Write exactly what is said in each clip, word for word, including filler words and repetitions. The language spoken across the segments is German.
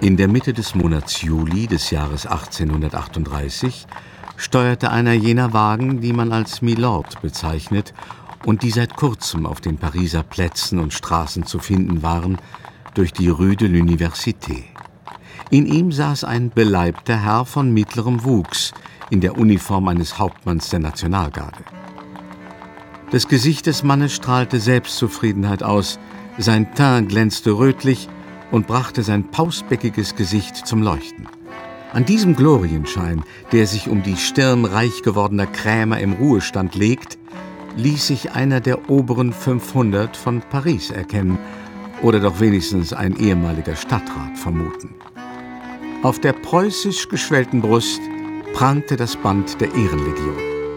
In der Mitte des Monats Juli des Jahres achtzehnhundertachtunddreißig steuerte einer jener Wagen, die man als Milord bezeichnet und die seit kurzem auf den Pariser Plätzen und Straßen zu finden waren, durch die Rue de l'Université. In ihm saß ein beleibter Herr von mittlerem Wuchs in der Uniform eines Hauptmanns der Nationalgarde. Das Gesicht des Mannes strahlte Selbstzufriedenheit aus, sein Teint glänzte rötlich und brachte sein pausbäckiges Gesicht zum Leuchten. An diesem Glorienschein, der sich um die Stirn reich gewordener Krämer im Ruhestand legt, ließ sich einer der oberen fünfhundert von Paris erkennen oder doch wenigstens ein ehemaliger Stadtrat vermuten. Auf der preußisch geschwellten Brust prangte das Band der Ehrenlegion.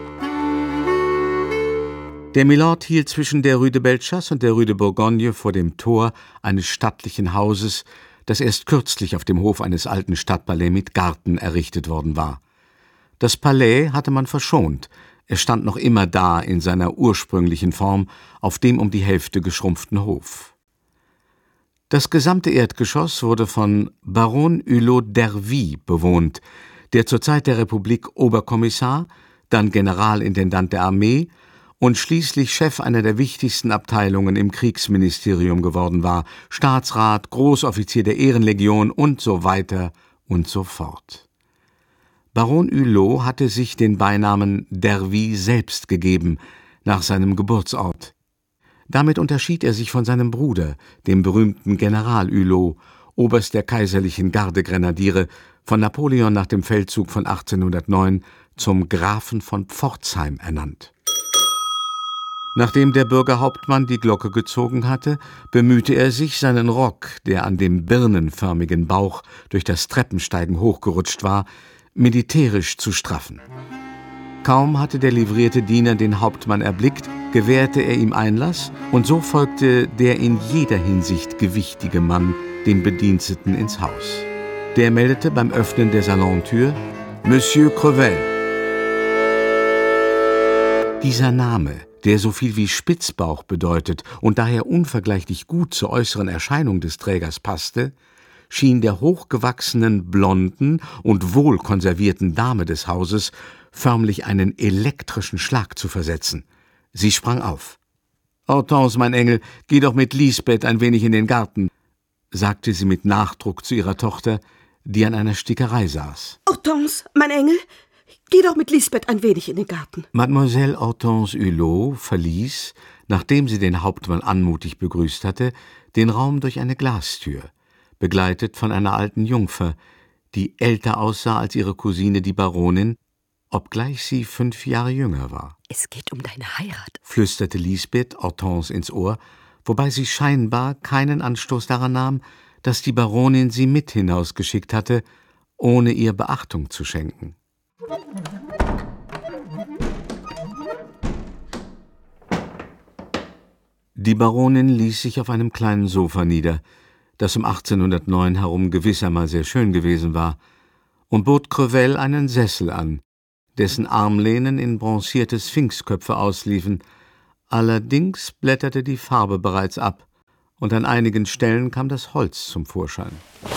Der Milord hielt zwischen der Rue de Bellechasse und der Rue de Bourgogne vor dem Tor eines stattlichen Hauses, das erst kürzlich auf dem Hof eines alten Stadtpalais mit Garten errichtet worden war. Das Palais hatte man verschont, es stand noch immer da in seiner ursprünglichen Form auf dem um die Hälfte geschrumpften Hof. Das gesamte Erdgeschoss wurde von Baron Hulot d'Ervy bewohnt, der zur Zeit der Republik Oberkommissar, dann Generalintendant der Armee und schließlich Chef einer der wichtigsten Abteilungen im Kriegsministerium geworden war, Staatsrat, Großoffizier der Ehrenlegion und so weiter und so fort. Baron Hulot hatte sich den Beinamen d'Ervy selbst gegeben, nach seinem Geburtsort. Damit unterschied er sich von seinem Bruder, dem berühmten General Hulot, Oberst der kaiserlichen Gardegrenadiere, von Napoleon nach dem Feldzug von achtzehnhundertneun zum Grafen von Pforzheim ernannt. Nachdem der Bürgerhauptmann die Glocke gezogen hatte, bemühte er sich, seinen Rock, der an dem birnenförmigen Bauch durch das Treppensteigen hochgerutscht war, militärisch zu straffen. Kaum hatte der livrierte Diener den Hauptmann erblickt, gewährte er ihm Einlass, und so folgte der in jeder Hinsicht gewichtige Mann dem Bediensteten ins Haus. Der meldete beim Öffnen der Salontür: »Monsieur Crevel.« Dieser Name, der so viel wie Spitzbauch bedeutet und daher unvergleichlich gut zur äußeren Erscheinung des Trägers passte, schien der hochgewachsenen, blonden und wohlkonservierten Dame des Hauses förmlich einen elektrischen Schlag zu versetzen. Sie sprang auf. »Hortense, mein Engel, geh doch mit Lisbeth ein wenig in den Garten«, sagte sie mit Nachdruck zu ihrer Tochter, die an einer Stickerei saß. »Hortense, mein Engel, geh doch mit Lisbeth ein wenig in den Garten.« Mademoiselle Hortense Hulot verließ, nachdem sie den Hauptmann anmutig begrüßt hatte, den Raum durch eine Glastür, begleitet von einer alten Jungfer, die älter aussah als ihre Cousine die Baronin, obgleich sie fünf Jahre jünger war. »Es geht um deine Heirat«, flüsterte Lisbeth Hortense ins Ohr, wobei sie scheinbar keinen Anstoß daran nahm, dass die Baronin sie mit hinausgeschickt hatte, ohne ihr Beachtung zu schenken. Die Baronin ließ sich auf einem kleinen Sofa nieder, das um achtzehnhundertneun herum gewiss einmal sehr schön gewesen war, und bot Crevel einen Sessel an, dessen Armlehnen in bronzierte Sphinxköpfe ausliefen. Allerdings blätterte die Farbe bereits ab, und an einigen Stellen kam das Holz zum Vorschein.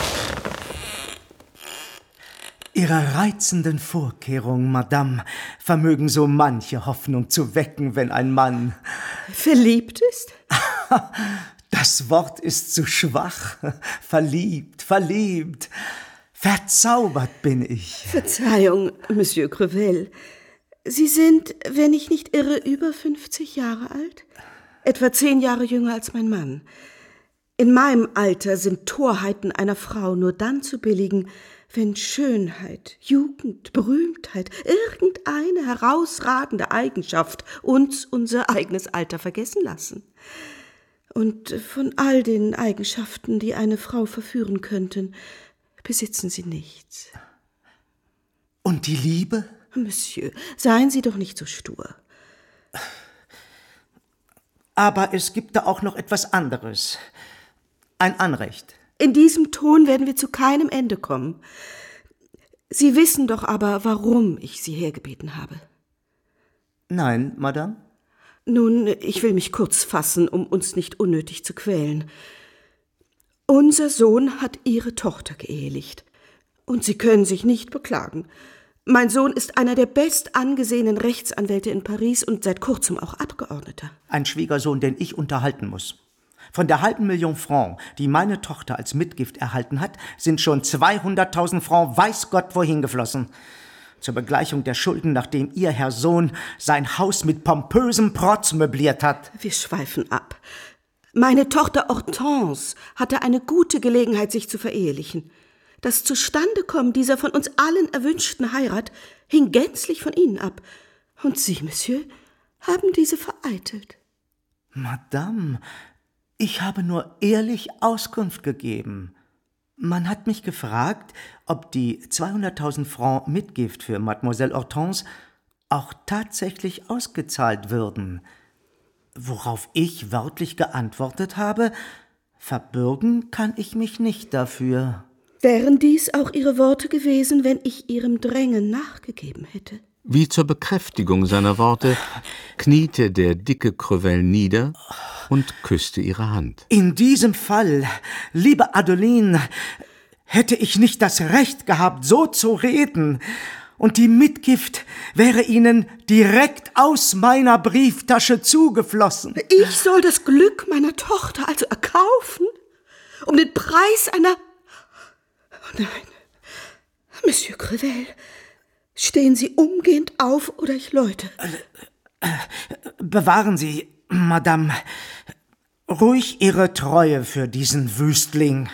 Ihre reizenden Vorkehrungen, Madame, vermögen so manche Hoffnung zu wecken, wenn ein Mann verliebt ist? Das Wort ist zu schwach. Verliebt, verliebt. Verzaubert bin ich. Verzeihung, Monsieur Crevel. Sie sind, wenn ich nicht irre, über fünfzig Jahre alt? Etwa zehn Jahre jünger als mein Mann. In meinem Alter sind Torheiten einer Frau nur dann zu billigen, wenn Schönheit, Jugend, Berühmtheit, irgendeine herausragende Eigenschaft uns unser eigenes Alter vergessen lassen. Und von all den Eigenschaften, die eine Frau verführen könnten, besitzen Sie nichts. Und die Liebe? Monsieur, seien Sie doch nicht so stur. Aber es gibt da auch noch etwas anderes. Ein Anrecht. In diesem Ton werden wir zu keinem Ende kommen. Sie wissen doch aber, warum ich Sie hergebeten habe. Nein, Madame. Nun, ich will mich kurz fassen, um uns nicht unnötig zu quälen. Unser Sohn hat Ihre Tochter geehelicht. Und Sie können sich nicht beklagen. Mein Sohn ist einer der best angesehenen Rechtsanwälte in Paris und seit kurzem auch Abgeordneter. Ein Schwiegersohn, den ich unterhalten muss. Von der halben Million Franc, die meine Tochter als Mitgift erhalten hat, sind schon zweihunderttausend Franc weiß Gott wohin geflossen. Zur Begleichung der Schulden, nachdem Ihr Herr Sohn sein Haus mit pompösem Protz möbliert hat. Wir schweifen ab. Meine Tochter Hortense hatte eine gute Gelegenheit, sich zu verehelichen. Das Zustandekommen dieser von uns allen erwünschten Heirat hing gänzlich von Ihnen ab. Und Sie, Monsieur, haben diese vereitelt. Madame, ich habe nur ehrlich Auskunft gegeben. Man hat mich gefragt, ob die zweihunderttausend Franc Mitgift für Mademoiselle Hortense auch tatsächlich ausgezahlt würden. Worauf ich wörtlich geantwortet habe, verbürgen kann ich mich nicht dafür. Wären dies auch Ihre Worte gewesen, wenn ich Ihrem Drängen nachgegeben hätte? Wie zur Bekräftigung seiner Worte kniete der dicke Crevel nieder und küsste ihre Hand. In diesem Fall, liebe Adeline, hätte ich nicht das Recht gehabt, so zu reden. Und die Mitgift wäre Ihnen direkt aus meiner Brieftasche zugeflossen. Ich soll das Glück meiner Tochter also erkaufen? Um den Preis einer... Oh nein, Monsieur Crevel, stehen Sie umgehend auf oder ich läute. Bewahren Sie, Madame, ruhig Ihre Treue für diesen Wüstling.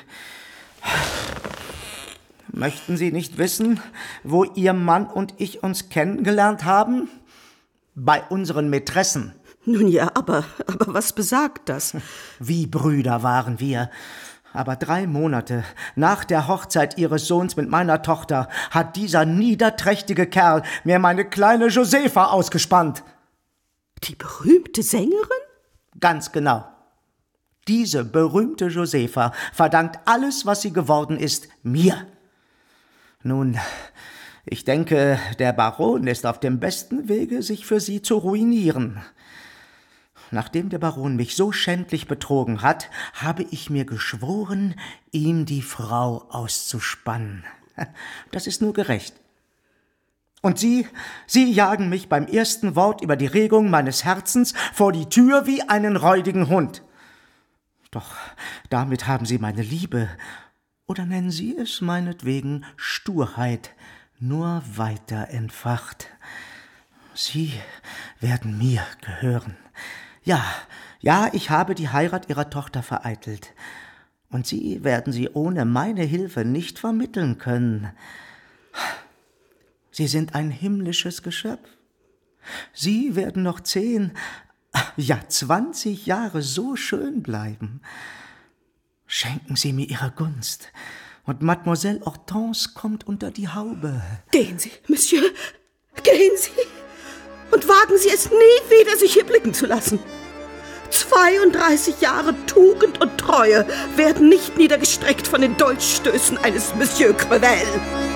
Möchten Sie nicht wissen, wo Ihr Mann und ich uns kennengelernt haben? Bei unseren Mätressen. Nun ja, aber, aber was besagt das? Wie Brüder waren wir. Aber drei Monate nach der Hochzeit Ihres Sohns mit meiner Tochter hat dieser niederträchtige Kerl mir meine kleine Josefa ausgespannt. Die berühmte Sängerin? Ganz genau. Diese berühmte Josefa verdankt alles, was sie geworden ist, mir. Nun, ich denke, der Baron ist auf dem besten Wege, sich für sie zu ruinieren. Nachdem der Baron mich so schändlich betrogen hat, habe ich mir geschworen, ihm die Frau auszuspannen. Das ist nur gerecht. Und Sie, Sie jagen mich beim ersten Wort über die Regung meines Herzens vor die Tür wie einen räudigen Hund. Doch damit haben Sie meine Liebe, oder nennen Sie es meinetwegen Sturheit, nur weiter entfacht. Sie werden mir gehören. Ja, ja, ich habe die Heirat Ihrer Tochter vereitelt. Und Sie werden sie ohne meine Hilfe nicht vermitteln können. Sie sind ein himmlisches Geschöpf. Sie werden noch zehn, ja zwanzig Jahre so schön bleiben. Schenken Sie mir Ihre Gunst, und Mademoiselle Hortense kommt unter die Haube. Gehen Sie, Monsieur, gehen Sie, und wagen Sie es nie wieder, sich hier blicken zu lassen. zweiunddreißig Jahre Tugend und Treue werden nicht niedergestreckt von den Dolchstößen eines Monsieur Crevel.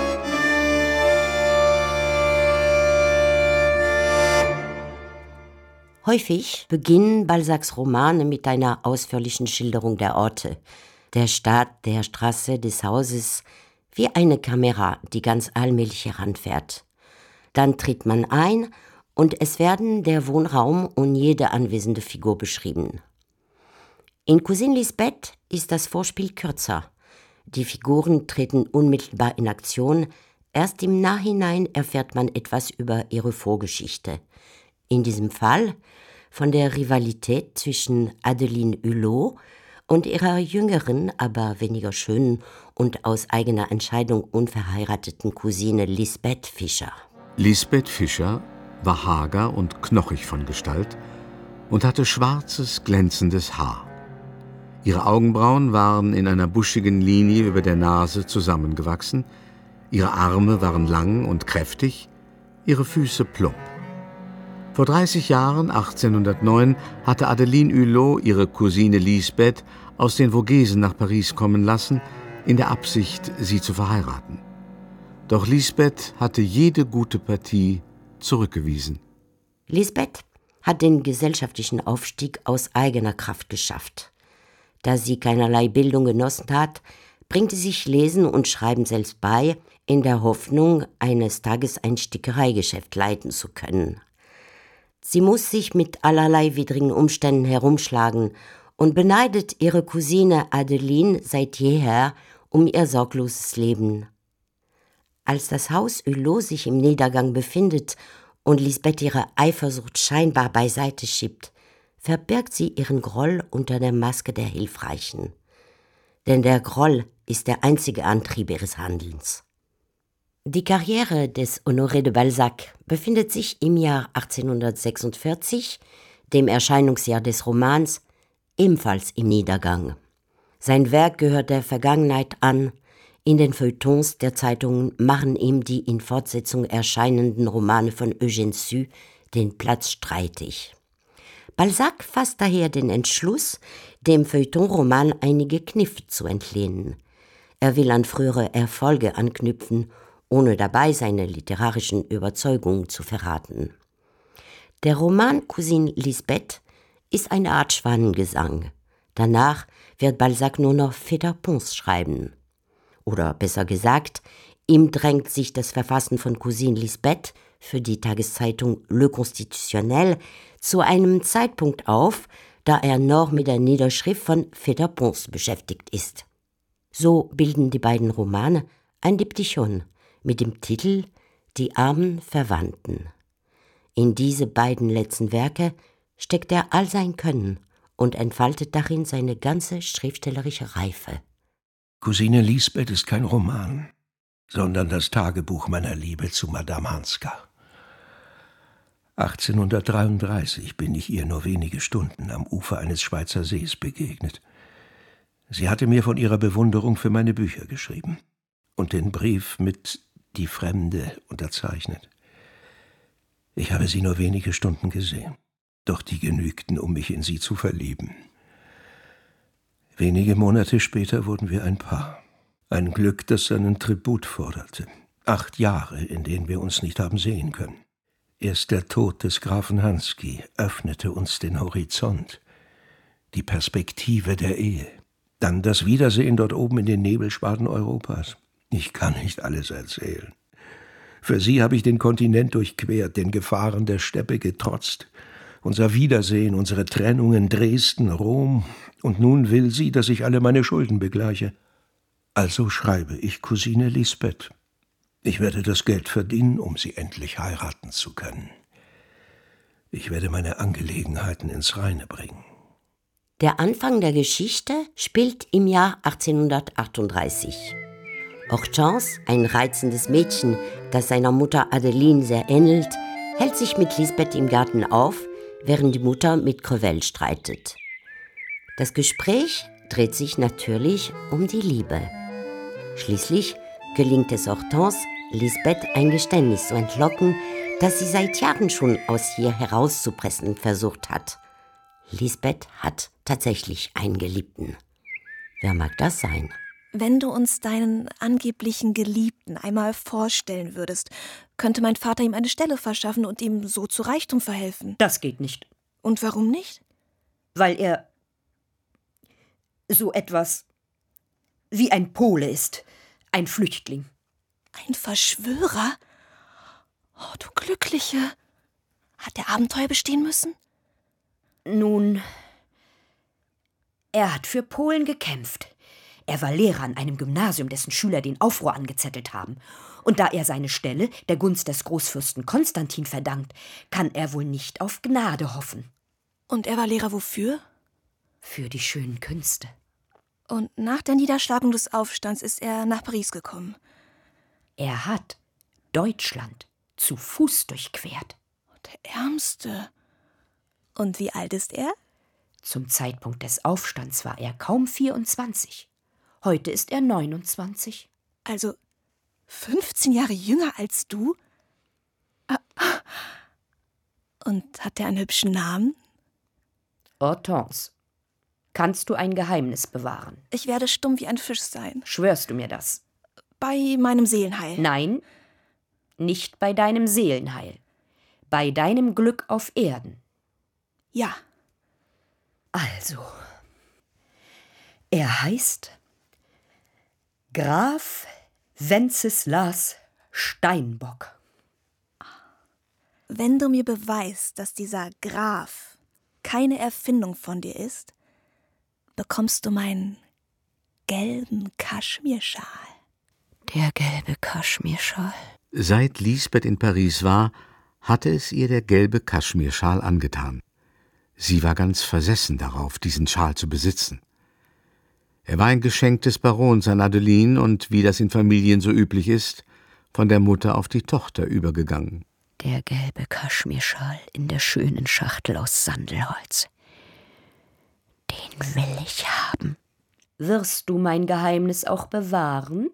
Häufig beginnen Balzacs Romane mit einer ausführlichen Schilderung der Orte, der Stadt, der Straße, des Hauses, wie eine Kamera, die ganz allmählich heranfährt. Dann tritt man ein und es werden der Wohnraum und jede anwesende Figur beschrieben. In Cousine Lisbeth ist das Vorspiel kürzer. Die Figuren treten unmittelbar in Aktion. Erst im Nachhinein erfährt man etwas über ihre Vorgeschichte. In diesem Fall von der Rivalität zwischen Adeline Hulot und ihrer jüngeren, aber weniger schönen und aus eigener Entscheidung unverheirateten Cousine Lisbeth Fischer. Lisbeth Fischer war hager und knochig von Gestalt und hatte schwarzes, glänzendes Haar. Ihre Augenbrauen waren in einer buschigen Linie über der Nase zusammengewachsen, ihre Arme waren lang und kräftig, ihre Füße plump. Vor dreißig Jahren, achtzehnhundertneun, hatte Adeline Hulot ihre Cousine Lisbeth aus den Vogesen nach Paris kommen lassen, in der Absicht, sie zu verheiraten. Doch Lisbeth hatte jede gute Partie zurückgewiesen. Lisbeth hat den gesellschaftlichen Aufstieg aus eigener Kraft geschafft. Da sie keinerlei Bildung genossen hat, bringt sie sich Lesen und Schreiben selbst bei, in der Hoffnung, eines Tages ein Stickereigeschäft leiten zu können. Sie muss sich mit allerlei widrigen Umständen herumschlagen und beneidet ihre Cousine Adeline seit jeher um ihr sorgloses Leben. Als das Haus Hulot sich im Niedergang befindet und Lisbeth ihre Eifersucht scheinbar beiseite schiebt, verbirgt sie ihren Groll unter der Maske der Hilfreichen. Denn der Groll ist der einzige Antrieb ihres Handelns. Die Karriere des Honoré de Balzac befindet sich im Jahr achtzehnhundertsechsundvierzig, dem Erscheinungsjahr des Romans, ebenfalls im Niedergang. Sein Werk gehört der Vergangenheit an. In den Feuilletons der Zeitungen machen ihm die in Fortsetzung erscheinenden Romane von Eugène Sue den Platz streitig. Balzac fasst daher den Entschluss, dem Feuilleton-Roman einige Kniffe zu entlehnen. Er will an frühere Erfolge anknüpfen, ohne dabei seine literarischen Überzeugungen zu verraten. Der Roman Cousine Lisbeth ist eine Art Schwanengesang. Danach wird Balzac nur noch Feuilletons schreiben. Oder besser gesagt, ihm drängt sich das Verfassen von Cousine Lisbeth für die Tageszeitung Le Constitutionnel zu einem Zeitpunkt auf, da er noch mit der Niederschrift von Feuilletons beschäftigt ist. So bilden die beiden Romane ein Diptychon mit dem Titel Die armen Verwandten. In diese beiden letzten Werke steckt er all sein Können und entfaltet darin seine ganze schriftstellerische Reife. Cousine Lisbeth ist kein Roman, sondern das Tagebuch meiner Liebe zu Madame Hanska. achtzehnhundertdreiunddreißig bin ich ihr nur wenige Stunden am Ufer eines Schweizer Sees begegnet. Sie hatte mir von ihrer Bewunderung für meine Bücher geschrieben und den Brief mit »Die Fremde« unterzeichnet. Ich habe sie nur wenige Stunden gesehen, doch die genügten, um mich in sie zu verlieben. Wenige Monate später wurden wir ein Paar. Ein Glück, das seinen Tribut forderte. Acht Jahre, in denen wir uns nicht haben sehen können. Erst der Tod des Grafen Hansky öffnete uns den Horizont, die Perspektive der Ehe. Dann das Wiedersehen dort oben in den Nebelschwaden Europas. Ich kann nicht alles erzählen. Für sie habe ich den Kontinent durchquert, den Gefahren der Steppe getrotzt. Unser Wiedersehen, unsere Trennungen, Dresden, Rom. Und nun will sie, dass ich alle meine Schulden begleiche. Also schreibe ich Cousine Lisbeth. Ich werde das Geld verdienen, um sie endlich heiraten zu können. Ich werde meine Angelegenheiten ins Reine bringen. Der Anfang der Geschichte spielt im Jahr achtzehnhundertachtunddreißig. Hortense, ein reizendes Mädchen, das seiner Mutter Adeline sehr ähnelt, hält sich mit Lisbeth im Garten auf, während die Mutter mit Crevel streitet. Das Gespräch dreht sich natürlich um die Liebe. Schließlich gelingt es Hortense, Lisbeth ein Geständnis zu entlocken, das sie seit Jahren schon aus ihr herauszupressen versucht hat. Lisbeth hat tatsächlich einen Geliebten. Wer mag das sein? Wenn du uns deinen angeblichen Geliebten einmal vorstellen würdest, könnte mein Vater ihm eine Stelle verschaffen und ihm so zu Reichtum verhelfen. Das geht nicht. Und warum nicht? Weil er so etwas wie ein Pole ist, ein Flüchtling. Ein Verschwörer? Oh, du Glückliche. Hat der Abenteuer bestehen müssen? Nun, er hat für Polen gekämpft. Er war Lehrer an einem Gymnasium, dessen Schüler den Aufruhr angezettelt haben. Und da er seine Stelle der Gunst des Großfürsten Konstantin verdankt, kann er wohl nicht auf Gnade hoffen. Und er war Lehrer wofür? Für die schönen Künste. Und nach der Niederschlagung des Aufstands ist er nach Paris gekommen. Er hat Deutschland zu Fuß durchquert. Der Ärmste. Und wie alt ist er? Zum Zeitpunkt des Aufstands war er kaum vierundzwanzig. Heute ist er neunundzwanzig. Also fünfzehn Jahre jünger als du? Und hat er einen hübschen Namen? Hortense, kannst du ein Geheimnis bewahren? Ich werde stumm wie ein Fisch sein. Schwörst du mir das? Bei meinem Seelenheil. Nein, nicht bei deinem Seelenheil. Bei deinem Glück auf Erden. Ja. Also, Er heißt Graf Wenceslas Steinbock. Wenn du mir beweist, dass dieser Graf keine Erfindung von dir ist, bekommst du meinen gelben Kaschmirschal. Der gelbe Kaschmirschal. Seit Lisbeth in Paris war, hatte es ihr der gelbe Kaschmirschal angetan. Sie war ganz versessen darauf, diesen Schal zu besitzen. Er war ein Geschenk des Barons an Adeline und, wie das in Familien so üblich ist, von der Mutter auf die Tochter übergegangen. Der gelbe Kaschmirschal in der schönen Schachtel aus Sandelholz. Den will ich haben. Wirst du mein Geheimnis auch bewahren?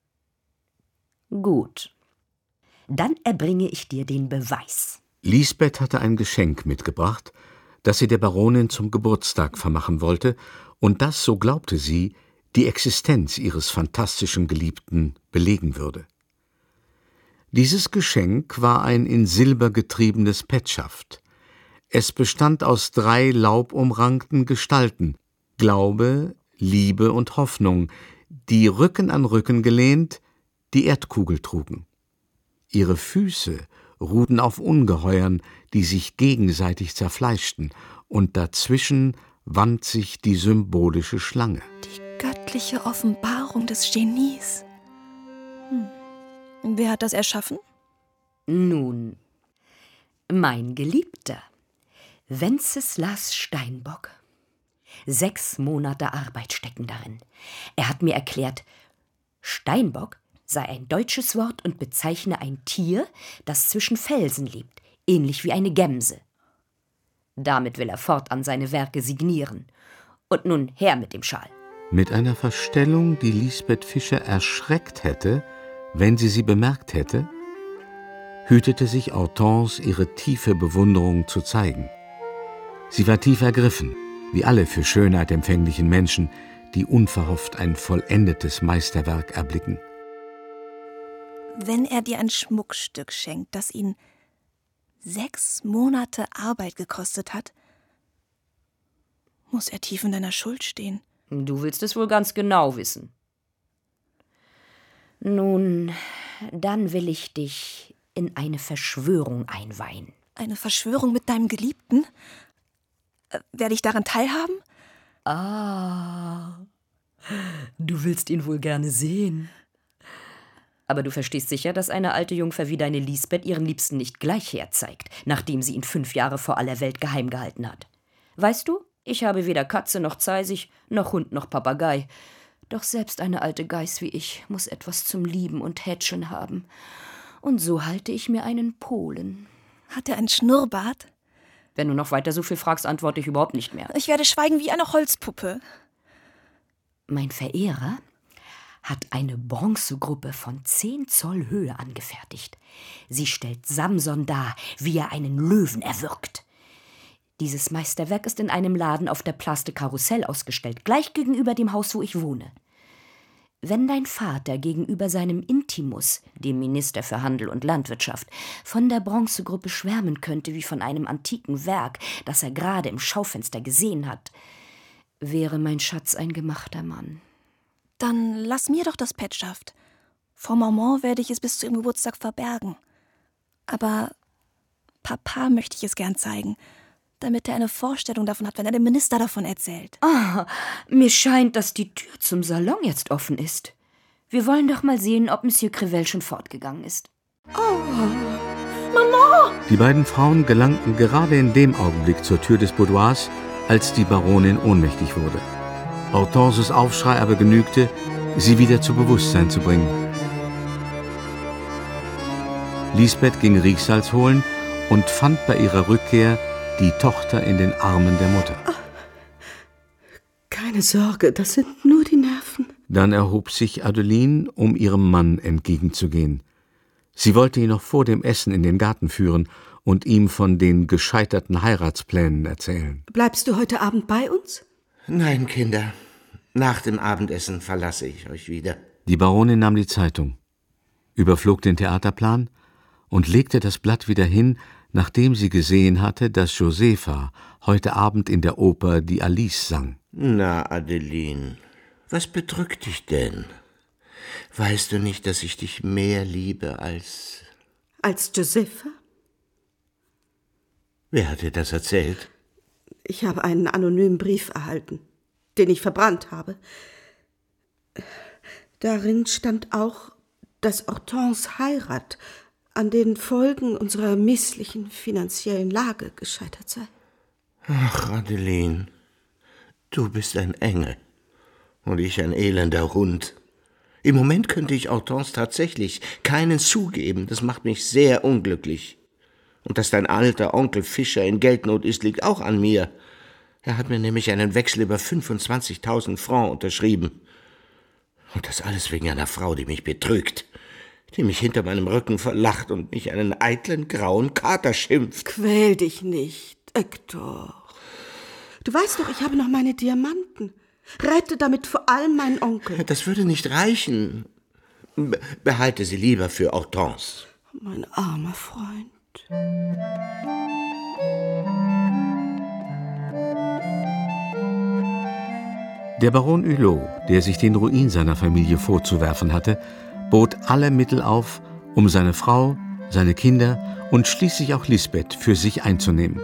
Gut. Dann erbringe ich dir den Beweis. Lisbeth hatte ein Geschenk mitgebracht, das sie der Baronin zum Geburtstag vermachen wollte und das, so glaubte sie, die Existenz ihres fantastischen Geliebten belegen würde. Dieses Geschenk war ein in Silber getriebenes Petschaft. Es bestand aus drei laubumrankten Gestalten, Glaube, Liebe und Hoffnung, die Rücken an Rücken gelehnt die Erdkugel trugen. Ihre Füße ruhten auf Ungeheuern, die sich gegenseitig zerfleischten, und dazwischen wand sich die symbolische Schlange. Die göttliche Offenbarung des Genies. Hm. Wer hat das erschaffen? Nun, mein Geliebter, Wenceslas Steinbock. Sechs Monate Arbeit stecken darin. Er hat mir erklärt, Steinbock sei ein deutsches Wort und bezeichne ein Tier, das zwischen Felsen lebt, ähnlich wie eine Gemse. Damit will er fortan seine Werke signieren. Und nun her mit dem Schal. Mit einer Verstellung, die Lisbeth Fischer erschreckt hätte, wenn sie sie bemerkt hätte, hütete sich Hortense, ihre tiefe Bewunderung zu zeigen. Sie war tief ergriffen, wie alle für Schönheit empfänglichen Menschen, die unverhofft ein vollendetes Meisterwerk erblicken. Wenn er dir ein Schmuckstück schenkt, das ihn sechs Monate Arbeit gekostet hat, muss er tief in deiner Schuld stehen. Du willst es wohl ganz genau wissen. Nun, dann will ich dich in eine Verschwörung einweihen. Eine Verschwörung mit deinem Geliebten? Äh, werde ich daran teilhaben? Ah, du willst ihn wohl gerne sehen. Aber du verstehst sicher, dass eine alte Jungfer wie deine Lisbeth ihren Liebsten nicht gleich herzeigt, nachdem sie ihn fünf Jahre vor aller Welt geheim gehalten hat. Weißt du, ich habe weder Katze noch Zeisig, noch Hund noch Papagei. Doch selbst eine alte Geiß wie ich muss etwas zum Lieben und Hätscheln haben. Und so halte ich mir einen Polen. Hat er einen Schnurrbart? Wenn du noch weiter so viel fragst, antworte ich überhaupt nicht mehr. Ich werde schweigen wie eine Holzpuppe. Mein Verehrer hat eine Bronzegruppe von zehn Zoll Höhe angefertigt. Sie stellt Samson dar, wie er einen Löwen erwürgt. Dieses Meisterwerk ist in einem Laden auf der Place de Carrousel ausgestellt, gleich gegenüber dem Haus, wo ich wohne. Wenn dein Vater gegenüber seinem Intimus, dem Minister für Handel und Landwirtschaft, von der Bronzegruppe schwärmen könnte wie von einem antiken Werk, das er gerade im Schaufenster gesehen hat, wäre mein Schatz ein gemachter Mann. Dann lass mir doch das Petschaft. Vor Maman werde ich es bis zu ihrem Geburtstag verbergen. Aber Papa möchte ich es gern zeigen, damit er eine Vorstellung davon hat, wenn er dem Minister davon erzählt. Ah, mir scheint, dass die Tür zum Salon jetzt offen ist. Wir wollen doch mal sehen, ob Monsieur Crevel schon fortgegangen ist. Oh, Maman! Die beiden Frauen gelangten gerade in dem Augenblick zur Tür des Boudoirs, als die Baronin ohnmächtig wurde. Hortenses Aufschrei aber genügte, sie wieder zu Bewusstsein zu bringen. Lisbeth ging Riechsalz holen und fand bei ihrer Rückkehr die Tochter in den Armen der Mutter. Keine Sorge, das sind nur die Nerven. Dann erhob sich Adeline, um ihrem Mann entgegenzugehen. Sie wollte ihn noch vor dem Essen in den Garten führen und ihm von den gescheiterten Heiratsplänen erzählen. Bleibst du heute Abend bei uns? Nein, Kinder. Nach dem Abendessen verlasse ich euch wieder. Die Baronin nahm die Zeitung, überflog den Theaterplan und legte das Blatt wieder hin, nachdem sie gesehen hatte, dass Josepha heute Abend in der Oper die Alice sang. Na, Adeline, Was bedrückt dich denn? Weißt du nicht, dass ich dich mehr liebe als... Als Josepha? Wer hat dir das erzählt? Ich habe einen anonymen Brief erhalten, den ich verbrannt habe. Darin stand auch, dass Hortense Heirat an den Folgen unserer misslichen finanziellen Lage gescheitert sei. Ach, Adeline, du bist ein Engel und ich ein elender Hund. Im Moment könnte ich Hortense tatsächlich keinen zugeben. Das macht mich sehr unglücklich. Und dass dein alter Onkel Fischer in Geldnot ist, liegt auch an mir. Er hat mir nämlich einen Wechsel über fünfundzwanzigtausend Francs unterschrieben. Und das alles wegen einer Frau, die mich betrügt, die mich hinter meinem Rücken verlacht und mich einen eitlen, grauen Kater schimpft. Quäl dich nicht, Hector. Du weißt doch, ich habe noch meine Diamanten. Rette damit vor allem meinen Onkel. Das würde nicht reichen. Be- behalte sie lieber für Hortense. Mein armer Freund. Der Baron Hulot, der sich den Ruin seiner Familie vorzuwerfen hatte, bot alle Mittel auf, um seine Frau, seine Kinder und schließlich auch Lisbeth für sich einzunehmen.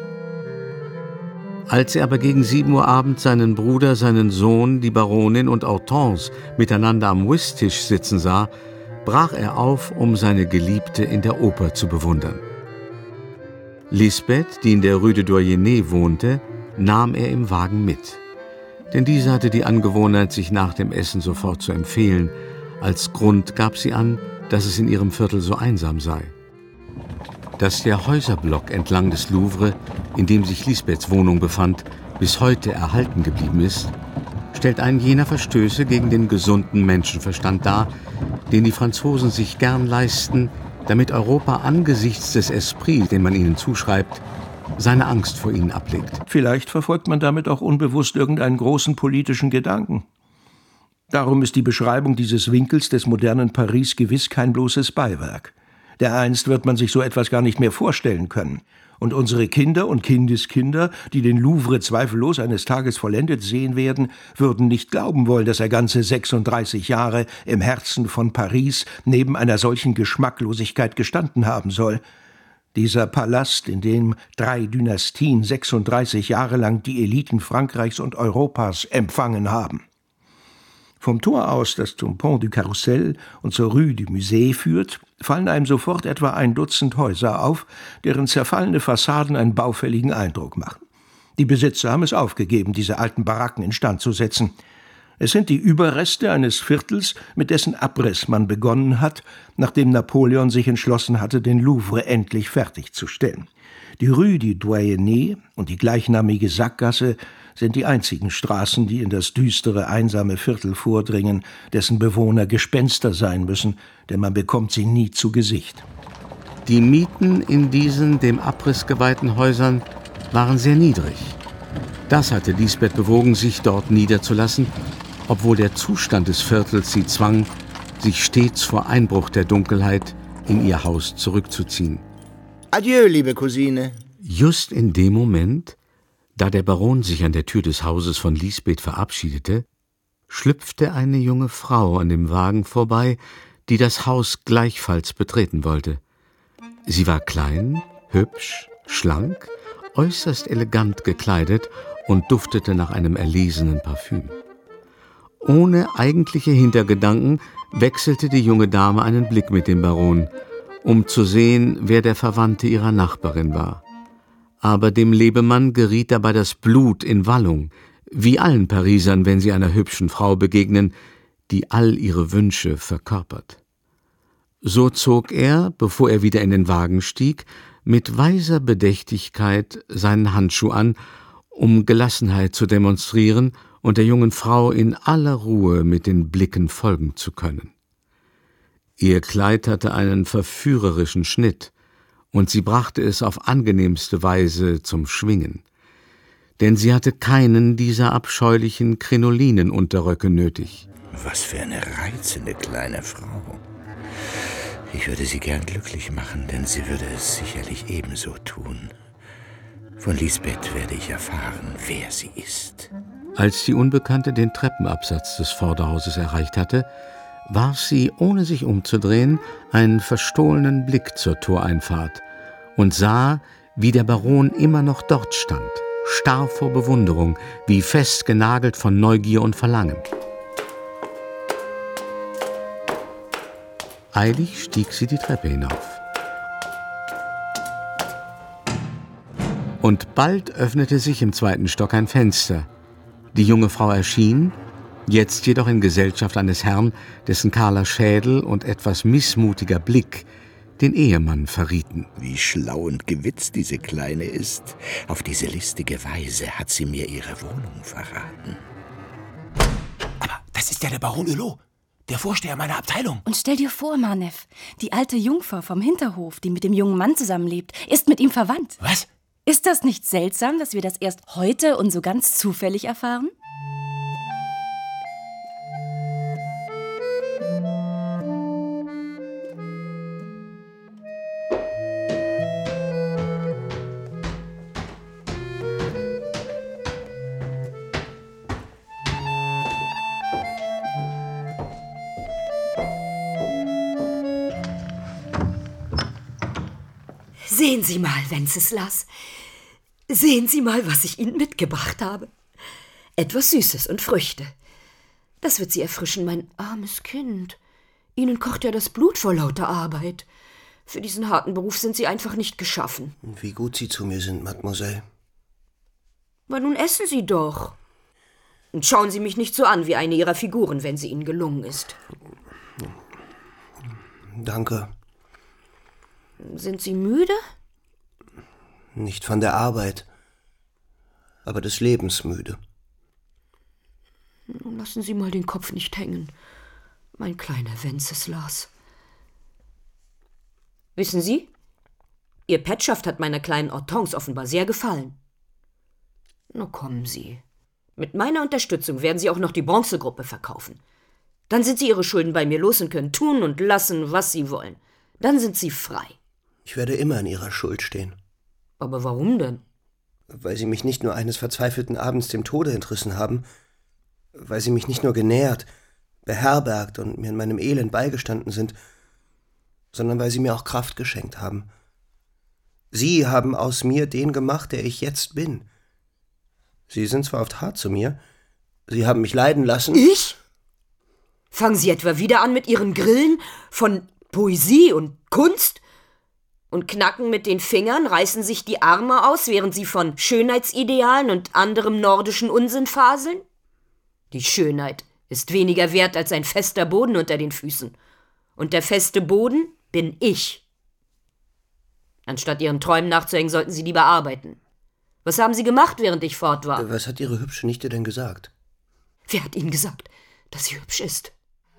Als er aber gegen sieben Uhr abends seinen Bruder, seinen Sohn, die Baronin und Hortense miteinander am Whisttisch sitzen sah, brach er auf, um seine Geliebte in der Oper zu bewundern. Lisbeth, die in der Rue de Doyenné wohnte, nahm er im Wagen mit. Denn diese hatte die Angewohnheit, sich nach dem Essen sofort zu empfehlen. Als Grund gab sie an, dass es in ihrem Viertel so einsam sei. Dass der Häuserblock entlang des Louvre, in dem sich Lisbeths Wohnung befand, bis heute erhalten geblieben ist, stellt einen jener Verstöße gegen den gesunden Menschenverstand dar, den die Franzosen sich gern leisten, damit Europa angesichts des Esprits, den man ihnen zuschreibt, seine Angst vor ihnen ablegt. Vielleicht verfolgt man damit auch unbewusst irgendeinen großen politischen Gedanken. Darum ist die Beschreibung dieses Winkels des modernen Paris gewiss kein bloßes Beiwerk. Dereinst wird man sich so etwas gar nicht mehr vorstellen können. Und unsere Kinder und Kindeskinder, die den Louvre zweifellos eines Tages vollendet sehen werden, würden nicht glauben wollen, dass er ganze sechsunddreißig Jahre im Herzen von Paris neben einer solchen Geschmacklosigkeit gestanden haben soll. Dieser Palast, in dem drei Dynastien sechsunddreißig Jahre lang die Eliten Frankreichs und Europas empfangen haben. Vom Tor aus, das zum Pont du Carrousel und zur Rue du Musée führt, fallen einem sofort etwa ein Dutzend Häuser auf, deren zerfallene Fassaden einen baufälligen Eindruck machen. Die Besitzer haben es aufgegeben, diese alten Baracken instand zu setzen. Es sind die Überreste eines Viertels, mit dessen Abriss man begonnen hat, nachdem Napoleon sich entschlossen hatte, den Louvre endlich fertigzustellen. Die Rue du Doyenné und die gleichnamige Sackgasse sind die einzigen Straßen, die in das düstere, einsame Viertel vordringen, dessen Bewohner Gespenster sein müssen, denn man bekommt sie nie zu Gesicht. Die Mieten in diesen dem Abriss geweihten Häusern waren sehr niedrig. Das hatte Lisbeth bewogen, sich dort niederzulassen, obwohl der Zustand des Viertels sie zwang, sich stets vor Einbruch der Dunkelheit in ihr Haus zurückzuziehen. Adieu, liebe Cousine. Just in dem Moment, da der Baron sich an der Tür des Hauses von Lisbeth verabschiedete, schlüpfte eine junge Frau an dem Wagen vorbei, die das Haus gleichfalls betreten wollte. Sie war klein, hübsch, schlank, äußerst elegant gekleidet und duftete nach einem erlesenen Parfüm. Ohne eigentliche Hintergedanken wechselte die junge Dame einen Blick mit dem Baron, um zu sehen, wer der Verwandte ihrer Nachbarin war. Aber dem Lebemann geriet dabei das Blut in Wallung, wie allen Parisern, wenn sie einer hübschen Frau begegnen, die all ihre Wünsche verkörpert. So zog er, bevor er wieder in den Wagen stieg, mit weiser Bedächtigkeit seinen Handschuh an, um Gelassenheit zu demonstrieren und der jungen Frau in aller Ruhe mit den Blicken folgen zu können. Ihr Kleid hatte einen verführerischen Schnitt, und sie brachte es auf angenehmste Weise zum Schwingen. Denn sie hatte keinen dieser abscheulichen Krinolinenunterröcke nötig. Was für eine reizende kleine Frau. Ich würde sie gern glücklich machen, denn sie würde es sicherlich ebenso tun. Von Lisbeth werde ich erfahren, wer sie ist. Als die Unbekannte den Treppenabsatz des Vorderhauses erreicht hatte, warf sie, ohne sich umzudrehen, einen verstohlenen Blick zur Toreinfahrt und sah, wie der Baron immer noch dort stand, starr vor Bewunderung, wie fest genagelt von Neugier und Verlangen. Eilig stieg sie die Treppe hinauf. Und bald öffnete sich im zweiten Stock ein Fenster. Die junge Frau erschien, jetzt jedoch in Gesellschaft eines Herrn, dessen kahler Schädel und etwas missmutiger Blick den Ehemann verrieten. Wie schlau und gewitzt diese Kleine ist. Auf diese listige Weise hat sie mir ihre Wohnung verraten. Aber das ist ja der Baron Hulot, der Vorsteher meiner Abteilung. Und stell dir vor, Marnef, die alte Jungfer vom Hinterhof, die mit dem jungen Mann zusammenlebt, ist mit ihm verwandt. Was? Ist das nicht seltsam, dass wir das erst heute und so ganz zufällig erfahren? Sehen Sie mal, Wenceslas. Sehen Sie mal, was ich Ihnen mitgebracht habe. Etwas Süßes und Früchte. Das wird Sie erfrischen, mein armes Kind. Ihnen kocht ja das Blut vor lauter Arbeit. Für diesen harten Beruf sind Sie einfach nicht geschaffen. Wie gut Sie zu mir sind, Mademoiselle. Aber nun essen Sie doch. Und schauen Sie mich nicht so an wie eine Ihrer Figuren, wenn sie Ihnen gelungen ist. Danke. Sind Sie müde? Nicht von der Arbeit, aber des Lebens müde. Nun lassen Sie mal den Kopf nicht hängen, mein kleiner Wenceslas. Wissen Sie, Ihr Petschaft hat meiner kleinen Hortense offenbar sehr gefallen. Na kommen Sie. Mit meiner Unterstützung werden Sie auch noch die Bronzegruppe verkaufen. Dann sind Sie Ihre Schulden bei mir los und können tun und lassen, was Sie wollen. Dann sind Sie frei. Ich werde immer in Ihrer Schuld stehen. Aber warum denn? Weil Sie mich nicht nur eines verzweifelten Abends dem Tode entrissen haben, weil Sie mich nicht nur genährt, beherbergt und mir in meinem Elend beigestanden sind, sondern weil Sie mir auch Kraft geschenkt haben. Sie haben aus mir den gemacht, der ich jetzt bin. Sie sind zwar oft hart zu mir, Sie haben mich leiden lassen. Ich? Fangen Sie etwa wieder an mit Ihren Grillen von Poesie und Kunst? Und knacken mit den Fingern, reißen sich die Arme aus, während sie von Schönheitsidealen und anderem nordischen Unsinn faseln? Die Schönheit ist weniger wert als ein fester Boden unter den Füßen. Und der feste Boden bin ich. Anstatt Ihren Träumen nachzuhängen, sollten Sie lieber arbeiten. Was haben Sie gemacht, während ich fort war? Was hat Ihre hübsche Nichte denn gesagt? Wer hat Ihnen gesagt, dass sie hübsch ist?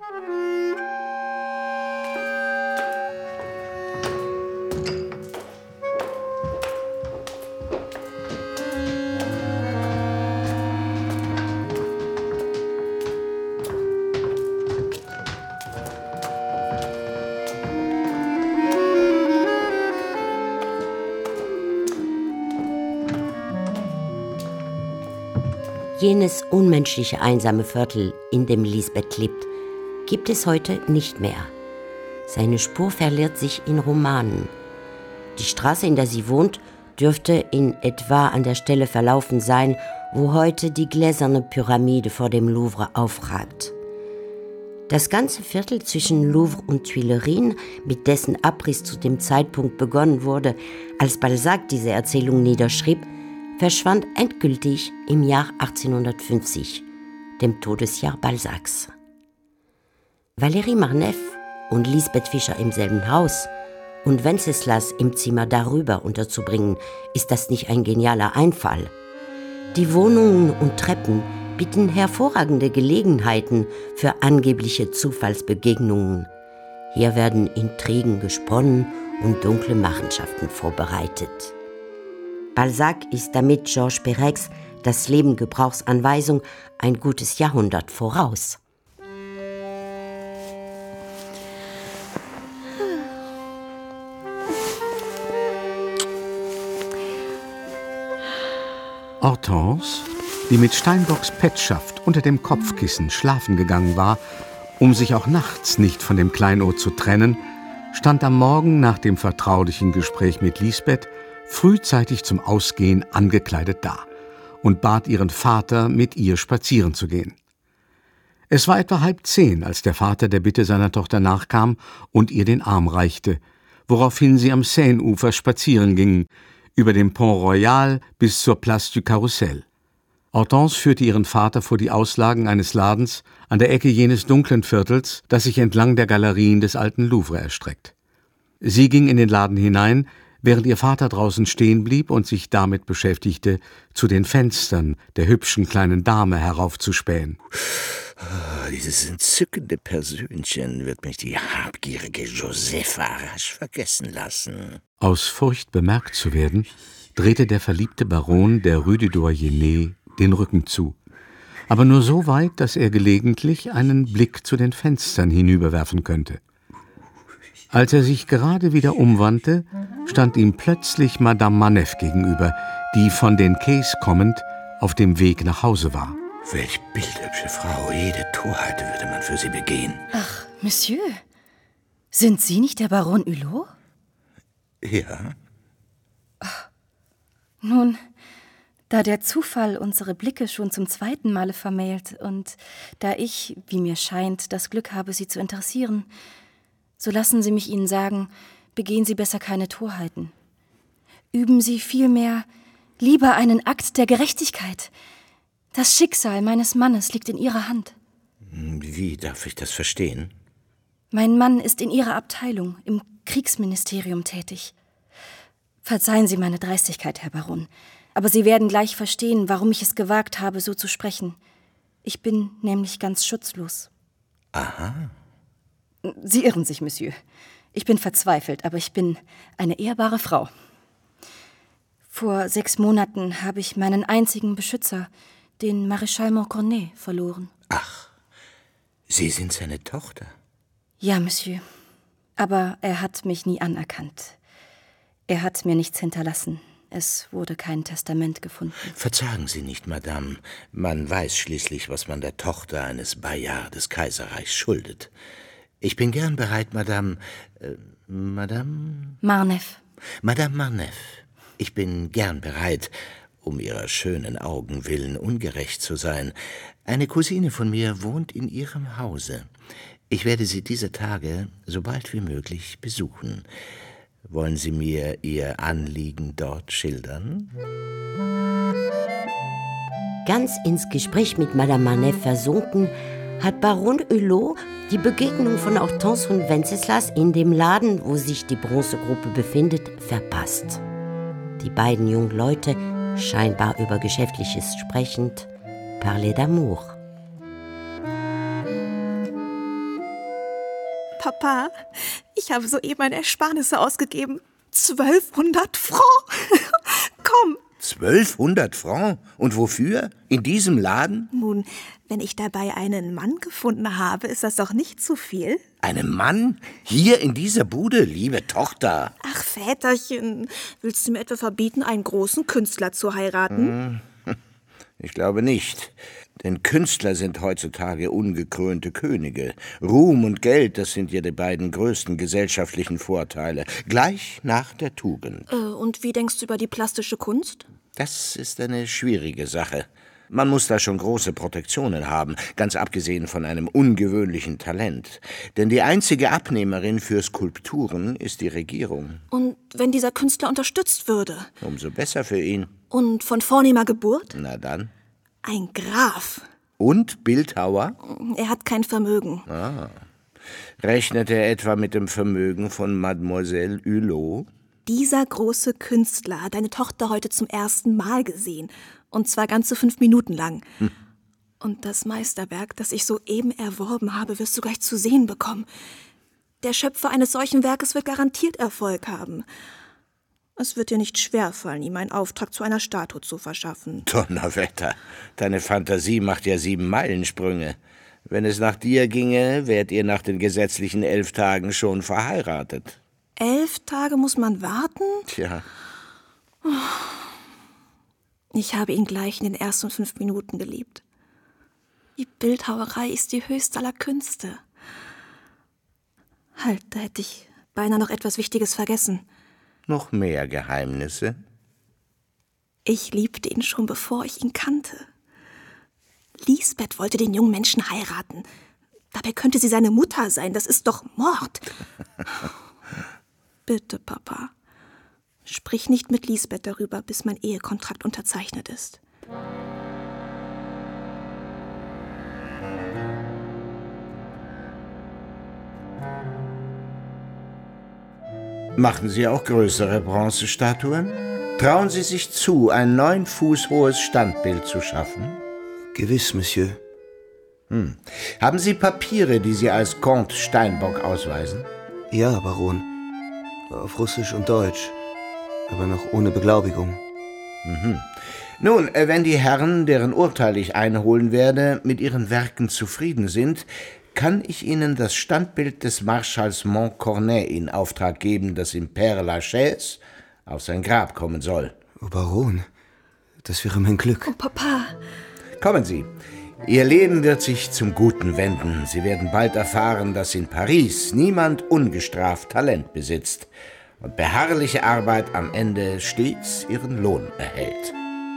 Jenes unmenschliche einsame Viertel, in dem Lisbeth lebt, gibt es heute nicht mehr. Seine Spur verliert sich in Romanen. Die Straße, in der sie wohnt, dürfte in etwa an der Stelle verlaufen sein, wo heute die gläserne Pyramide vor dem Louvre aufragt. Das ganze Viertel zwischen Louvre und Tuilerien, mit dessen Abriss zu dem Zeitpunkt begonnen wurde, als Balzac diese Erzählung niederschrieb, verschwand endgültig im Jahr achtzehnhundertfünfzig, dem Todesjahr Balzacs. Valérie Marneffe und Lisbeth Fischer im selben Haus und Wenceslas im Zimmer darüber unterzubringen, ist das nicht ein genialer Einfall? Die Wohnungen und Treppen bieten hervorragende Gelegenheiten für angebliche Zufallsbegegnungen. Hier werden Intrigen gesponnen und dunkle Machenschaften vorbereitet. Balzac ist damit Georges Perec das Leben Gebrauchsanweisung ein gutes Jahrhundert voraus. Hortense, die mit Steinbocks Petschaft unter dem Kopfkissen schlafen gegangen war, um sich auch nachts nicht von dem Kleinod zu trennen, stand am Morgen nach dem vertraulichen Gespräch mit Lisbeth frühzeitig zum Ausgehen angekleidet da und bat ihren Vater, mit ihr spazieren zu gehen. Es war etwa halb zehn, als der Vater der Bitte seiner Tochter nachkam und ihr den Arm reichte, woraufhin sie am Seineufer spazieren gingen, über den Pont Royal bis zur Place du Carrousel. Hortense führte ihren Vater vor die Auslagen eines Ladens an der Ecke jenes dunklen Viertels, das sich entlang der Galerien des alten Louvre erstreckt. Sie ging in den Laden hinein, während ihr Vater draußen stehen blieb und sich damit beschäftigte, zu den Fenstern der hübschen kleinen Dame heraufzuspähen. Oh, dieses entzückende Persönchen wird mich die habgierige Josepha rasch vergessen lassen. Aus Furcht bemerkt zu werden, drehte der verliebte Baron der Rue du Doyenné den Rücken zu, aber nur so weit, dass er gelegentlich einen Blick zu den Fenstern hinüberwerfen könnte. Als er sich gerade wieder umwandte, stand ihm plötzlich Madame Manef gegenüber, die von den Quais kommend auf dem Weg nach Hause war. Welch bildhübsche Frau, jede Torheit würde man für sie begehen. Ach, Monsieur, sind Sie nicht der Baron Hulot? Ja. Ach, nun, da der Zufall unsere Blicke schon zum zweiten Male vermählt und da ich, wie mir scheint, das Glück habe, Sie zu interessieren, so lassen Sie mich Ihnen sagen, begehen Sie besser keine Torheiten. Üben Sie vielmehr lieber einen Akt der Gerechtigkeit. Das Schicksal meines Mannes liegt in Ihrer Hand. Wie darf ich das verstehen? Mein Mann ist in Ihrer Abteilung, im Kriegsministerium tätig. Verzeihen Sie meine Dreistigkeit, Herr Baron, aber Sie werden gleich verstehen, warum ich es gewagt habe, so zu sprechen. Ich bin nämlich ganz schutzlos. Aha. Sie irren sich, Monsieur. Ich bin verzweifelt, aber ich bin eine ehrbare Frau. Vor sechs Monaten habe ich meinen einzigen Beschützer, den Maréchal Montcornet, verloren. Ach, Sie sind seine Tochter? Ja, Monsieur. Aber er hat mich nie anerkannt. Er hat mir nichts hinterlassen. Es wurde kein Testament gefunden. Verzagen Sie nicht, Madame. Man weiß schließlich, was man der Tochter eines Bayard des Kaiserreichs schuldet. Ich bin gern bereit, Madame... Äh, Madame... Marnef. Madame Marnef. Ich bin gern bereit, um Ihrer schönen Augen willen ungerecht zu sein. Eine Cousine von mir wohnt in Ihrem Hause. Ich werde Sie diese Tage so bald wie möglich besuchen. Wollen Sie mir Ihr Anliegen dort schildern? Ganz ins Gespräch mit Madame Marnef versunken, hat Baron Hulot die Begegnung von Hortense und Wenceslas in dem Laden, wo sich die Bronzegruppe befindet, verpasst. Die beiden jungen Leute, scheinbar über Geschäftliches sprechend, parlaient d'amour. Papa, ich habe soeben meine Ersparnisse ausgegeben. Zwölfhundert Francs. Komm. Zwölfhundert Francs? Und wofür? In diesem Laden? Nun, wenn ich dabei einen Mann gefunden habe, ist das doch nicht zu viel? Einen Mann? Hier in dieser Bude, liebe Tochter? Ach, Väterchen, willst du mir etwa verbieten, einen großen Künstler zu heiraten? Ich glaube nicht. Denn Künstler sind heutzutage ungekrönte Könige. Ruhm und Geld, das sind ja die beiden größten gesellschaftlichen Vorteile. Gleich nach der Tugend. Äh, und wie denkst du über die plastische Kunst? Das ist eine schwierige Sache. Man muss da schon große Protektionen haben, ganz abgesehen von einem ungewöhnlichen Talent. Denn die einzige Abnehmerin für Skulpturen ist die Regierung. Und wenn dieser Künstler unterstützt würde? Umso besser für ihn. Und von vornehmer Geburt? Na dann. Ein Graf. Und Bildhauer? Er hat kein Vermögen. Ah. Rechnet er etwa mit dem Vermögen von Mademoiselle Hulot? Dieser große Künstler hat deine Tochter heute zum ersten Mal gesehen. Und zwar ganze fünf Minuten lang. Hm. Und das Meisterwerk, das ich soeben erworben habe, wirst du gleich zu sehen bekommen. Der Schöpfer eines solchen Werkes wird garantiert Erfolg haben. Es wird dir nicht schwerfallen, ihm einen Auftrag zu einer Statue zu verschaffen. Donnerwetter, deine Fantasie macht ja sieben Meilensprünge. Wenn es nach dir ginge, wärt ihr nach den gesetzlichen elf Tagen schon verheiratet. Elf Tage muss man warten? Tja. Ich habe ihn gleich in den ersten fünf Minuten geliebt. Die Bildhauerei ist die höchste aller Künste. Halt, da hätte ich beinahe noch etwas Wichtiges vergessen. Noch mehr Geheimnisse? Ich liebte ihn schon, bevor ich ihn kannte. Lisbeth wollte den jungen Menschen heiraten. Dabei könnte sie seine Mutter sein. Das ist doch Mord. Bitte, Papa. Sprich nicht mit Lisbeth darüber, bis mein Ehekontrakt unterzeichnet ist. Machen Sie auch größere Bronzestatuen? Trauen Sie sich zu, ein neun Fuß hohes Standbild zu schaffen? Gewiss, Monsieur. Hm. Haben Sie Papiere, die Sie als Comte Steinbock ausweisen? Ja, Baron. Auf Russisch und Deutsch. Aber noch ohne Beglaubigung. Mhm. Nun, wenn die Herren, deren Urteil ich einholen werde, mit ihren Werken zufrieden sind, kann ich Ihnen das Standbild des Marschalls Montcornet in Auftrag geben, das im Père Lachaise auf sein Grab kommen soll. Oh, Baron, das wäre mein Glück. Oh, Papa. Kommen Sie. Ihr Leben wird sich zum Guten wenden. Sie werden bald erfahren, dass in Paris niemand ungestraft Talent besitzt und beharrliche Arbeit am Ende stets ihren Lohn erhält.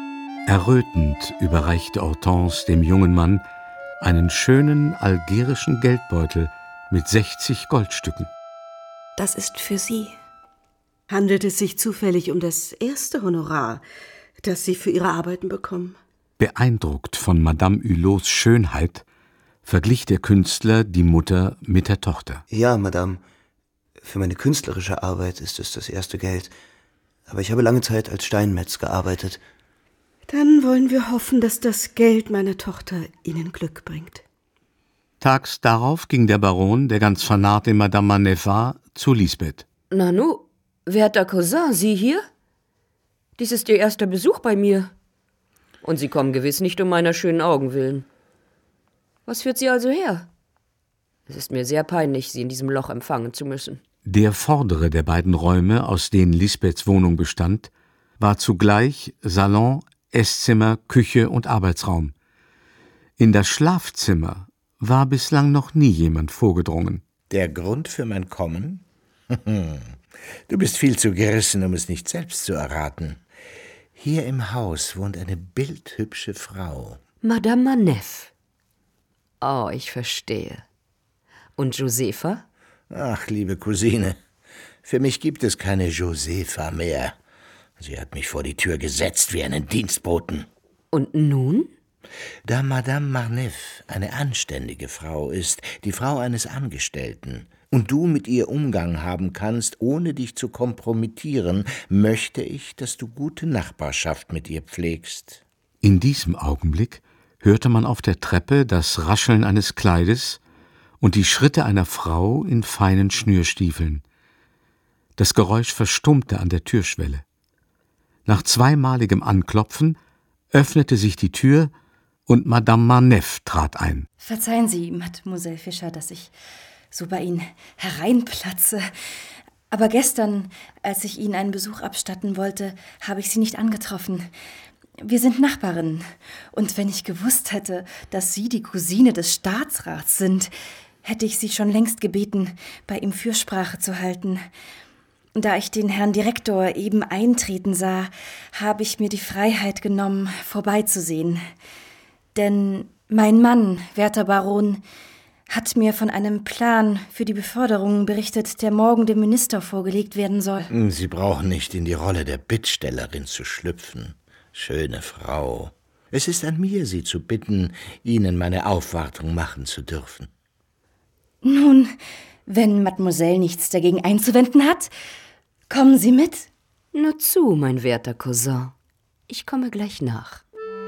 Errötend überreichte Hortense dem jungen Mann einen schönen algerischen Geldbeutel mit sechzig Goldstücken. Das ist für Sie. Handelt es sich zufällig um das erste Honorar, das Sie für Ihre Arbeiten bekommen? Beeindruckt von Madame Hulots Schönheit verglich der Künstler die Mutter mit der Tochter. Ja, Madame. Für meine künstlerische Arbeit ist es das erste Geld. Aber ich habe lange Zeit als Steinmetz gearbeitet. Dann wollen wir hoffen, dass das Geld meiner Tochter Ihnen Glück bringt. Tags darauf ging der Baron, der ganz vernarrt in Madame Manef war, zu Lisbeth. Nanu, werter Cousin, Sie hier? Dies ist Ihr erster Besuch bei mir. Und Sie kommen gewiss nicht um meiner schönen Augen willen. Was führt Sie also her? Es ist mir sehr peinlich, Sie in diesem Loch empfangen zu müssen. Der vordere der beiden Räume, aus denen Lisbeths Wohnung bestand, war zugleich Salon, Esszimmer, Küche und Arbeitsraum. In das Schlafzimmer war bislang noch nie jemand vorgedrungen. Der Grund für mein Kommen? Du bist viel zu gerissen, um es nicht selbst zu erraten. Hier im Haus wohnt eine bildhübsche Frau. Madame Manef. Oh, ich verstehe. Und Josefa? Ach, liebe Cousine, für mich gibt es keine Josefa mehr. Sie hat mich vor die Tür gesetzt wie einen Dienstboten. Und nun? Da Madame Marneffe eine anständige Frau ist, die Frau eines Angestellten, und du mit ihr Umgang haben kannst, ohne dich zu kompromittieren, möchte ich, dass du gute Nachbarschaft mit ihr pflegst. In diesem Augenblick hörte man auf der Treppe das Rascheln eines Kleides und die Schritte einer Frau in feinen Schnürstiefeln. Das Geräusch verstummte an der Türschwelle. Nach zweimaligem Anklopfen öffnete sich die Tür und Madame Marneffe trat ein. Verzeihen Sie, Mademoiselle Fischer, dass ich so bei Ihnen hereinplatze. Aber gestern, als ich Ihnen einen Besuch abstatten wollte, habe ich Sie nicht angetroffen. Wir sind Nachbarinnen. Und wenn ich gewusst hätte, dass Sie die Cousine des Staatsrats sind, hätte ich Sie schon längst gebeten, bei ihm Fürsprache zu halten. Da ich den Herrn Direktor eben eintreten sah, habe ich mir die Freiheit genommen, vorbeizusehen. Denn mein Mann, werter Baron, hat mir von einem Plan für die Beförderung berichtet, der morgen dem Minister vorgelegt werden soll. Sie brauchen nicht in die Rolle der Bittstellerin zu schlüpfen. Schöne Frau, es ist an mir, Sie zu bitten, Ihnen meine Aufwartung machen zu dürfen. Nun, wenn Mademoiselle nichts dagegen einzuwenden hat, kommen Sie mit? Nur zu, mein werter Cousin. Ich komme gleich nach.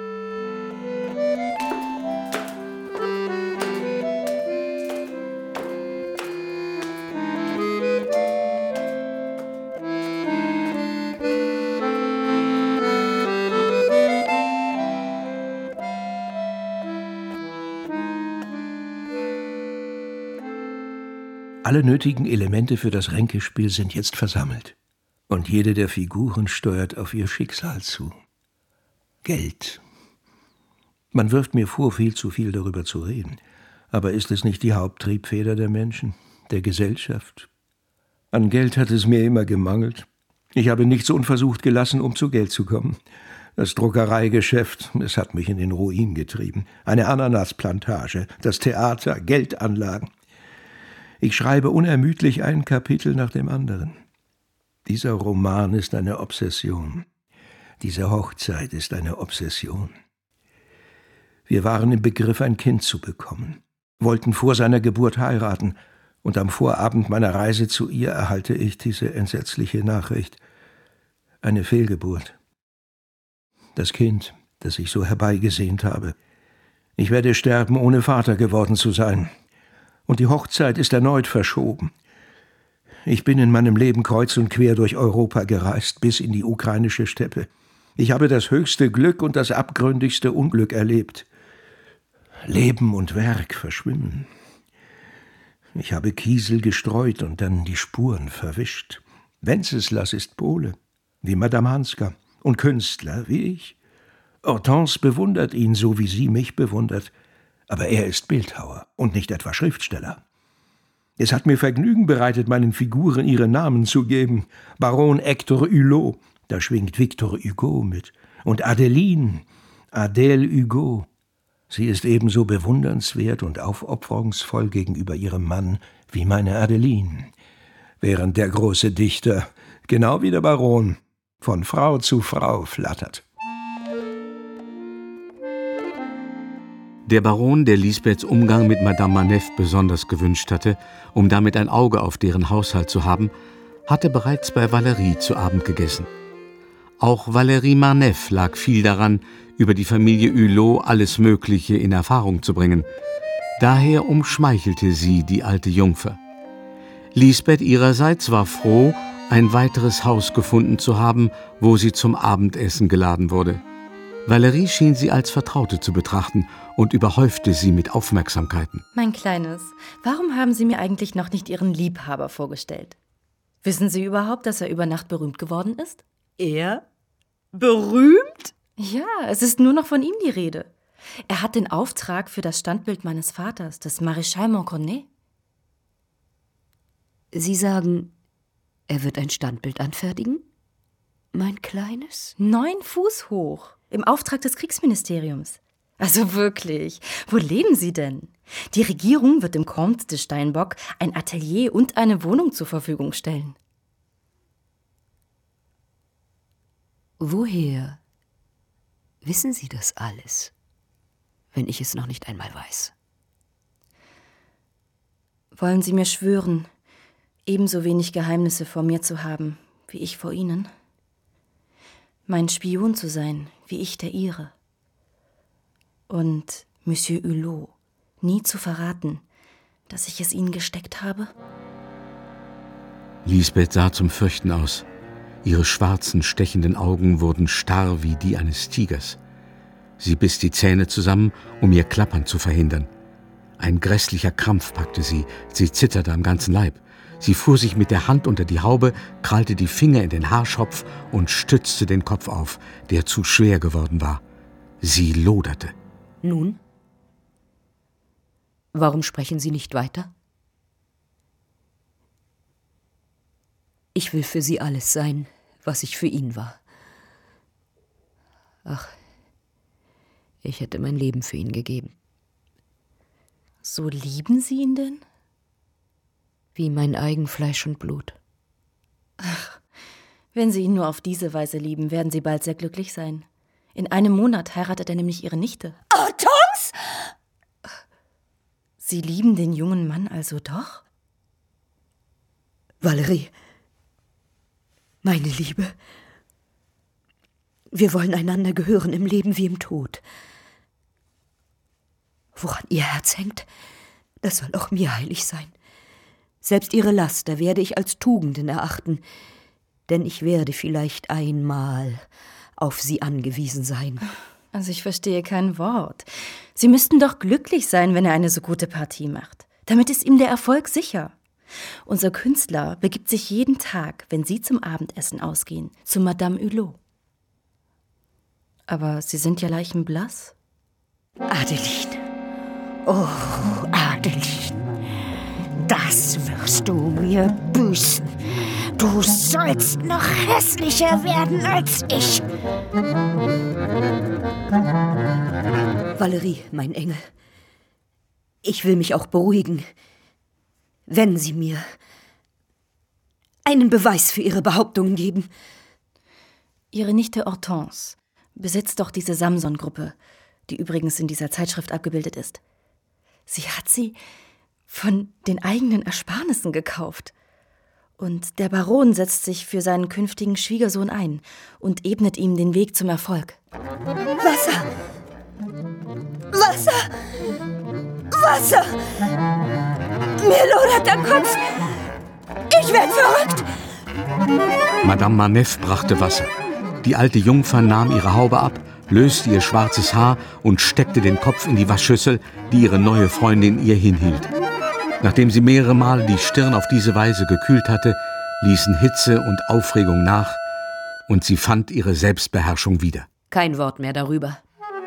Alle nötigen Elemente für das Ränkespiel sind jetzt versammelt. Und jede der Figuren steuert auf ihr Schicksal zu. Geld. Man wirft mir vor, viel zu viel darüber zu reden. Aber ist es nicht die Haupttriebfeder der Menschen, der Gesellschaft? An Geld hat es mir immer gemangelt. Ich habe nichts unversucht gelassen, um zu Geld zu kommen. Das Druckereigeschäft, es hat mich in den Ruin getrieben. Eine Ananasplantage, das Theater, Geldanlagen. Ich schreibe unermüdlich ein Kapitel nach dem anderen. Dieser Roman ist eine Obsession. Diese Hochzeit ist eine Obsession. Wir waren im Begriff, ein Kind zu bekommen, wollten vor seiner Geburt heiraten, und am Vorabend meiner Reise zu ihr erhalte ich diese entsetzliche Nachricht. Eine Fehlgeburt. Das Kind, das ich so herbeigesehnt habe. Ich werde sterben, ohne Vater geworden zu sein. Und die Hochzeit ist erneut verschoben. Ich bin in meinem Leben kreuz und quer durch Europa gereist, bis in die ukrainische Steppe. Ich habe das höchste Glück und das abgründigste Unglück erlebt. Leben und Werk verschwimmen. Ich habe Kiesel gestreut und dann die Spuren verwischt. Wenceslas ist Pole, wie Madame Hanska, und Künstler wie ich. Hortense bewundert ihn, so wie sie mich bewundert, aber er ist Bildhauer und nicht etwa Schriftsteller. Es hat mir Vergnügen bereitet, meinen Figuren ihre Namen zu geben. Baron Hector Hulot, da schwingt Victor Hugo mit, und Adeline, Adèle Hugo. Sie ist ebenso bewundernswert und aufopferungsvoll gegenüber ihrem Mann wie meine Adeline, während der große Dichter, genau wie der Baron, von Frau zu Frau flattert. Der Baron, der Lisbeths Umgang mit Madame Manef besonders gewünscht hatte, um damit ein Auge auf deren Haushalt zu haben, hatte bereits bei Valérie zu Abend gegessen. Auch Valérie Marneffe lag viel daran, über die Familie Hulot alles Mögliche in Erfahrung zu bringen. Daher umschmeichelte sie die alte Jungfer. Lisbeth ihrerseits war froh, ein weiteres Haus gefunden zu haben, wo sie zum Abendessen geladen wurde. Valérie schien sie als Vertraute zu betrachten und überhäufte sie mit Aufmerksamkeiten. Mein Kleines, warum haben Sie mir eigentlich noch nicht Ihren Liebhaber vorgestellt? Wissen Sie überhaupt, dass er über Nacht berühmt geworden ist? Er? Berühmt? Ja, es ist nur noch von ihm die Rede. Er hat den Auftrag für das Standbild meines Vaters, des Maréchal Montcornet. Sie sagen, er wird ein Standbild anfertigen? Mein Kleines? Neun Fuß hoch, im Auftrag des Kriegsministeriums. Also wirklich, wo leben Sie denn? Die Regierung wird dem Comte de Steinbock ein Atelier und eine Wohnung zur Verfügung stellen. Woher wissen Sie das alles, wenn ich es noch nicht einmal weiß? Wollen Sie mir schwören, ebenso wenig Geheimnisse vor mir zu haben, wie ich vor Ihnen? Mein Spion zu sein, wie ich der Ihre. Und Monsieur Hulot nie zu verraten, dass ich es Ihnen gesteckt habe? Lisbeth sah zum Fürchten aus. Ihre schwarzen, stechenden Augen wurden starr wie die eines Tigers. Sie biss die Zähne zusammen, um ihr Klappern zu verhindern. Ein grässlicher Krampf packte sie, sie zitterte am ganzen Leib. Sie fuhr sich mit der Hand unter die Haube, krallte die Finger in den Haarschopf und stützte den Kopf auf, der zu schwer geworden war. Sie loderte. Nun? Warum sprechen Sie nicht weiter? Ich will für Sie alles sein, was ich für ihn war. Ach, ich hätte mein Leben für ihn gegeben. So lieben Sie ihn denn? Wie mein eigen Fleisch und Blut. Ach, wenn Sie ihn nur auf diese Weise lieben, werden Sie bald sehr glücklich sein. In einem Monat heiratet er nämlich Ihre Nichte. Hortense! Sie lieben den jungen Mann also doch? Valérie, meine Liebe, wir wollen einander gehören im Leben wie im Tod. Woran Ihr Herz hängt, das soll auch mir heilig sein. Selbst Ihre Laster werde ich als Tugenden erachten, denn ich werde vielleicht einmal auf Sie angewiesen sein. Also ich verstehe kein Wort. Sie müssten doch glücklich sein, wenn er eine so gute Partie macht. Damit ist ihm der Erfolg sicher. Unser Künstler begibt sich jeden Tag, wenn Sie zum Abendessen ausgehen, zu Madame Hulot. Aber Sie sind ja leichenblass. Adeline. Oh, Adeline. Das wirst du mir büßen. Du sollst noch hässlicher werden als ich. Valerie, mein Engel. Ich will mich auch beruhigen, wenn Sie mir einen Beweis für Ihre Behauptungen geben. Ihre Nichte Hortense besitzt doch diese Samson-Gruppe, die übrigens in dieser Zeitschrift abgebildet ist. Sie hat sie von den eigenen Ersparnissen gekauft. Und der Baron setzt sich für seinen künftigen Schwiegersohn ein und ebnet ihm den Weg zum Erfolg. Wasser! Wasser! Wasser! Mir lodert der Kopf! Ich werd verrückt! Madame Marneffe brachte Wasser. Die alte Jungfer nahm ihre Haube ab, löste ihr schwarzes Haar und steckte den Kopf in die Waschschüssel, die ihre neue Freundin ihr hinhielt. Nachdem sie mehrere Male die Stirn auf diese Weise gekühlt hatte, ließen Hitze und Aufregung nach, und sie fand ihre Selbstbeherrschung wieder. Kein Wort mehr darüber.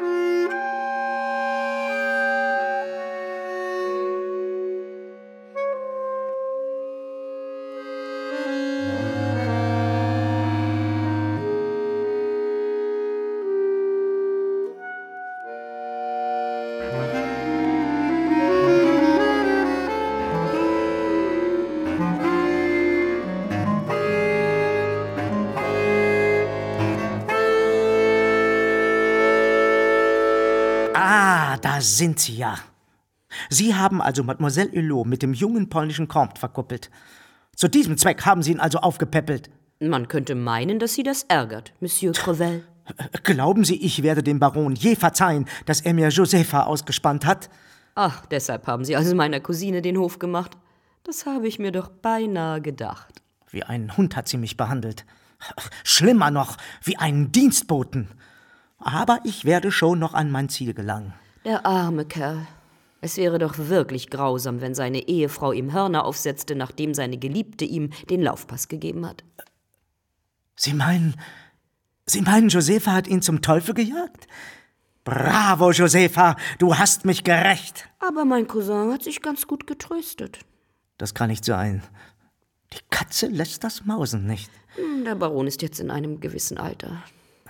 Da sind Sie ja. Sie haben also Mademoiselle Hulot mit dem jungen polnischen Comte verkuppelt. Zu diesem Zweck haben Sie ihn also aufgepäppelt. Man könnte meinen, dass Sie das ärgert, Monsieur Crevel. Glauben Sie, ich werde dem Baron je verzeihen, dass er mir Josepha ausgespannt hat? Ach, deshalb haben Sie also meiner Cousine den Hof gemacht. Das habe ich mir doch beinahe gedacht. Wie ein Hund hat sie mich behandelt. Schlimmer noch, wie einen Dienstboten. Aber ich werde schon noch an mein Ziel gelangen. Der arme Kerl. Es wäre doch wirklich grausam, wenn seine Ehefrau ihm Hörner aufsetzte, nachdem seine Geliebte ihm den Laufpass gegeben hat. Sie meinen, Sie meinen, Josepha hat ihn zum Teufel gejagt? Bravo, Josepha, du hast mich gerächt. Aber mein Cousin hat sich ganz gut getröstet. Das kann nicht sein. Die Katze lässt das Mausen nicht. Der Baron ist jetzt in einem gewissen Alter.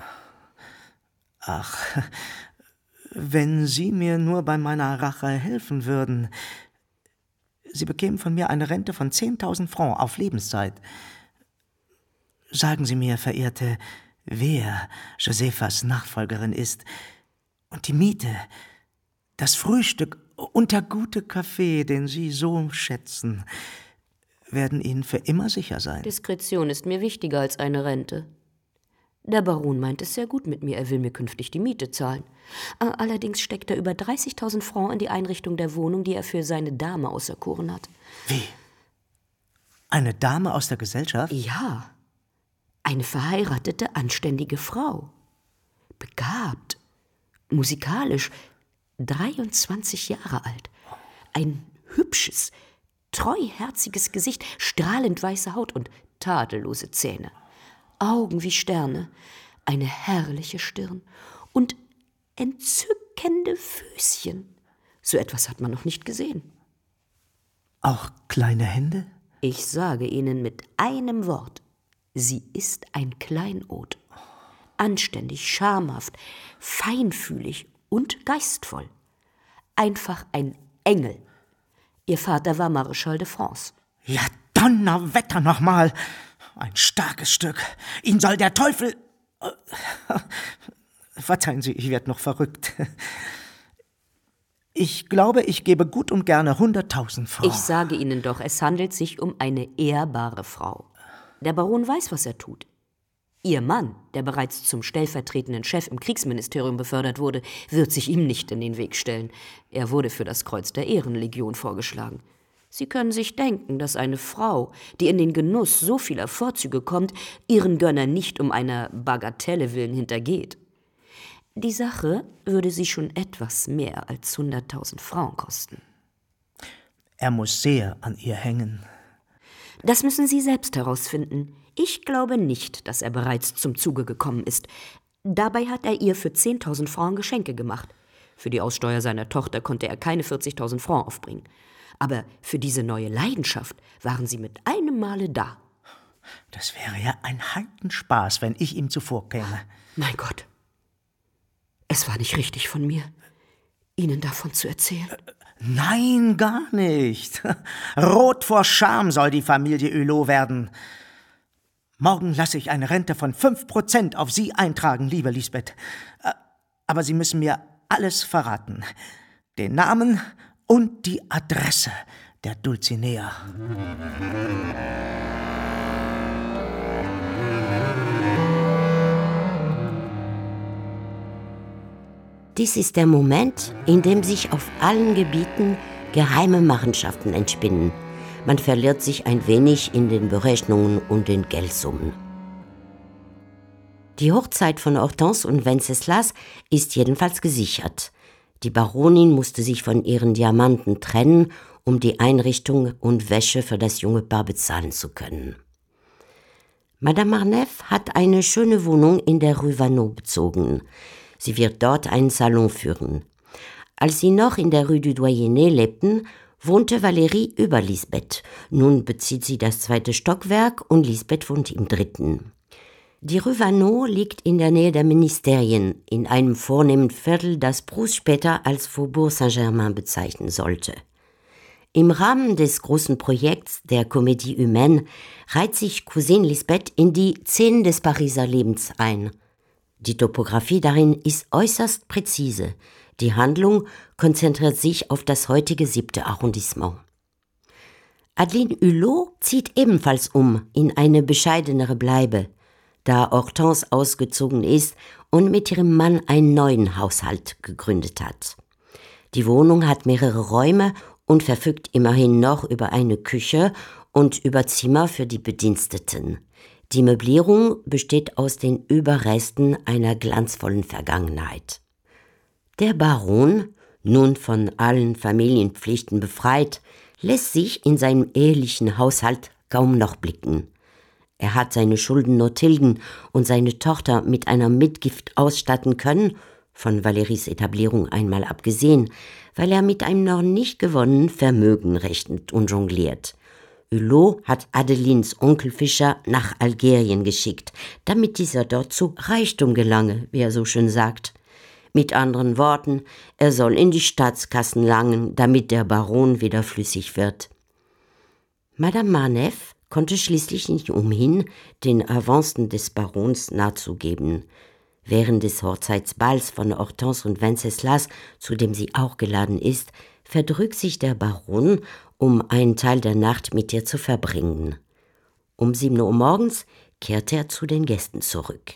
Ach, wenn Sie mir nur bei meiner Rache helfen würden. Sie bekämen von mir eine Rente von zehntausend Francs auf Lebenszeit. Sagen Sie mir, Verehrte, wer Josephas Nachfolgerin ist und die Miete, das Frühstück und der gute Kaffee, den Sie so schätzen, werden Ihnen für immer sicher sein. Diskretion ist mir wichtiger als eine Rente. Der Baron meint es sehr gut mit mir, er will mir künftig die Miete zahlen. Allerdings steckt er über dreißigtausend Francs in die Einrichtung der Wohnung, die er für seine Dame auserkoren hat. Wie? Eine Dame aus der Gesellschaft? Ja, eine verheiratete, anständige Frau. Begabt, musikalisch, dreiundzwanzig Jahre alt. Ein hübsches, treuherziges Gesicht, strahlend weiße Haut und tadellose Zähne. Augen wie Sterne, eine herrliche Stirn und entzückende Füßchen. So etwas hat man noch nicht gesehen. Auch kleine Hände? Ich sage Ihnen mit einem Wort, sie ist ein Kleinod. Anständig, schamhaft, feinfühlig und geistvoll. Einfach ein Engel. Ihr Vater war Maréchal de France. Ja, Donnerwetter nochmal! Ein starkes Stück. Ihn soll der Teufel... Verzeihen Sie, ich werde noch verrückt. Ich glaube, ich gebe gut und gerne hunderttausend Francs. Ich sage Ihnen doch, es handelt sich um eine ehrbare Frau. Der Baron weiß, was er tut. Ihr Mann, der bereits zum stellvertretenden Chef im Kriegsministerium befördert wurde, wird sich ihm nicht in den Weg stellen. Er wurde für das Kreuz der Ehrenlegion vorgeschlagen. Sie können sich denken, dass eine Frau, die in den Genuss so vieler Vorzüge kommt, ihren Gönner nicht um einer Bagatelle willen hintergeht. Die Sache würde sie schon etwas mehr als hunderttausend Francs kosten. Er muss sehr an ihr hängen. Das müssen Sie selbst herausfinden. Ich glaube nicht, dass er bereits zum Zuge gekommen ist. Dabei hat er ihr für zehntausend Francs Geschenke gemacht. Für die Aussteuer seiner Tochter konnte er keine vierzigtausend Francs aufbringen. Aber für diese neue Leidenschaft waren sie mit einem Male da. Das wäre ja ein Heidenspaß, wenn ich ihm zuvorkäme. Mein Gott. Es war nicht richtig von mir, Ihnen davon zu erzählen. Nein, gar nicht. Rot vor Scham soll die Familie Hulot werden. Morgen lasse ich eine Rente von fünf Prozent auf Sie eintragen, liebe Lisbeth. Aber Sie müssen mir alles verraten. Den Namen und die Adresse der Dulcinea. Dies ist der Moment, in dem sich auf allen Gebieten geheime Machenschaften entspinnen. Man verliert sich ein wenig in den Berechnungen und den Geldsummen. Die Hochzeit von Hortense und Wenceslas ist jedenfalls gesichert. Die Baronin musste sich von ihren Diamanten trennen, um die Einrichtung und Wäsche für das junge Paar bezahlen zu können. Madame Marneffe hat eine schöne Wohnung in der Rue Vaneau bezogen. Sie wird dort einen Salon führen. Als sie noch in der Rue du Doyenné lebten, wohnte Valérie über Lisbeth. Nun bezieht sie das zweite Stockwerk und Lisbeth wohnt im dritten. Die Rue Vaneau liegt in der Nähe der Ministerien, in einem vornehmen Viertel, das Proust später als Faubourg Saint-Germain bezeichnen sollte. Im Rahmen des großen Projekts der Comédie Humaine reiht sich Cousine Lisbeth in die Szenen des Pariser Lebens ein. Die Topographie darin ist äußerst präzise. Die Handlung konzentriert sich auf das heutige siebte Arrondissement. Adeline Hulot zieht ebenfalls um in eine bescheidenere Bleibe, da Hortense ausgezogen ist und mit ihrem Mann einen neuen Haushalt gegründet hat. Die Wohnung hat mehrere Räume und verfügt immerhin noch über eine Küche und über Zimmer für die Bediensteten. Die Möblierung besteht aus den Überresten einer glanzvollen Vergangenheit. Der Baron, nun von allen Familienpflichten befreit, lässt sich in seinem ehelichen Haushalt kaum noch blicken. Er hat seine Schulden nur tilgen und seine Tochter mit einer Mitgift ausstatten können, von Valéries Etablierung einmal abgesehen, weil er mit einem noch nicht gewonnenen Vermögen rechnet und jongliert. Hulot hat Adelines Onkel Fischer nach Algerien geschickt, damit dieser dort zu Reichtum gelange, wie er so schön sagt. Mit anderen Worten, er soll in die Staatskassen langen, damit der Baron wieder flüssig wird. Madame Marneffe konnte schließlich nicht umhin, den Avancen des Barons nachzugeben. Während des Hochzeitsballs von Hortense und Wenceslas, zu dem sie auch geladen ist, verdrückt sich der Baron, um einen Teil der Nacht mit ihr zu verbringen. Um sieben Uhr morgens kehrt er zu den Gästen zurück.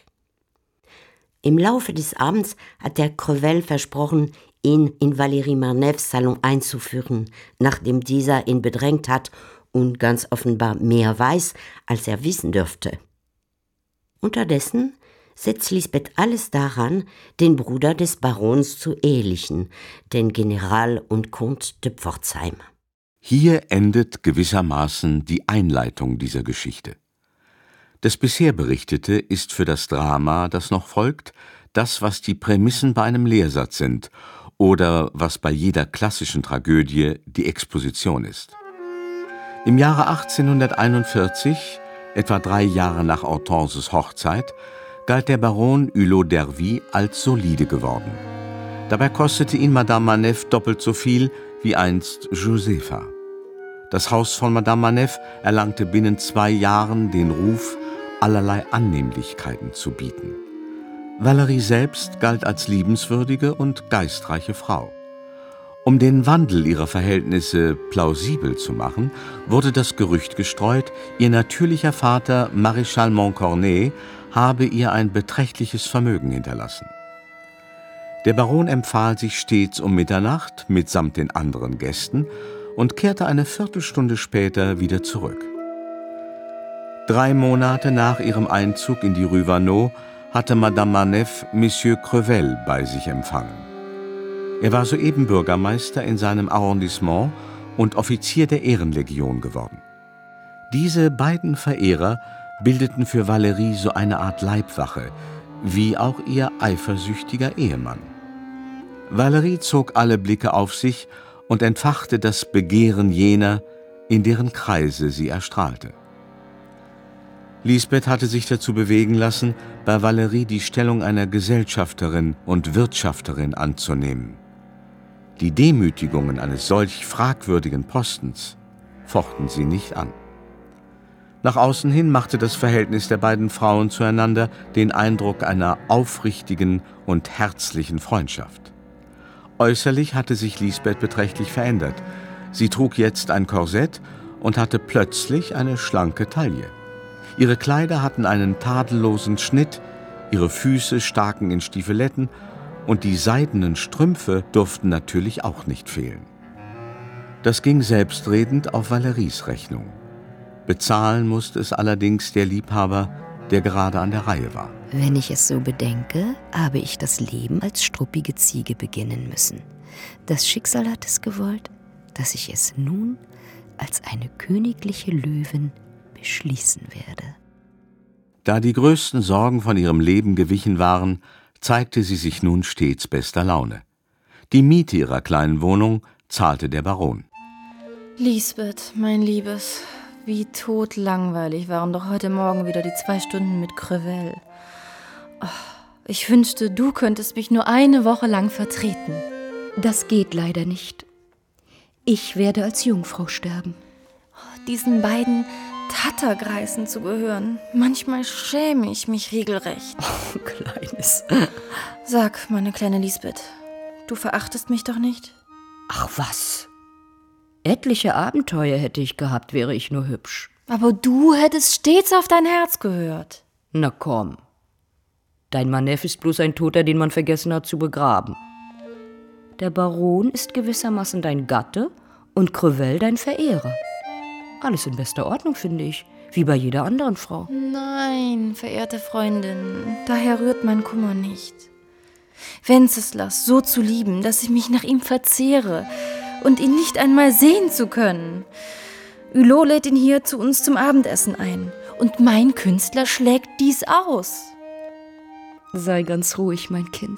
Im Laufe des Abends hat der Crevel versprochen, ihn in Valérie Marneffes Salon einzuführen, nachdem dieser ihn bedrängt hat und ganz offenbar mehr weiß, als er wissen dürfte. Unterdessen setzt Lisbeth alles daran, den Bruder des Barons zu ehelichen, den General und Comte de Pforzheim. Hier endet gewissermaßen die Einleitung dieser Geschichte. Das bisher Berichtete ist für das Drama, das noch folgt, das, was die Prämissen bei einem Lehrsatz sind oder was bei jeder klassischen Tragödie die Exposition ist. Im Jahre achtzehnhunderteinundvierzig, etwa drei Jahre nach Hortenses Hochzeit, galt der Baron Hulot d'Ervy als solide geworden. Dabei kostete ihn Madame Marneffe doppelt so viel wie einst Josepha. Das Haus von Madame Marneffe erlangte binnen zwei Jahren den Ruf, allerlei Annehmlichkeiten zu bieten. Valérie selbst galt als liebenswürdige und geistreiche Frau. Um den Wandel ihrer Verhältnisse plausibel zu machen, wurde das Gerücht gestreut, ihr natürlicher Vater Maréchal Montcornet habe ihr ein beträchtliches Vermögen hinterlassen. Der Baron empfahl sich stets um Mitternacht mitsamt den anderen Gästen und kehrte eine Viertelstunde später wieder zurück. Drei Monate nach ihrem Einzug in die Rue Vaneau hatte Madame Marneffe Monsieur Crevel bei sich empfangen. Er war soeben Bürgermeister in seinem Arrondissement und Offizier der Ehrenlegion geworden. Diese beiden Verehrer bildeten für Valérie so eine Art Leibwache, wie auch ihr eifersüchtiger Ehemann. Valerie zog alle Blicke auf sich und entfachte das Begehren jener, in deren Kreise sie erstrahlte. Lisbeth hatte sich dazu bewegen lassen, bei Valerie die Stellung einer Gesellschafterin und Wirtschafterin anzunehmen. Die Demütigungen eines solch fragwürdigen Postens fochten sie nicht an. Nach außen hin machte das Verhältnis der beiden Frauen zueinander den Eindruck einer aufrichtigen und herzlichen Freundschaft. Äußerlich hatte sich Lisbeth beträchtlich verändert. Sie trug jetzt ein Korsett und hatte plötzlich eine schlanke Taille. Ihre Kleider hatten einen tadellosen Schnitt, ihre Füße staken in Stiefeletten und die seidenen Strümpfe durften natürlich auch nicht fehlen. Das ging selbstredend auf Valeries Rechnung. Bezahlen musste es allerdings der Liebhaber, der gerade an der Reihe war. Wenn ich es so bedenke, habe ich das Leben als struppige Ziege beginnen müssen. Das Schicksal hat es gewollt, dass ich es nun als eine königliche Löwin beschließen werde. Da die größten Sorgen von ihrem Leben gewichen waren, zeigte sie sich nun stets bester Laune. Die Miete ihrer kleinen Wohnung zahlte der Baron. Lisbeth, mein Liebes, wie totlangweilig waren doch heute Morgen wieder die zwei Stunden mit Crevel. Oh, ich wünschte, du könntest mich nur eine Woche lang vertreten. Das geht leider nicht. Ich werde als Jungfrau sterben. Diesen beiden Tattergreisen zu gehören, manchmal schäme ich mich regelrecht. Oh, Kleines. Sag, meine kleine Lisbeth, du verachtest mich doch nicht? Ach was. Etliche Abenteuer hätte ich gehabt, wäre ich nur hübsch. Aber du hättest stets auf dein Herz gehört. Na komm. Dein Manef ist bloß ein Toter, den man vergessen hat zu begraben. Der Baron ist gewissermaßen dein Gatte und Crevel dein Verehrer. Alles in bester Ordnung, finde ich, wie bei jeder anderen Frau. Nein, verehrte Freundin, daher rührt mein Kummer nicht. Wenceslas so zu lieben, dass ich mich nach ihm verzehre und ihn nicht einmal sehen zu können. Hulot lädt ihn hier zu uns zum Abendessen ein und mein Künstler schlägt dies aus. Sei ganz ruhig, mein Kind.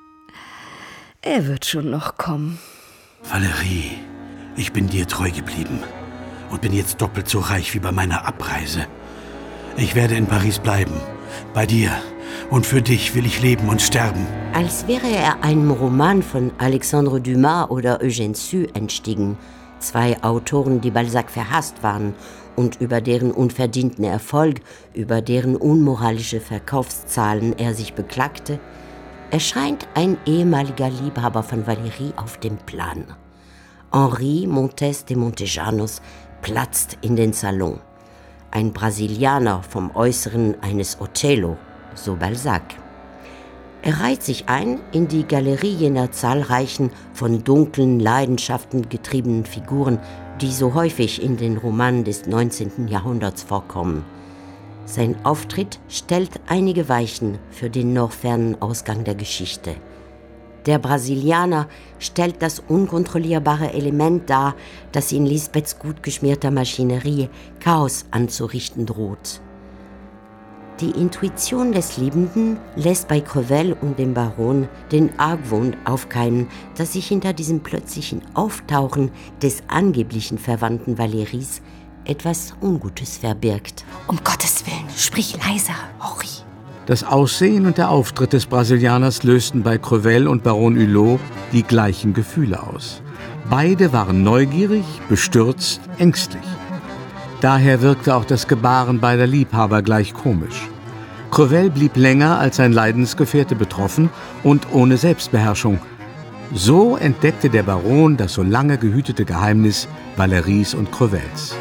Er wird schon noch kommen. Valerie, ich bin dir treu geblieben und bin jetzt doppelt so reich wie bei meiner Abreise. Ich werde in Paris bleiben, bei dir, und für dich will ich leben und sterben. Als wäre er einem Roman von Alexandre Dumas oder Eugène Sue entstiegen, zwei Autoren, die Balzac verhasst waren und über deren unverdienten Erfolg, über deren unmoralische Verkaufszahlen er sich beklagte, erscheint ein ehemaliger Liebhaber von Valerie auf dem Plan. Henri Montes de Montejanos platzt in den Salon. Ein Brasilianer vom Äußeren eines Othello, so Balzac. Er reiht sich ein in die Galerie jener zahlreichen, von dunklen Leidenschaften getriebenen Figuren, die so häufig in den Romanen des neunzehnten Jahrhunderts vorkommen. Sein Auftritt stellt einige Weichen für den noch fernen Ausgang der Geschichte. Der Brasilianer stellt das unkontrollierbare Element dar, das in Lisbeths gut geschmierter Maschinerie Chaos anzurichten droht. Die Intuition des Liebenden lässt bei Crevel und dem Baron den Argwohn aufkeimen, dass sich hinter diesem plötzlichen Auftauchen des angeblichen Verwandten Valeries etwas Ungutes verbirgt. Um Gottes Willen, sprich leiser, Henri. Das Aussehen und der Auftritt des Brasilianers lösten bei Crevel und Baron Hulot die gleichen Gefühle aus. Beide waren neugierig, bestürzt, ängstlich. Daher wirkte auch das Gebaren beider Liebhaber gleich komisch. Crevel blieb länger als sein Leidensgefährte betroffen und ohne Selbstbeherrschung. So entdeckte der Baron das so lange gehütete Geheimnis Valeries und Crevels.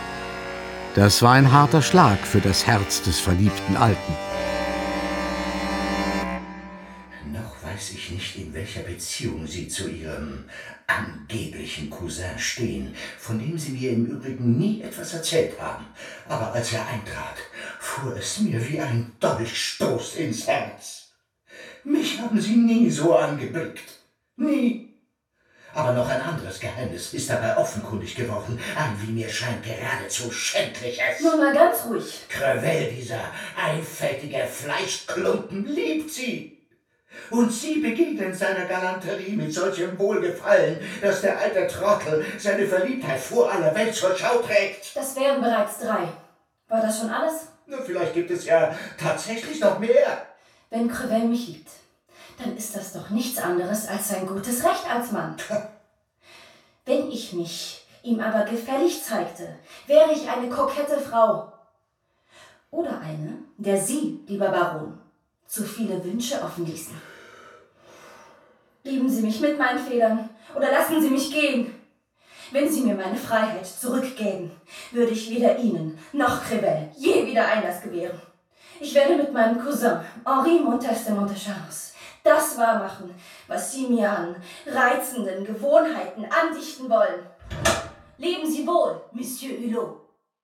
Das war ein harter Schlag für das Herz des verliebten Alten. Noch weiß ich nicht, in welcher Beziehung Sie zu Ihrem angeblichen Cousin stehen, von dem Sie mir im Übrigen nie etwas erzählt haben. Aber als er eintrat, fuhr es mir wie ein Dolchstoß ins Herz. Mich haben Sie nie so angeblickt. Nie. Aber noch ein anderes Geheimnis ist dabei offenkundig geworden. Ein, wie mir scheint, geradezu schändliches. Nur mal ganz ruhig. Crevel, dieser einfältige Fleischklumpen, liebt sie. Und sie begegnen seiner Galanterie mit solchem Wohlgefallen, dass der alte Trottel seine Verliebtheit vor aller Welt zur Schau trägt. Das wären bereits drei. War das schon alles? Na, vielleicht gibt es ja tatsächlich noch mehr. Wenn Crevel mich liebt, dann ist das doch nichts anderes als sein gutes Recht als Mann. Wenn ich mich ihm aber gefällig zeigte, wäre ich eine kokette Frau. Oder eine, der Sie, lieber Baron, zu viele Wünsche offen ließen. Lieben Sie mich mit meinen Fehlern oder lassen Sie mich gehen. Wenn Sie mir meine Freiheit zurückgäben, würde ich weder Ihnen noch Crevel je wieder Einlass gewähren. Ich werde mit meinem Cousin Henri Montes de Montechamps das wahrmachen, was Sie mir an reizenden Gewohnheiten andichten wollen. Leben Sie wohl, Monsieur Hulot.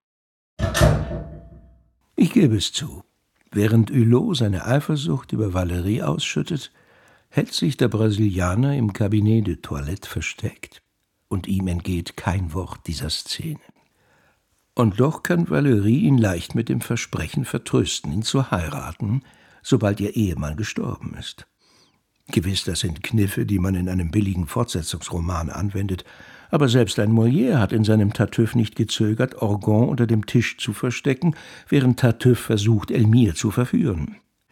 Ich gebe es zu. Während Hulot seine Eifersucht über Valerie ausschüttet, hält sich der Brasilianer im Cabinet de Toilette versteckt, und ihm entgeht kein Wort dieser Szene. Und doch kann Valerie ihn leicht mit dem Versprechen vertrösten, ihn zu heiraten, sobald ihr Ehemann gestorben ist. Gewiss, das sind Kniffe, die man in einem billigen Fortsetzungsroman anwendet, aber selbst ein Molière hat in seinem Tartuffe nicht gezögert, Orgon unter dem Tisch zu verstecken, während Tartuffe versucht, Elmire zu verführen.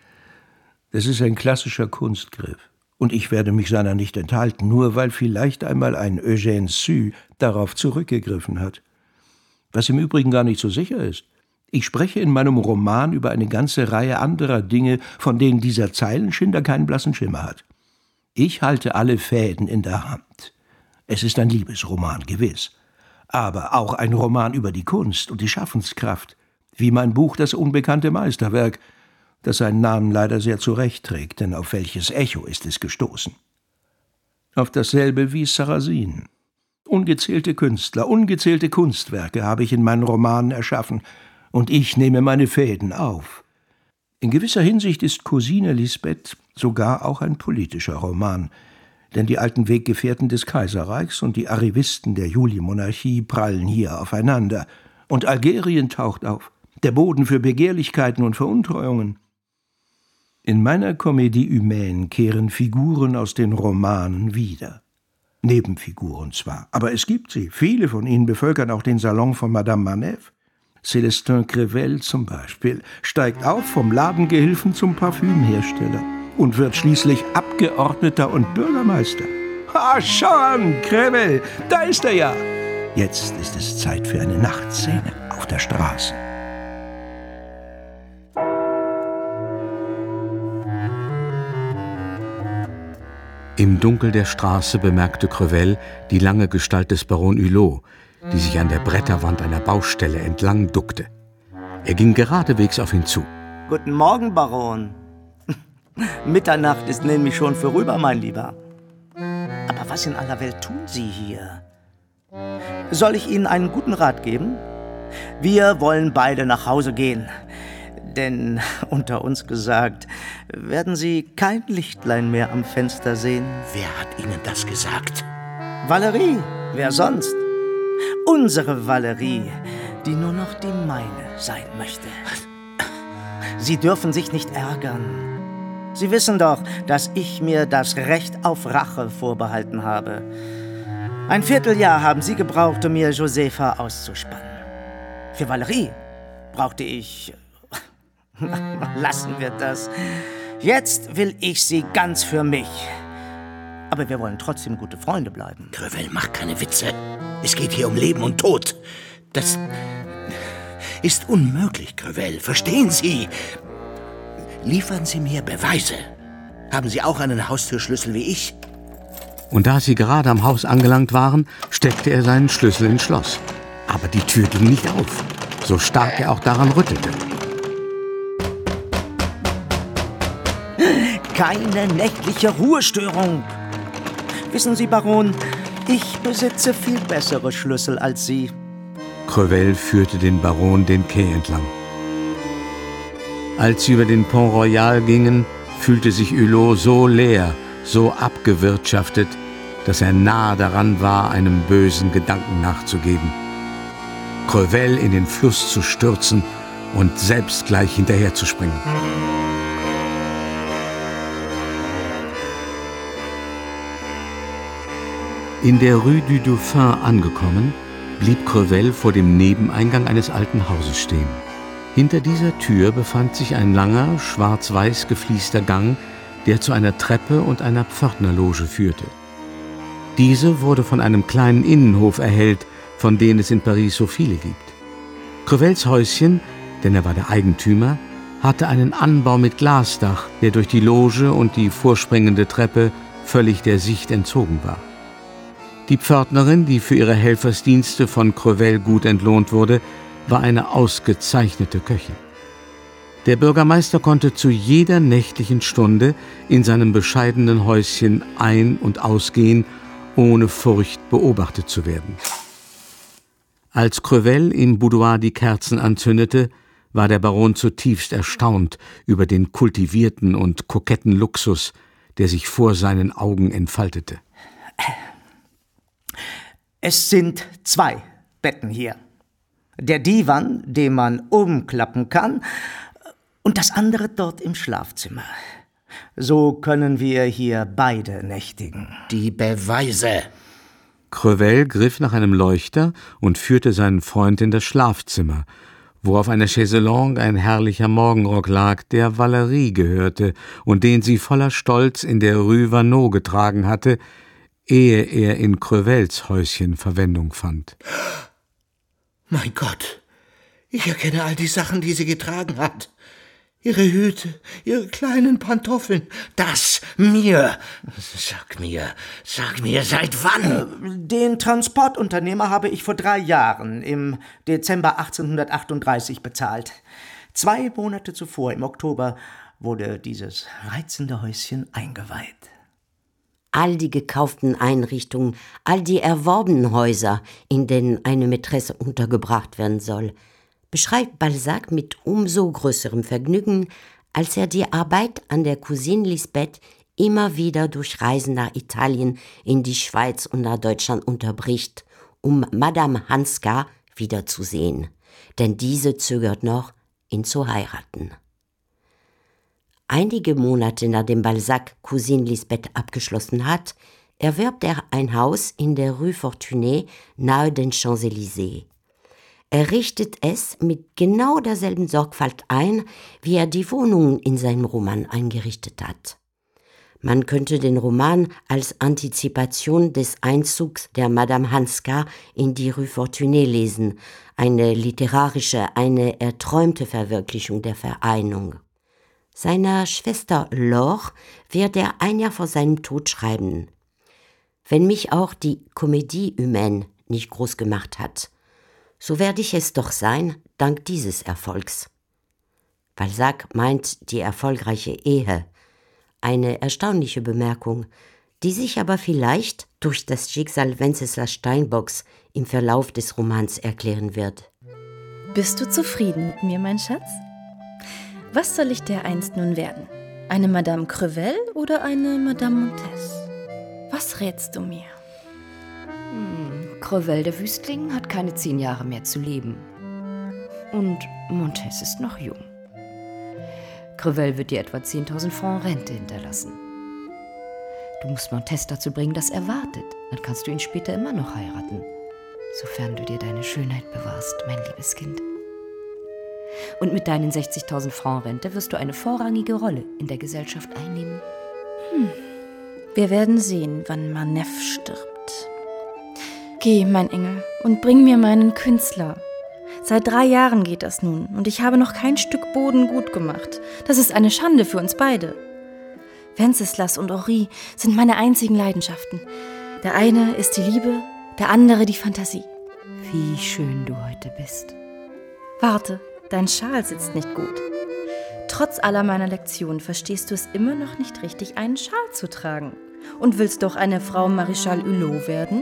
Das ist ein klassischer Kunstgriff, und ich werde mich seiner nicht enthalten, nur weil vielleicht einmal ein Eugène Sue darauf zurückgegriffen hat. Was im Übrigen gar nicht so sicher ist. Ich spreche in meinem Roman über eine ganze Reihe anderer Dinge, von denen dieser Zeilenschinder keinen blassen Schimmer hat. Ich halte alle Fäden in der Hand. Es ist ein Liebesroman, gewiss, aber auch ein Roman über die Kunst und die Schaffenskraft, wie mein Buch Das unbekannte Meisterwerk, das seinen Namen leider sehr zurecht trägt, denn auf welches Echo ist es gestoßen? Auf dasselbe wie Sarrazin. Ungezählte Künstler, ungezählte Kunstwerke habe ich in meinen Romanen erschaffen, und ich nehme meine Fäden auf. In gewisser Hinsicht ist Cousine Lisbeth sogar auch ein politischer Roman, denn die alten Weggefährten des Kaiserreichs und die Arrivisten der Julimonarchie prallen hier aufeinander, und Algerien taucht auf, der Boden für Begehrlichkeiten und Veruntreuungen. In meiner Comédie humaine kehren Figuren aus den Romanen wieder. Nebenfiguren zwar, aber es gibt sie. Viele von ihnen bevölkern auch den Salon von Madame Manèvre. Célestin Crevel zum Beispiel steigt auf vom Ladengehilfen zum Parfümhersteller und wird schließlich Abgeordneter und Bürgermeister. Ah, schau an, Crevel, da ist er ja. Jetzt ist es Zeit für eine Nachtszene auf der Straße. Im Dunkel der Straße bemerkte Crevel die lange Gestalt des Baron Hulot, die sich an der Bretterwand einer Baustelle entlang duckte. Er ging geradewegs auf ihn zu. Guten Morgen, Baron. Mitternacht ist nämlich schon vorüber, mein Lieber. Aber was in aller Welt tun Sie hier? Soll ich Ihnen einen guten Rat geben? Wir wollen beide nach Hause gehen. Denn, unter uns gesagt, werden Sie kein Lichtlein mehr am Fenster sehen. Wer hat Ihnen das gesagt? Valerie, wer sonst? Unsere Valerie, die nur noch die meine sein möchte. Sie dürfen sich nicht ärgern. Sie wissen doch, dass ich mir das Recht auf Rache vorbehalten habe. Ein Vierteljahr haben Sie gebraucht, um mir Josefa auszuspannen. Für Valerie brauchte ich... Lassen wir das. Jetzt will ich sie ganz für mich. Aber wir wollen trotzdem gute Freunde bleiben. Crevel, mach keine Witze. Es geht hier um Leben und Tod. Das ist unmöglich, Crevel. Verstehen Sie? Liefern Sie mir Beweise. Haben Sie auch einen Haustürschlüssel wie ich? Und da sie gerade am Haus angelangt waren, steckte er seinen Schlüssel ins Schloss. Aber die Tür ging nicht auf, so stark er auch daran rüttelte. Keine nächtliche Ruhestörung. Wissen Sie, Baron, ich besitze viel bessere Schlüssel als Sie. Crevel führte den Baron den Quai entlang. Als sie über den Pont Royal gingen, fühlte sich Hulot so leer, so abgewirtschaftet, dass er nahe daran war, einem bösen Gedanken nachzugeben. Crevel in den Fluss zu stürzen und selbst gleich hinterherzuspringen. In der Rue du Dauphin angekommen, blieb Crevel vor dem Nebeneingang eines alten Hauses stehen. Hinter dieser Tür befand sich ein langer, schwarz-weiß gefließter Gang, der zu einer Treppe und einer Pförtnerloge führte. Diese wurde von einem kleinen Innenhof erhellt, von denen es in Paris so viele gibt. Crevels Häuschen, denn er war der Eigentümer, hatte einen Anbau mit Glasdach, der durch die Loge und die vorspringende Treppe völlig der Sicht entzogen war. Die Pförtnerin, die für ihre Helfersdienste von Crevel gut entlohnt wurde, war eine ausgezeichnete Köchin. Der Bürgermeister konnte zu jeder nächtlichen Stunde in seinem bescheidenen Häuschen ein- und ausgehen, ohne Furcht beobachtet zu werden. Als Crevel im Boudoir die Kerzen anzündete, war der Baron zutiefst erstaunt über den kultivierten und koketten Luxus, der sich vor seinen Augen entfaltete. Es sind zwei Betten hier. Der Divan, den man umklappen kann, und das andere dort im Schlafzimmer. So können wir hier beide nächtigen. Die Beweise! Crevel griff nach einem Leuchter und führte seinen Freund in das Schlafzimmer, wo auf einer Chaiselongue ein herrlicher Morgenrock lag, der Valerie gehörte und den sie voller Stolz in der Rue Vaneau getragen hatte, ehe er in Crevels Häuschen Verwendung fand. Mein Gott, ich erkenne all die Sachen, die sie getragen hat. Ihre Hüte, ihre kleinen Pantoffeln, das mir. Sag mir, sag mir, seit wann? Den Transportunternehmer habe ich vor drei Jahren, im Dezember achtzehnhundertachtunddreißig, bezahlt. Zwei Monate zuvor, im Oktober, wurde dieses reizende Häuschen eingeweiht. All die gekauften Einrichtungen, all die erworbenen Häuser, in denen eine Mätresse untergebracht werden soll, beschreibt Balzac mit umso größerem Vergnügen, als er die Arbeit an der Cousine Lisbeth immer wieder durch Reisen nach Italien, in die Schweiz und nach Deutschland unterbricht, um Madame Hanska wiederzusehen, denn diese zögert noch, ihn zu heiraten. Einige Monate nachdem Balzac Cousine Lisbeth abgeschlossen hat, erwirbt er ein Haus in der Rue Fortuné nahe den Champs-Élysées. Er richtet es mit genau derselben Sorgfalt ein, wie er die Wohnungen in seinem Roman eingerichtet hat. Man könnte den Roman als Antizipation des Einzugs der Madame Hanska in die Rue Fortuné lesen, eine literarische, eine erträumte Verwirklichung der Vereinigung. Seiner Schwester Laure wird er ein Jahr vor seinem Tod schreiben: Wenn mich auch die Comédie humaine nicht groß gemacht hat, so werde ich es doch sein, dank dieses Erfolgs. Balzac meint die erfolgreiche Ehe, eine erstaunliche Bemerkung, die sich aber vielleicht durch das Schicksal Wenceslas Steinbocks im Verlauf des Romans erklären wird. Bist du zufrieden mit mir, mein Schatz? Was soll ich dereinst nun werden? Eine Madame Crevel oder eine Madame Montez? Was rätst du mir? Hm, Crevel, der Wüstling, hat keine zehn Jahre mehr zu leben. Und Montez ist noch jung. Crevel wird dir etwa zehntausend Francs Rente hinterlassen. Du musst Montez dazu bringen, dass er wartet. Dann kannst du ihn später immer noch heiraten. Sofern du dir deine Schönheit bewahrst, mein liebes Kind. Und mit deinen sechzigtausend Francs Rente wirst du eine vorrangige Rolle in der Gesellschaft einnehmen. Hm. Wir werden sehen, wann Maneff stirbt. Geh, mein Engel, und bring mir meinen Künstler. Seit drei Jahren geht das nun, und ich habe noch kein Stück Boden gut gemacht. Das ist eine Schande für uns beide. Wenceslas und Henri sind meine einzigen Leidenschaften. Der eine ist die Liebe, der andere die Fantasie. Wie schön du heute bist. Warte, dein Schal sitzt nicht gut. Trotz aller meiner Lektionen verstehst du es immer noch nicht richtig, einen Schal zu tragen. Und willst doch eine Frau Maréchal Hulot werden?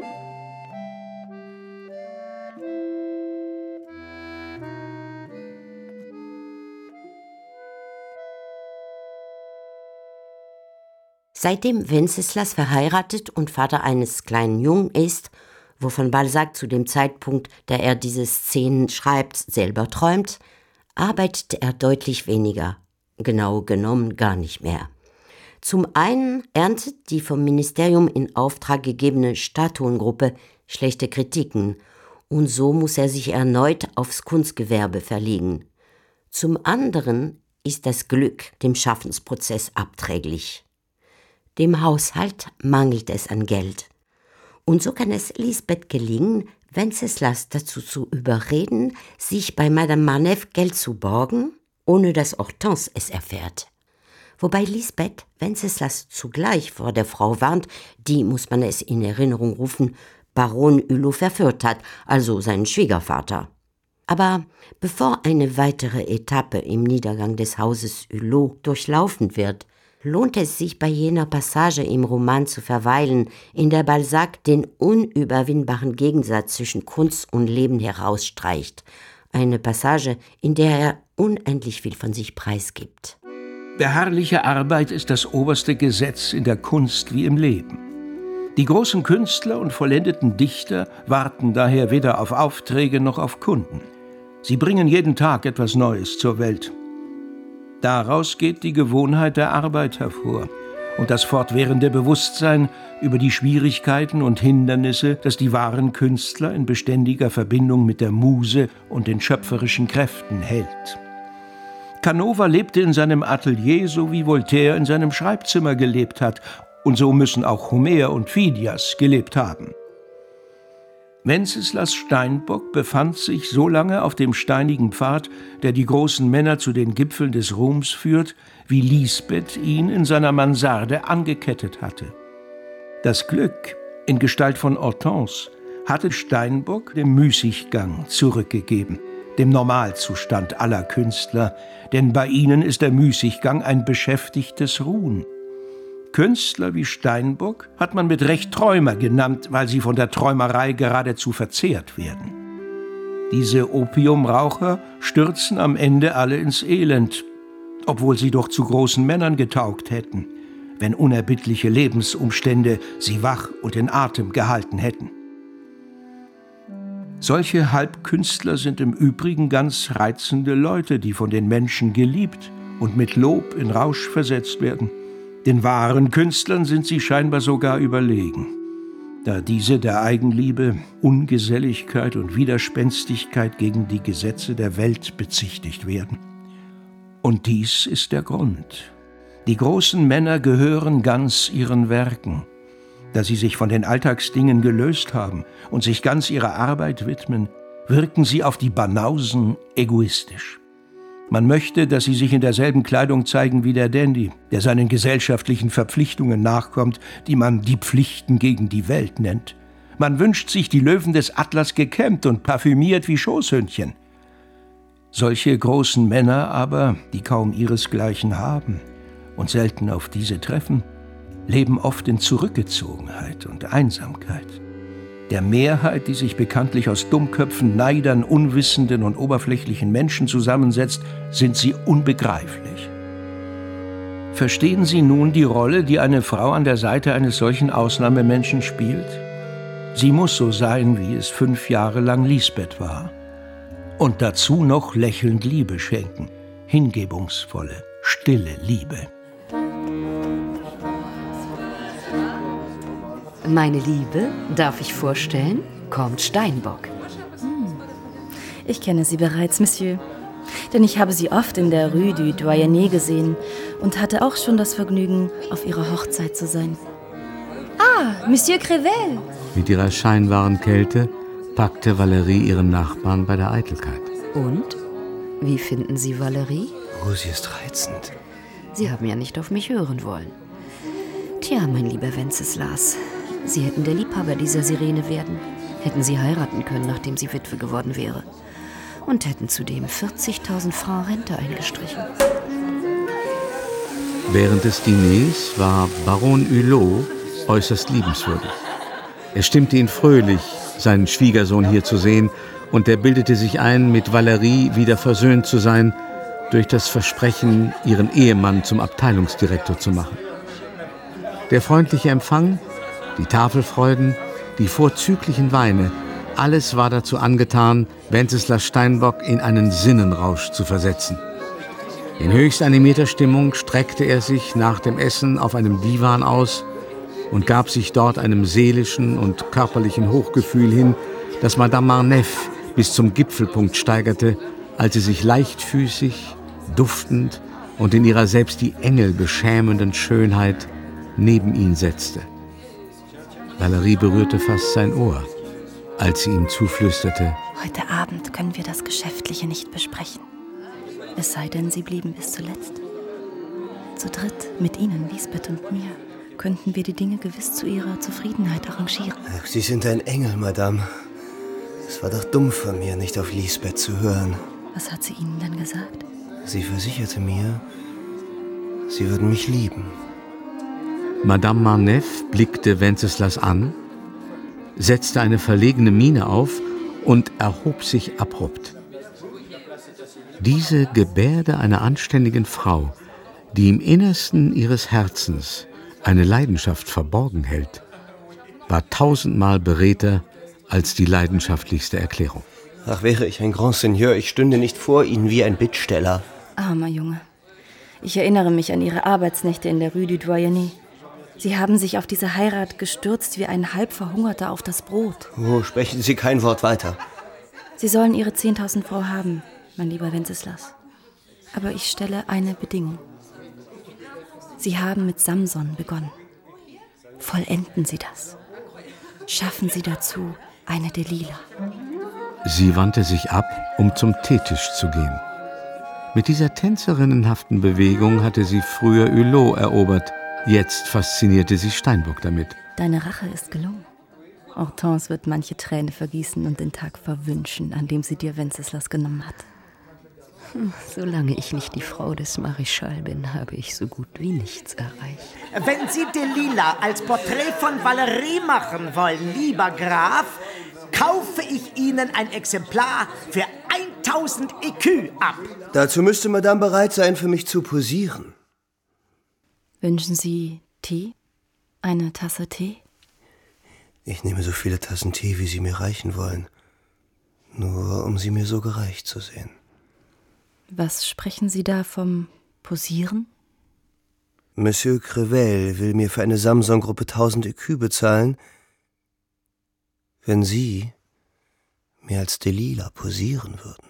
Seitdem Wenceslas verheiratet und Vater eines kleinen Jungen ist, wovon Balzac zu dem Zeitpunkt, da er diese Szenen schreibt, selber träumt, arbeitet er deutlich weniger, genau genommen gar nicht mehr. Zum einen erntet die vom Ministerium in Auftrag gegebene Statuengruppe schlechte Kritiken und so muss er sich erneut aufs Kunstgewerbe verlegen. Zum anderen ist das Glück dem Schaffensprozess abträglich. Dem Haushalt mangelt es an Geld. Und so kann es Lisbeth gelingen, Wenceslas dazu zu überreden, sich bei Madame Marneffe Geld zu borgen, ohne dass Hortense es erfährt. Wobei Lisbeth Wenceslas zugleich vor der Frau warnt, die, muss man es in Erinnerung rufen, Baron Hulot verführt hat, also seinen Schwiegervater. Aber bevor eine weitere Etappe im Niedergang des Hauses Hulot durchlaufen wird, lohnt es sich bei jener Passage im Roman zu verweilen, in der Balzac den unüberwindbaren Gegensatz zwischen Kunst und Leben herausstreicht. Eine Passage, in der er unendlich viel von sich preisgibt. Beharrliche Arbeit ist das oberste Gesetz in der Kunst wie im Leben. Die großen Künstler und vollendeten Dichter warten daher weder auf Aufträge noch auf Kunden. Sie bringen jeden Tag etwas Neues zur Welt. Daraus geht die Gewohnheit der Arbeit hervor und das fortwährende Bewusstsein über die Schwierigkeiten und Hindernisse, das die wahren Künstler in beständiger Verbindung mit der Muse und den schöpferischen Kräften hält. Canova lebte in seinem Atelier, so wie Voltaire in seinem Schreibzimmer gelebt hat, und so müssen auch Homer und Phidias gelebt haben. Wenceslas Steinbock befand sich so lange auf dem steinigen Pfad, der die großen Männer zu den Gipfeln des Ruhms führt, wie Lisbeth ihn in seiner Mansarde angekettet hatte. Das Glück, in Gestalt von Hortense, hatte Steinbock dem Müßiggang zurückgegeben, dem Normalzustand aller Künstler, denn bei ihnen ist der Müßiggang ein beschäftigtes Ruhen. Künstler wie Steinbock hat man mit Recht Träumer genannt, weil sie von der Träumerei geradezu verzehrt werden. Diese Opiumraucher stürzen am Ende alle ins Elend, obwohl sie doch zu großen Männern getaugt hätten, wenn unerbittliche Lebensumstände sie wach und in Atem gehalten hätten. Solche Halbkünstler sind im Übrigen ganz reizende Leute, die von den Menschen geliebt und mit Lob in Rausch versetzt werden. Den wahren Künstlern sind sie scheinbar sogar überlegen, da diese der Eigenliebe, Ungeselligkeit und Widerspenstigkeit gegen die Gesetze der Welt bezichtigt werden. Und dies ist der Grund. Die großen Männer gehören ganz ihren Werken. Da sie sich von den Alltagsdingen gelöst haben und sich ganz ihrer Arbeit widmen, wirken sie auf die Banausen egoistisch. Man möchte, dass sie sich in derselben Kleidung zeigen wie der Dandy, der seinen gesellschaftlichen Verpflichtungen nachkommt, die man die Pflichten gegen die Welt nennt. Man wünscht sich die Löwen des Atlas gekämmt und parfümiert wie Schoßhündchen. Solche großen Männer aber, die kaum ihresgleichen haben und selten auf diese treffen, leben oft in Zurückgezogenheit und Einsamkeit. Der Mehrheit, die sich bekanntlich aus Dummköpfen, Neidern, unwissenden und oberflächlichen Menschen zusammensetzt, sind sie unbegreiflich. Verstehen Sie nun die Rolle, die eine Frau an der Seite eines solchen Ausnahmemenschen spielt? Sie muss so sein, wie es fünf Jahre lang Lisbeth war. Und dazu noch lächelnd Liebe schenken, hingebungsvolle, stille Liebe. Meine Liebe, darf ich vorstellen, kommt Steinbock. Hm. Ich kenne sie bereits, Monsieur. Denn ich habe sie oft in der Rue du Doyenné gesehen und hatte auch schon das Vergnügen, auf ihrer Hochzeit zu sein. Ah, Monsieur Crevel! Mit ihrer scheinbaren Kälte packte Valerie ihren Nachbarn bei der Eitelkeit. Und? Wie finden Sie Valerie? Oh, sie ist reizend. Sie haben ja nicht auf mich hören wollen. Tja, mein lieber Wenceslas, Sie hätten der Liebhaber dieser Sirene werden, hätten sie heiraten können, nachdem sie Witwe geworden wäre, und hätten zudem vierzigtausend Francs Rente eingestrichen. Während des Diners war Baron Hulot äußerst liebenswürdig. Er stimmte ihn fröhlich, seinen Schwiegersohn hier zu sehen, und er bildete sich ein, mit Valerie wieder versöhnt zu sein, durch das Versprechen, ihren Ehemann zum Abteilungsdirektor zu machen. Der freundliche Empfang, die Tafelfreuden, die vorzüglichen Weine, alles war dazu angetan, Wenceslas Steinbock in einen Sinnenrausch zu versetzen. In höchst animierter Stimmung streckte er sich nach dem Essen auf einem Divan aus und gab sich dort einem seelischen und körperlichen Hochgefühl hin, das Madame Marneffe bis zum Gipfelpunkt steigerte, als sie sich leichtfüßig, duftend und in ihrer selbst die Engel beschämenden Schönheit neben ihn setzte. Valerie berührte fast sein Ohr, als sie ihm zuflüsterte: Heute Abend können wir das Geschäftliche nicht besprechen. Es sei denn, Sie blieben bis zuletzt. Zu dritt, mit Ihnen, Lisbeth und mir, könnten wir die Dinge gewiss zu Ihrer Zufriedenheit arrangieren. Ach, Sie sind ein Engel, Madame. Es war doch dumm von mir, nicht auf Lisbeth zu hören. Was hat sie Ihnen denn gesagt? Sie versicherte mir, sie würden mich lieben. Madame Marneffe blickte Wenceslas an, setzte eine verlegene Miene auf und erhob sich abrupt. Diese Gebärde einer anständigen Frau, die im Innersten ihres Herzens eine Leidenschaft verborgen hält, war tausendmal beredter als die leidenschaftlichste Erklärung. Ach, wäre ich ein Grand Seigneur, ich stünde nicht vor Ihnen wie ein Bittsteller. Armer Junge. Ich erinnere mich an Ihre Arbeitsnächte in der Rue du Doyenné. Sie haben sich auf diese Heirat gestürzt wie ein Halbverhungerter auf das Brot. Oh, sprechen Sie kein Wort weiter. Sie sollen Ihre zehntausend Frau haben, mein lieber Wenceslas. Aber ich stelle eine Bedingung. Sie haben mit Samson begonnen. Vollenden Sie das. Schaffen Sie dazu eine Delila. Sie wandte sich ab, um zum Teetisch zu gehen. Mit dieser tänzerinnenhaften Bewegung hatte sie früher Hulot erobert. Jetzt faszinierte sie Steinbock damit. Deine Rache ist gelungen. Hortense wird manche Träne vergießen und den Tag verwünschen, an dem sie dir Wenceslas genommen hat. Solange ich nicht die Frau des Marischal bin, habe ich so gut wie nichts erreicht. Wenn Sie Delila als Porträt von Valerie machen wollen, lieber Graf, kaufe ich Ihnen ein Exemplar für tausend Écus ab. Dazu müsste Madame bereit sein, für mich zu posieren. Wünschen Sie Tee? Eine Tasse Tee? Ich nehme so viele Tassen Tee, wie Sie mir reichen wollen. Nur um Sie mir so gereicht zu sehen. Was sprechen Sie da vom Posieren? Monsieur Crevel will mir für eine Samson-Gruppe tausend Écus bezahlen, wenn Sie mir als Delila posieren würden.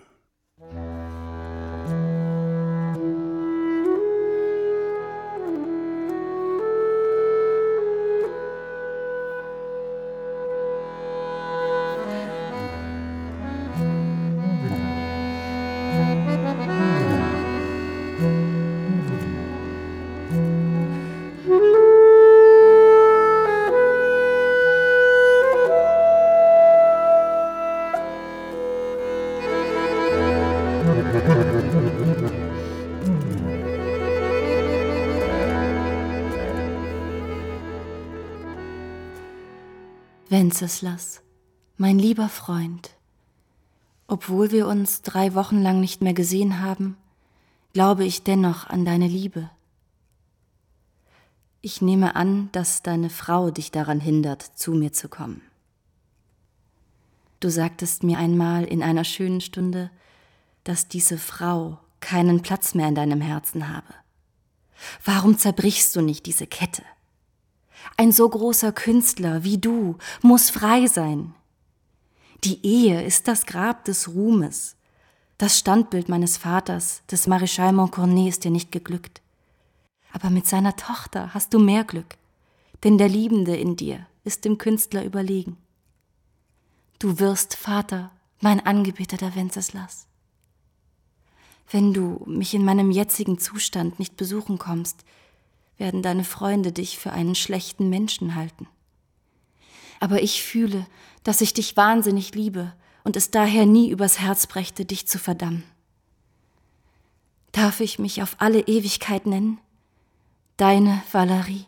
Wenceslas, mein lieber Freund, obwohl wir uns drei Wochen lang nicht mehr gesehen haben, glaube ich dennoch an deine Liebe. Ich nehme an, dass deine Frau dich daran hindert, zu mir zu kommen. Du sagtest mir einmal in einer schönen Stunde, dass diese Frau keinen Platz mehr in deinem Herzen habe. Warum zerbrichst du nicht diese Kette? Ein so großer Künstler wie du muss frei sein. Die Ehe ist das Grab des Ruhmes. Das Standbild meines Vaters, des Marischal Montcornet, ist dir nicht geglückt. Aber mit seiner Tochter hast du mehr Glück, denn der Liebende in dir ist dem Künstler überlegen. Du wirst Vater, mein angebeteter Wenceslas. Wenn du mich in meinem jetzigen Zustand nicht besuchen kommst, werden deine Freunde dich für einen schlechten Menschen halten. Aber ich fühle, dass ich dich wahnsinnig liebe und es daher nie übers Herz brächte, dich zu verdammen. Darf ich mich auf alle Ewigkeit nennen? Deine Valerie.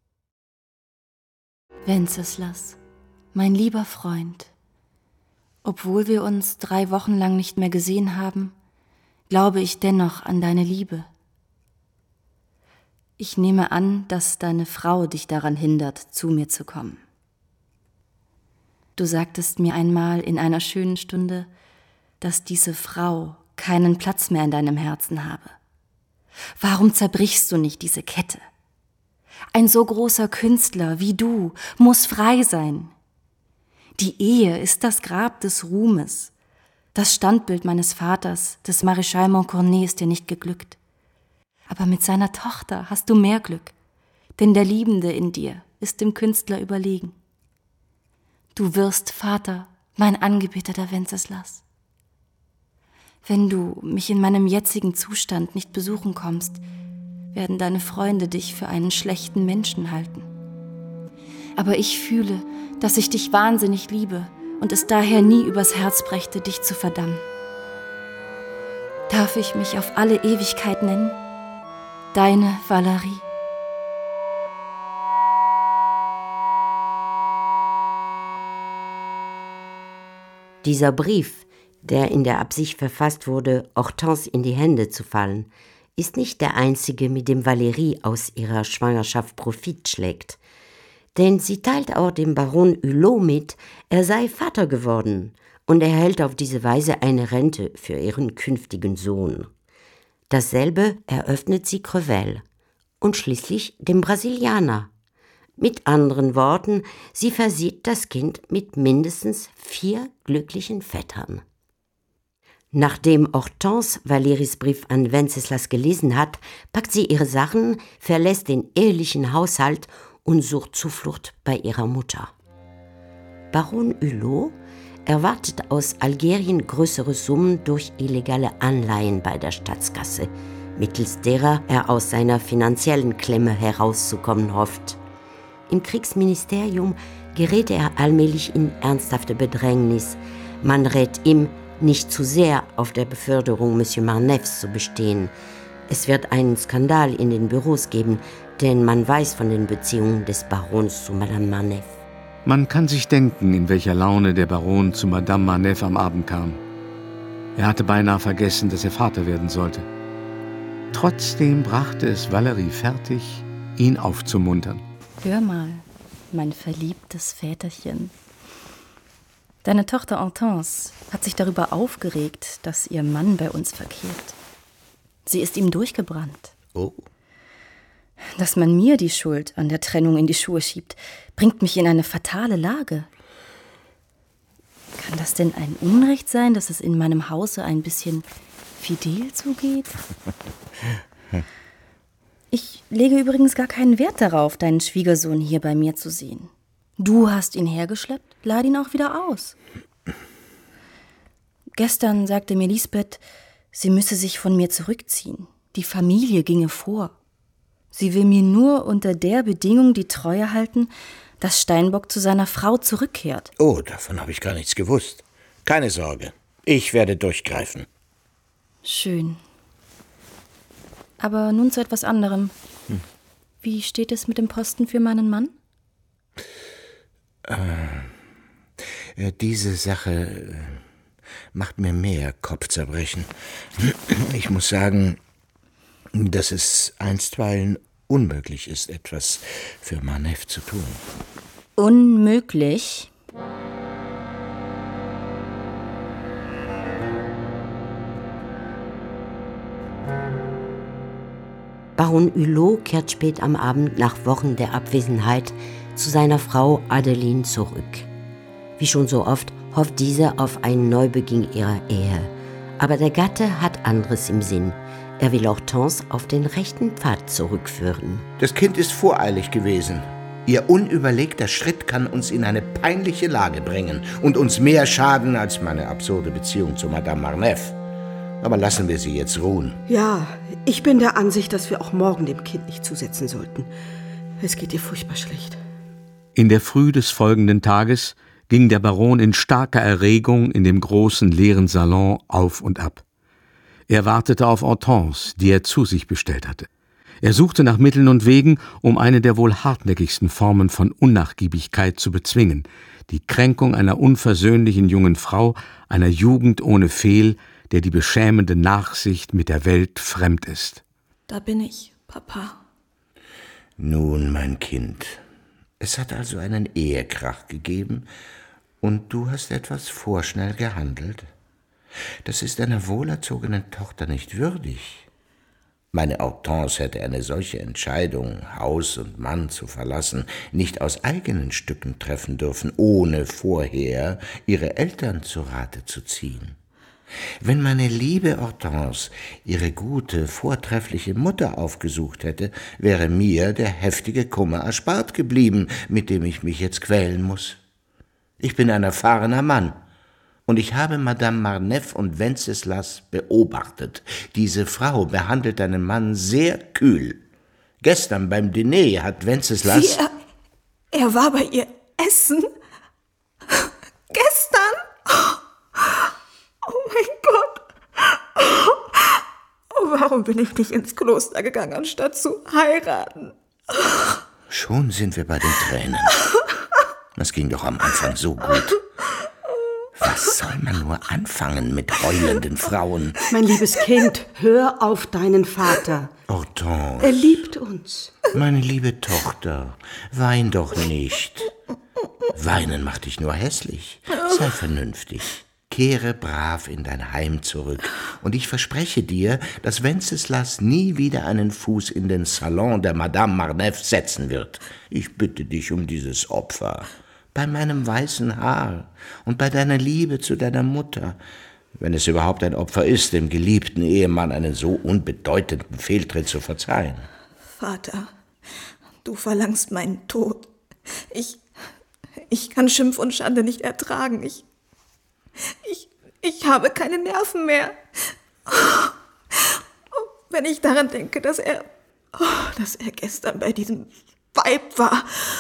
Wenceslas, mein lieber Freund, obwohl wir uns drei Wochen lang nicht mehr gesehen haben, glaube ich dennoch an deine Liebe. Ich nehme an, dass deine Frau dich daran hindert, zu mir zu kommen. Du sagtest mir einmal in einer schönen Stunde, dass diese Frau keinen Platz mehr in deinem Herzen habe. Warum zerbrichst du nicht diese Kette? Ein so großer Künstler wie du muss frei sein. Die Ehe ist das Grab des Ruhmes. Das Standbild meines Vaters, des Maréchal Montcornet, ist dir nicht geglückt. Aber mit seiner Tochter hast du mehr Glück, denn der Liebende in dir ist dem Künstler überlegen. Du wirst Vater, mein angebeteter Wenceslas. Wenn du mich in meinem jetzigen Zustand nicht besuchen kommst, werden deine Freunde dich für einen schlechten Menschen halten. Aber ich fühle, dass ich dich wahnsinnig liebe und es daher nie übers Herz brächte, dich zu verdammen. Darf ich mich auf alle Ewigkeit nennen? Deine Valerie. Dieser Brief, der in der Absicht verfasst wurde, Hortense in die Hände zu fallen, ist nicht der einzige, mit dem Valerie aus ihrer Schwangerschaft Profit schlägt. Denn sie teilt auch dem Baron Hulot mit, er sei Vater geworden und erhält auf diese Weise eine Rente für ihren künftigen Sohn. Dasselbe eröffnet sie Crevel und schließlich dem Brasilianer. Mit anderen Worten, sie versieht das Kind mit mindestens vier glücklichen Vettern. Nachdem Hortense Valeries Brief an Wenceslas gelesen hat, packt sie ihre Sachen, verlässt den ehelichen Haushalt und sucht Zuflucht bei ihrer Mutter. Baron Hulot erwartet aus Algerien größere Summen durch illegale Anleihen bei der Staatskasse, mittels derer er aus seiner finanziellen Klemme herauszukommen hofft. Im Kriegsministerium gerät er allmählich in ernsthafte Bedrängnis. Man rät ihm, nicht zu sehr auf der Beförderung Monsieur Marneffes zu bestehen. Es wird einen Skandal in den Büros geben, denn man weiß von den Beziehungen des Barons zu Madame Marneffe. Man kann sich denken, in welcher Laune der Baron zu Madame Marneffe am Abend kam. Er hatte beinahe vergessen, dass er Vater werden sollte. Trotzdem brachte es Valerie fertig, ihn aufzumuntern. Hör mal, mein verliebtes Väterchen. Deine Tochter Hortense hat sich darüber aufgeregt, dass ihr Mann bei uns verkehrt. Sie ist ihm durchgebrannt. Oh. Dass man mir die Schuld an der Trennung in die Schuhe schiebt, bringt mich in eine fatale Lage. Kann das denn ein Unrecht sein, dass es in meinem Hause ein bisschen fidel zugeht? Ich lege übrigens gar keinen Wert darauf, deinen Schwiegersohn hier bei mir zu sehen. Du hast ihn hergeschleppt, lad ihn auch wieder aus. Gestern sagte mir Lisbeth, sie müsse sich von mir zurückziehen. Die Familie ginge vor. Sie will mir nur unter der Bedingung die Treue halten, dass Steinbock zu seiner Frau zurückkehrt. Oh, davon habe ich gar nichts gewusst. Keine Sorge, ich werde durchgreifen. Schön. Aber nun zu etwas anderem. Hm. Wie steht es mit dem Posten für meinen Mann? Äh, diese Sache äh, macht mir mehr Kopfzerbrechen. Ich muss sagen, dass es einstweilen unmöglich ist, etwas für Marneffe zu tun. Unmöglich? Baron Hulot kehrt spät am Abend nach Wochen der Abwesenheit zu seiner Frau Adeline zurück. Wie schon so oft hofft diese auf einen Neubeginn ihrer Ehe. Aber der Gatte hat anderes im Sinn. Er will Hortense auf den rechten Pfad zurückführen. Das Kind ist voreilig gewesen. Ihr unüberlegter Schritt kann uns in eine peinliche Lage bringen und uns mehr schaden als meine absurde Beziehung zu Madame Marneffe. Aber lassen wir sie jetzt ruhen. Ja, ich bin der Ansicht, dass wir auch morgen dem Kind nicht zusetzen sollten. Es geht ihr furchtbar schlecht. In der Früh des folgenden Tages ging der Baron in starker Erregung in dem großen leeren Salon auf und ab. Er wartete auf Hortense, die er zu sich bestellt hatte. Er suchte nach Mitteln und Wegen, um eine der wohl hartnäckigsten Formen von Unnachgiebigkeit zu bezwingen, die Kränkung einer unversöhnlichen jungen Frau, einer Jugend ohne Fehl, der die beschämende Nachsicht mit der Welt fremd ist. Da bin ich, Papa. Nun, mein Kind, es hat also einen Ehekrach gegeben und du hast etwas vorschnell gehandelt. Das ist einer wohlerzogenen Tochter nicht würdig. Meine Hortense hätte eine solche Entscheidung, Haus und Mann zu verlassen, nicht aus eigenen Stücken treffen dürfen, ohne vorher ihre Eltern zu Rate zu ziehen. Wenn meine liebe Hortense ihre gute, vortreffliche Mutter aufgesucht hätte, wäre mir der heftige Kummer erspart geblieben, mit dem ich mich jetzt quälen muss. Ich bin ein erfahrener Mann. Und ich habe Madame Marneffe und Wenceslas beobachtet. Diese Frau behandelt einen Mann sehr kühl. Gestern beim Diner hat Wenceslas... Wie, er, er war bei ihr essen? Gestern? Oh mein Gott. Oh, warum bin ich nicht ins Kloster gegangen, anstatt zu heiraten? Schon sind wir bei den Tränen. Das ging doch am Anfang so gut. Was soll man nur anfangen mit heulenden Frauen? Mein liebes Kind, hör auf deinen Vater. Hortense. Er liebt uns. Meine liebe Tochter, wein doch nicht. Weinen macht dich nur hässlich. Sei vernünftig. Kehre brav in dein Heim zurück. Und ich verspreche dir, dass Wenceslas nie wieder einen Fuß in den Salon der Madame Marneffe setzen wird. Ich bitte dich um dieses Opfer. Bei meinem weißen Haar und bei deiner Liebe zu deiner Mutter, wenn es überhaupt ein Opfer ist, dem geliebten Ehemann einen so unbedeutenden Fehltritt zu verzeihen. Vater, du verlangst meinen Tod. Ich, ich kann Schimpf und Schande nicht ertragen. Ich, ich, ich habe keine Nerven mehr. Wenn ich daran denke, dass er, dass er gestern bei diesem Weib war.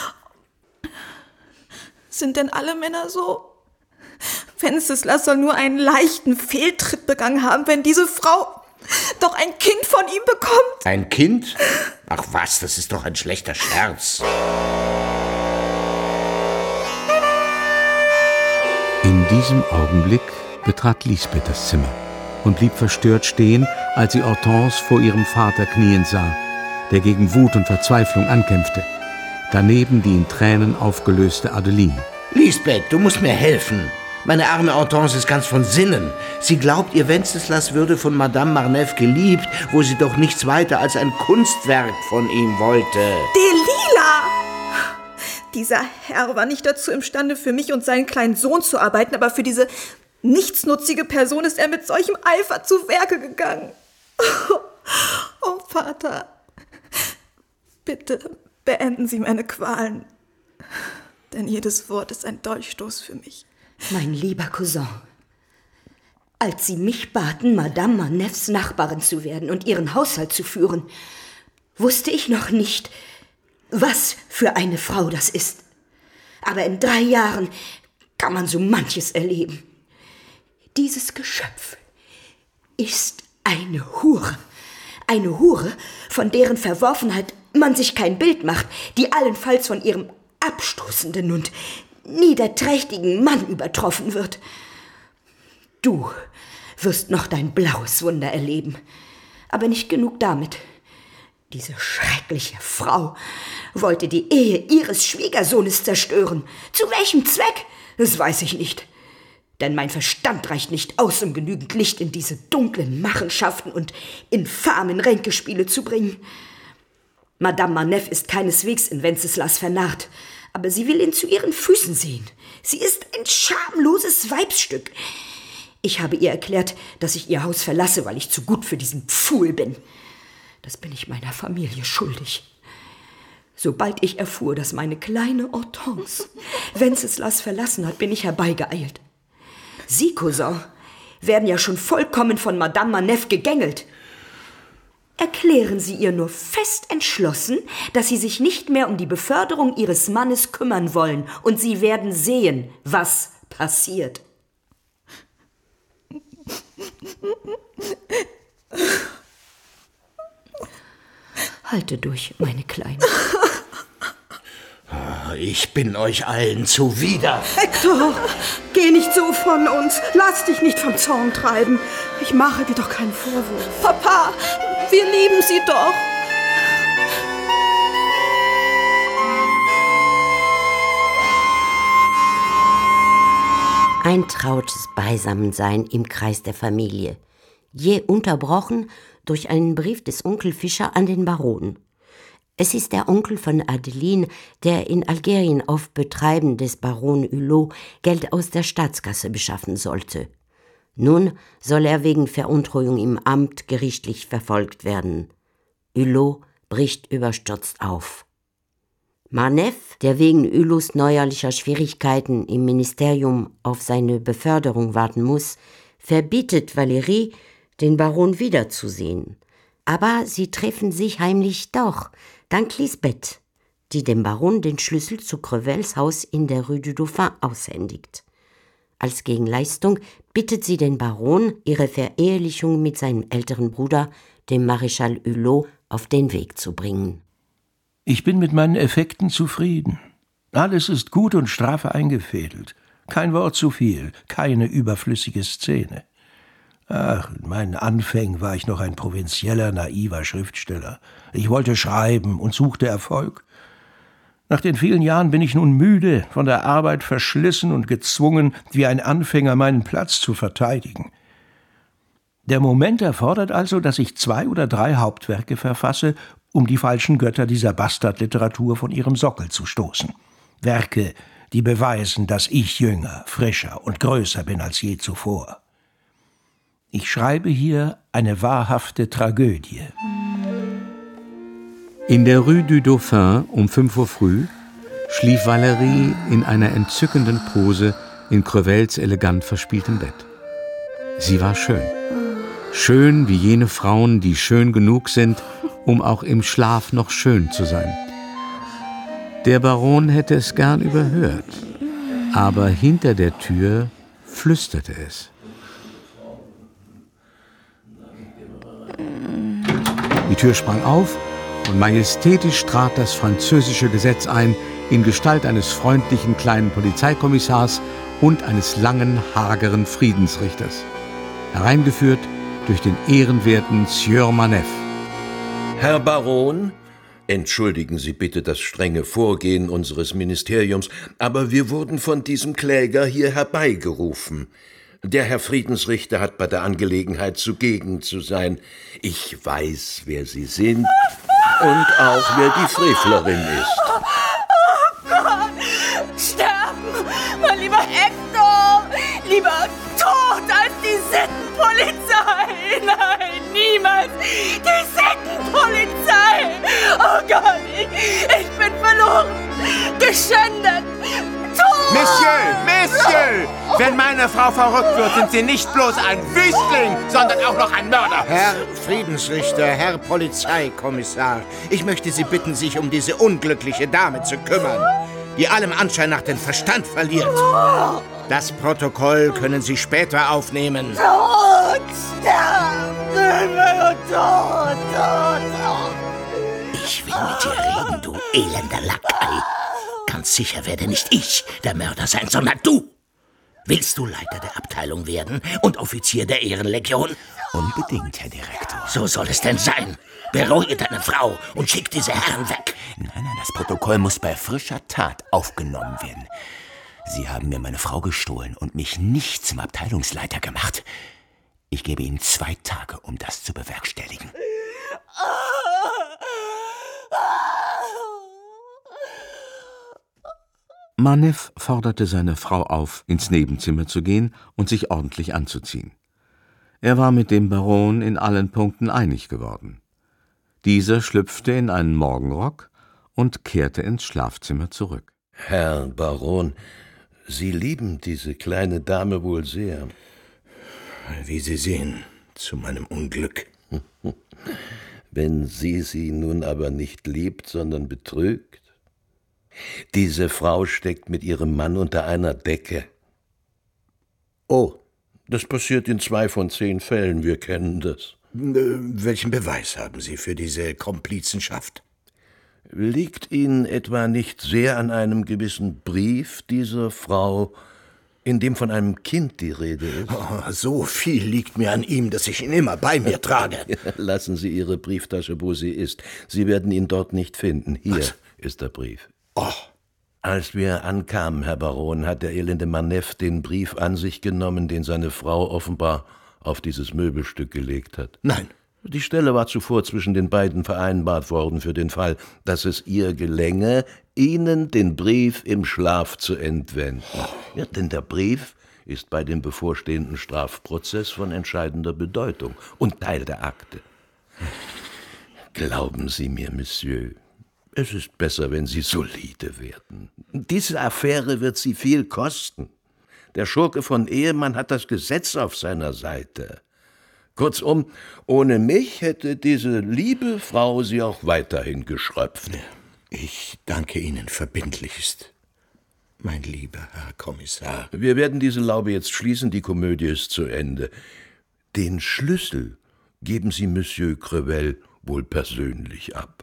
Sind denn alle Männer so? Wenceslas soll nur einen leichten Fehltritt begangen haben, wenn diese Frau doch ein Kind von ihm bekommt. Ein Kind? Ach was, das ist doch ein schlechter Scherz. In diesem Augenblick betrat Lisbeth das Zimmer und blieb verstört stehen, als sie Hortense vor ihrem Vater knien sah, der gegen Wut und Verzweiflung ankämpfte. Daneben die in Tränen aufgelöste Adeline. Lisbeth, du musst mir helfen. Meine arme Hortense ist ganz von Sinnen. Sie glaubt, ihr Wenceslas würde von Madame Marneffe geliebt, wo sie doch nichts weiter als ein Kunstwerk von ihm wollte. Delila! Dieser Herr war nicht dazu imstande, für mich und seinen kleinen Sohn zu arbeiten, aber für diese nichtsnutzige Person ist er mit solchem Eifer zu Werke gegangen. Oh, Vater, bitte beenden Sie meine Qualen, denn jedes Wort ist ein Dolchstoß für mich. Mein lieber Cousin, als Sie mich baten, Madame Marneffes Nachbarin zu werden und ihren Haushalt zu führen, wusste ich noch nicht, was für eine Frau das ist. Aber in drei Jahren kann man so manches erleben. Dieses Geschöpf ist eine Hure. Eine Hure, von deren Verworfenheit man sich kein Bild macht, die allenfalls von ihrem abstoßenden und niederträchtigen Mann übertroffen wird. Du wirst noch dein blaues Wunder erleben. Aber nicht genug damit. Diese schreckliche Frau wollte die Ehe ihres Schwiegersohnes zerstören. Zu welchem Zweck? Das weiß ich nicht. Denn mein Verstand reicht nicht aus, um genügend Licht in diese dunklen Machenschaften und infamen Ränkespiele zu bringen. Madame Marneffe ist keineswegs in Wenceslas vernarrt, aber sie will ihn zu ihren Füßen sehen. Sie ist ein schamloses Weibsstück. Ich habe ihr erklärt, dass ich ihr Haus verlasse, weil ich zu gut für diesen Pfuhl bin. Das bin ich meiner Familie schuldig. Sobald ich erfuhr, dass meine kleine Hortense Wenceslas verlassen hat, bin ich herbeigeeilt. Sie, Cousin, werden ja schon vollkommen von Madame Marneffe gegängelt. Erklären Sie ihr nur fest entschlossen, dass Sie sich nicht mehr um die Beförderung Ihres Mannes kümmern wollen, und Sie werden sehen, was passiert. Halte durch, meine Kleine. Ich bin euch allen zuwider. Hector, geh nicht so von uns. Lass dich nicht vom Zorn treiben. Ich mache dir doch keinen Vorwurf. Papa, wir lieben Sie doch. Ein trautes Beisammensein im Kreis der Familie, je unterbrochen durch einen Brief des Onkel Fischer an den Baron. Es ist der Onkel von Adeline, der in Algerien auf Betreiben des Baron Hulot Geld aus der Staatskasse beschaffen sollte. Nun soll er wegen Veruntreuung im Amt gerichtlich verfolgt werden. Hulot bricht überstürzt auf. Marneffe, der wegen Hulots neuerlicher Schwierigkeiten im Ministerium auf seine Beförderung warten muss, verbietet Valérie, den Baron wiederzusehen. Aber sie treffen sich heimlich doch, dank Lisbeth, die dem Baron den Schlüssel zu Crevels Haus in der Rue du Dauphin aushändigt. Als Gegenleistung bittet sie den Baron, ihre Verehelichung mit seinem älteren Bruder, dem Maréchal Hulot, auf den Weg zu bringen. Ich bin mit meinen Effekten zufrieden. Alles ist gut und straff eingefädelt. Kein Wort zu viel, keine überflüssige Szene. Ach, in meinen Anfängen war ich noch ein provinzieller, naiver Schriftsteller. Ich wollte schreiben und suchte Erfolg. Nach den vielen Jahren bin ich nun müde, von der Arbeit verschlissen und gezwungen, wie ein Anfänger meinen Platz zu verteidigen. Der Moment erfordert also, dass ich zwei oder drei Hauptwerke verfasse, um die falschen Götter dieser Bastardliteratur von ihrem Sockel zu stoßen. Werke, die beweisen, dass ich jünger, frischer und größer bin als je zuvor. Ich schreibe hier eine wahrhafte Tragödie. In der Rue du Dauphin um fünf Uhr früh schlief Valérie in einer entzückenden Pose in Crevels elegant verspieltem Bett. Sie war schön. Schön wie jene Frauen, die schön genug sind, um auch im Schlaf noch schön zu sein. Der Baron hätte es gern überhört, aber hinter der Tür flüsterte es. Die Tür sprang auf und majestätisch trat das französische Gesetz ein, in Gestalt eines freundlichen kleinen Polizeikommissars und eines langen, hageren Friedensrichters. Hereingeführt durch den ehrenwerten Sieur Marneffe. Herr Baron, entschuldigen Sie bitte das strenge Vorgehen unseres Ministeriums, aber wir wurden von diesem Kläger hier herbeigerufen. Der Herr Friedensrichter hat bei der Angelegenheit zugegen zu sein. Ich weiß, wer Sie sind und auch, wer die Frevlerin ist. Oh Gott! Sterben! Mein lieber Hector! Lieber tot als die Sittenpolizei! Nein, niemals! Die Sittenpolizei! Oh Gott, ich, ich bin verloren! Geschändet! Tot! Monsieur! Monsieur! Wenn meine Frau verrückt wird, sind Sie nicht bloß ein Wüstling, sondern auch noch ein Mörder! Herr Friedensrichter, Herr Polizeikommissar, ich möchte Sie bitten, sich um diese unglückliche Dame zu kümmern, die allem Anschein nach den Verstand verliert. Das Protokoll können Sie später aufnehmen. Tot! Sterben! Tot! Tot! Tot! Ich will mit dir reden, du elender Lackei. Ganz sicher werde nicht ich der Mörder sein, sondern du. Willst du Leiter der Abteilung werden und Offizier der Ehrenlegion? Unbedingt, Herr Direktor. So soll es denn sein. Beruhige deine Frau und schick diese Herren weg. Nein, nein, das Protokoll muss bei frischer Tat aufgenommen werden. Sie haben mir meine Frau gestohlen und mich nicht zum Abteilungsleiter gemacht. Ich gebe Ihnen zwei Tage, um das zu bewerkstelligen. Marneffe forderte seine Frau auf, ins Nebenzimmer zu gehen und sich ordentlich anzuziehen. Er war mit dem Baron in allen Punkten einig geworden. Dieser schlüpfte in einen Morgenrock und kehrte ins Schlafzimmer zurück. Herr Baron, Sie lieben diese kleine Dame wohl sehr. Wie Sie sehen, zu meinem Unglück. Wenn sie sie nun aber nicht liebt, sondern betrügt? Diese Frau steckt mit ihrem Mann unter einer Decke. Oh, das passiert in zwei von zehn Fällen, wir kennen das. Welchen Beweis haben Sie für diese Komplizenschaft? Liegt Ihnen etwa nicht sehr an einem gewissen Brief dieser Frau, in dem von einem Kind die Rede ist? Oh, so viel liegt mir an ihm, dass ich ihn immer bei mir trage. Lassen Sie Ihre Brieftasche, wo sie ist. Sie werden ihn dort nicht finden. Hier Was? ist der Brief. Oh, Als wir ankamen, Herr Baron, hat der elende Marneffe den Brief an sich genommen, den seine Frau offenbar auf dieses Möbelstück gelegt hat. Nein. Die Stelle war zuvor zwischen den beiden vereinbart worden für den Fall, dass es ihr gelänge, ihnen den Brief im Schlaf zu entwenden. Ja, denn der Brief ist bei dem bevorstehenden Strafprozess von entscheidender Bedeutung und Teil der Akte. Glauben Sie mir, Monsieur, es ist besser, wenn Sie solide werden. Diese Affäre wird Sie viel kosten. Der Schurke von Ehemann hat das Gesetz auf seiner Seite. Kurzum, ohne mich hätte diese liebe Frau sie auch weiterhin geschröpft. Ich danke Ihnen verbindlichst, mein lieber Herr Kommissar. Wir werden diese Laube jetzt schließen, die Komödie ist zu Ende. Den Schlüssel geben Sie Monsieur Crevel wohl persönlich ab.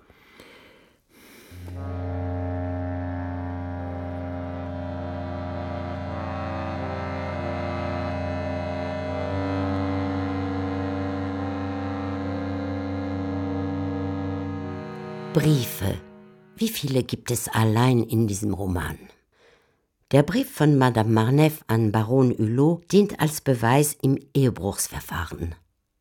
Briefe. Wie viele gibt es allein in diesem Roman? Der Brief von Madame Marneffe an Baron Hulot dient als Beweis im Ehebruchsverfahren.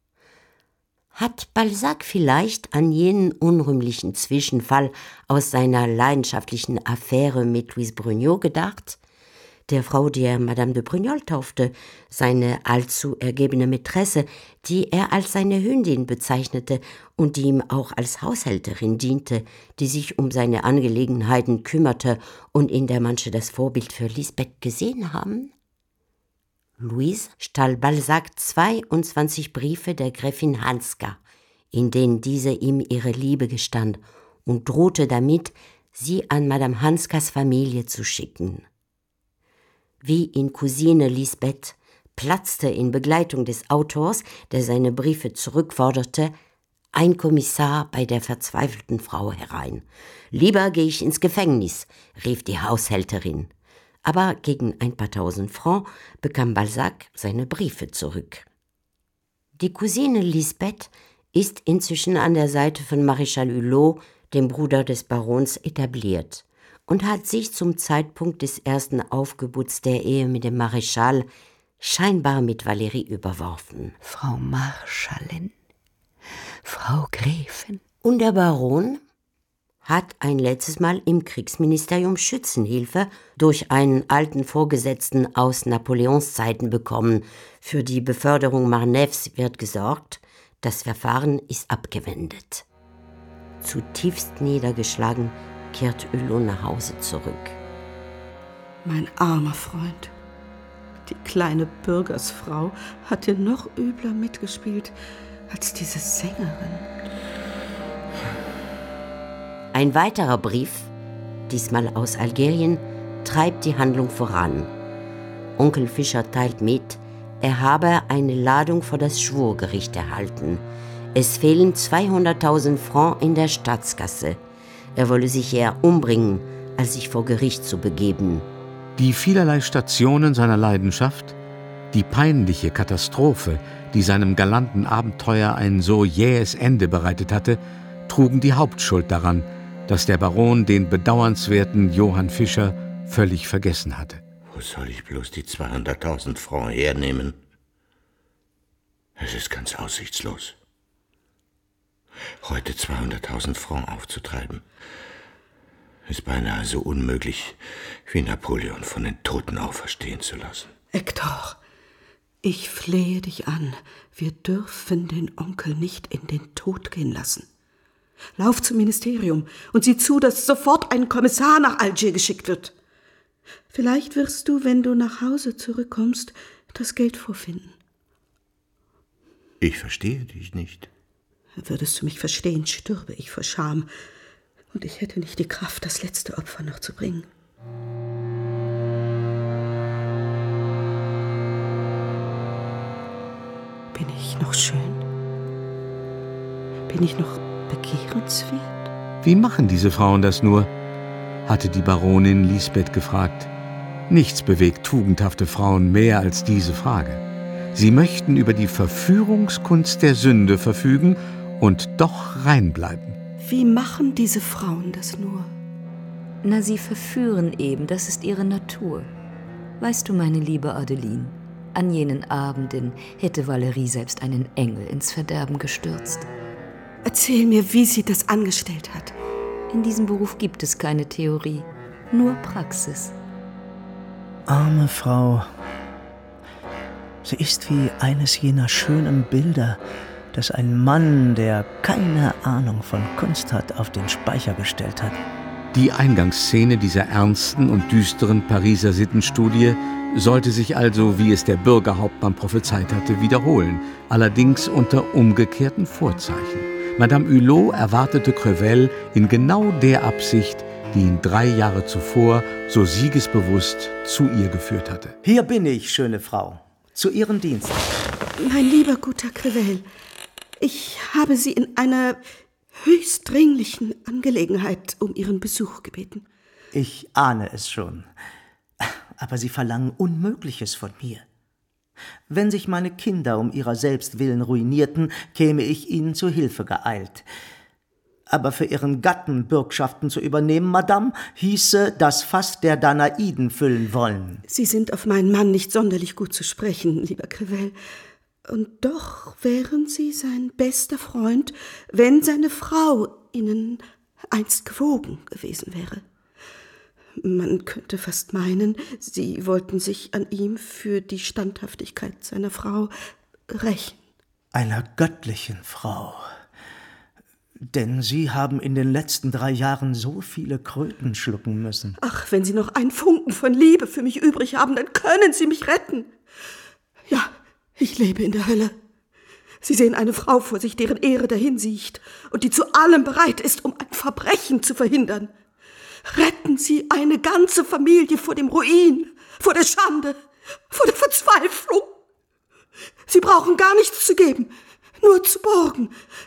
Hat Balzac vielleicht an jenen unrühmlichen Zwischenfall aus seiner leidenschaftlichen Affäre mit Louise Brugnot gedacht? Der Frau, die er Madame de Brugnol taufte, seine allzu ergebene Mätresse, die er als seine Hündin bezeichnete und die ihm auch als Haushälterin diente, die sich um seine Angelegenheiten kümmerte und in der manche das Vorbild für Lisbeth gesehen haben? Louise stahl Balzac zweiundzwanzig Briefe der Gräfin Hanska, in denen diese ihm ihre Liebe gestand und drohte damit, sie an Madame Hanskas Familie zu schicken. Wie in Cousine Lisbeth platzte in Begleitung des Autors, der seine Briefe zurückforderte, ein Kommissar bei der verzweifelten Frau herein. »Lieber gehe ich ins Gefängnis«, rief die Haushälterin. Aber gegen ein paar tausend Francs bekam Balzac seine Briefe zurück. Die Cousine Lisbeth ist inzwischen an der Seite von Maréchal Hulot, dem Bruder des Barons, etabliert und hat sich zum Zeitpunkt des ersten Aufgebuts der Ehe mit dem Maréchal scheinbar mit Valérie überworfen. Frau Marschallin, Frau Gräfin. Und der Baron hat ein letztes Mal im Kriegsministerium Schützenhilfe durch einen alten Vorgesetzten aus Napoleons Zeiten bekommen. Für die Beförderung Marneffes wird gesorgt. Das Verfahren ist abgewendet. Zutiefst niedergeschlagen kehrt Hulot nach Hause zurück. Mein armer Freund. Die kleine Bürgersfrau hatte noch übler mitgespielt als diese Sängerin. Ein weiterer Brief, diesmal aus Algerien, treibt die Handlung voran. Onkel Fischer teilt mit, er habe eine Ladung vor das Schwurgericht erhalten. Es fehlen zweihunderttausend Francs in der Staatskasse. Er wolle sich eher umbringen, als sich vor Gericht zu begeben. Die vielerlei Stationen seiner Leidenschaft, die peinliche Katastrophe, die seinem galanten Abenteuer ein so jähes Ende bereitet hatte, trugen die Hauptschuld daran, dass der Baron den bedauernswerten Johann Fischer völlig vergessen hatte. Wo soll ich bloß die zweihunderttausend Francs hernehmen? Es ist ganz aussichtslos. Heute zweihunderttausend Francs aufzutreiben, ist beinahe so unmöglich, wie Napoleon von den Toten auferstehen zu lassen. Hector, ich flehe dich an, wir dürfen den Onkel nicht in den Tod gehen lassen. Lauf zum Ministerium und sieh zu, dass sofort ein Kommissar nach Algier geschickt wird. Vielleicht wirst du, wenn du nach Hause zurückkommst, das Geld vorfinden. Ich verstehe dich nicht. Würdest du mich verstehen, stürbe ich vor Scham. Und ich hätte nicht die Kraft, das letzte Opfer noch zu bringen. Bin ich noch schön? Bin ich noch begehrenswert? Wie machen diese Frauen das nur? Hatte die Baronin Lisbeth gefragt. Nichts bewegt tugendhafte Frauen mehr als diese Frage. Sie möchten über die Verführungskunst der Sünde verfügen und doch rein bleiben. Wie machen diese Frauen das nur? Na, sie verführen eben, das ist ihre Natur. Weißt du, meine liebe Adeline, an jenen Abenden hätte Valerie selbst einen Engel ins Verderben gestürzt. Erzähl mir, wie sie das angestellt hat. In diesem Beruf gibt es keine Theorie, nur Praxis. Arme Frau. Sie ist wie eines jener schönen Bilder, das ein Mann, der keine Ahnung von Kunst hat, auf den Speicher gestellt hat. Die Eingangsszene dieser ernsten und düsteren Pariser Sittenstudie sollte sich also, wie es der Bürgerhauptmann prophezeit hatte, wiederholen, allerdings unter umgekehrten Vorzeichen. Madame Hulot erwartete Crevel in genau der Absicht, die ihn drei Jahre zuvor so siegesbewusst zu ihr geführt hatte. Hier bin ich, schöne Frau, zu Ihren Diensten. Mein lieber guter Crevel, ich habe Sie in einer höchst dringlichen Angelegenheit um Ihren Besuch gebeten. Ich ahne es schon. Aber Sie verlangen Unmögliches von mir. Wenn sich meine Kinder um ihrer selbst willen ruinierten, käme ich ihnen zu Hilfe geeilt. Aber für Ihren Gatten Bürgschaften zu übernehmen, Madame, hieße das Fass der Danaiden füllen wollen. Sie sind auf meinen Mann nicht sonderlich gut zu sprechen, lieber Crevel. Und doch wären Sie sein bester Freund, wenn seine Frau Ihnen einst gewogen gewesen wäre. Man könnte fast meinen, Sie wollten sich an ihm für die Standhaftigkeit seiner Frau rächen. Einer göttlichen Frau. Denn Sie haben in den letzten drei Jahren so viele Kröten schlucken müssen. Ach, wenn Sie noch einen Funken von Liebe für mich übrig haben, dann können Sie mich retten. Ja, ich lebe in der Hölle. Sie sehen eine Frau vor sich, deren Ehre dahinsiecht und die zu allem bereit ist, um ein Verbrechen zu verhindern. Retten Sie eine ganze Familie vor dem Ruin, vor der Schande, vor der Verzweiflung. Sie brauchen gar nichts zu geben, nur zu borgen.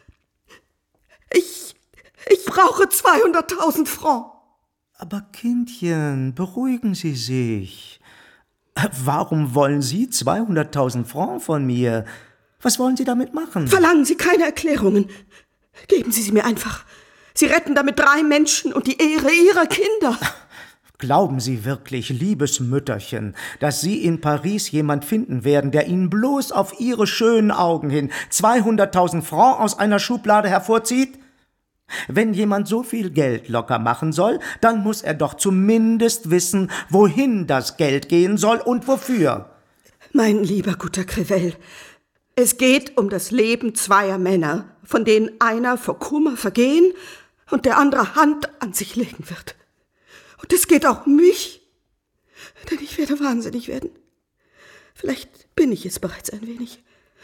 Ich, ich brauche zweihunderttausend Francs. Aber Kindchen, beruhigen Sie sich. Warum wollen Sie zweihunderttausend Francs von mir? Was wollen Sie damit machen? Verlangen Sie keine Erklärungen. Geben Sie sie mir einfach. Sie retten damit drei Menschen und die Ehre Ihrer Kinder. Glauben Sie wirklich, liebes Mütterchen, dass Sie in Paris jemand finden werden, der Ihnen bloß auf Ihre schönen Augen hin zweihunderttausend Francs aus einer Schublade hervorzieht? Wenn jemand so viel Geld locker machen soll, dann muss er doch zumindest wissen, wohin das Geld gehen soll und wofür. Mein lieber guter Crevel, es geht um das Leben zweier Männer, von denen einer vor Kummer vergehen und der andere Hand an sich legen wird. Und es geht auch um mich, denn ich werde wahnsinnig werden. Vielleicht bin ich es bereits ein wenig.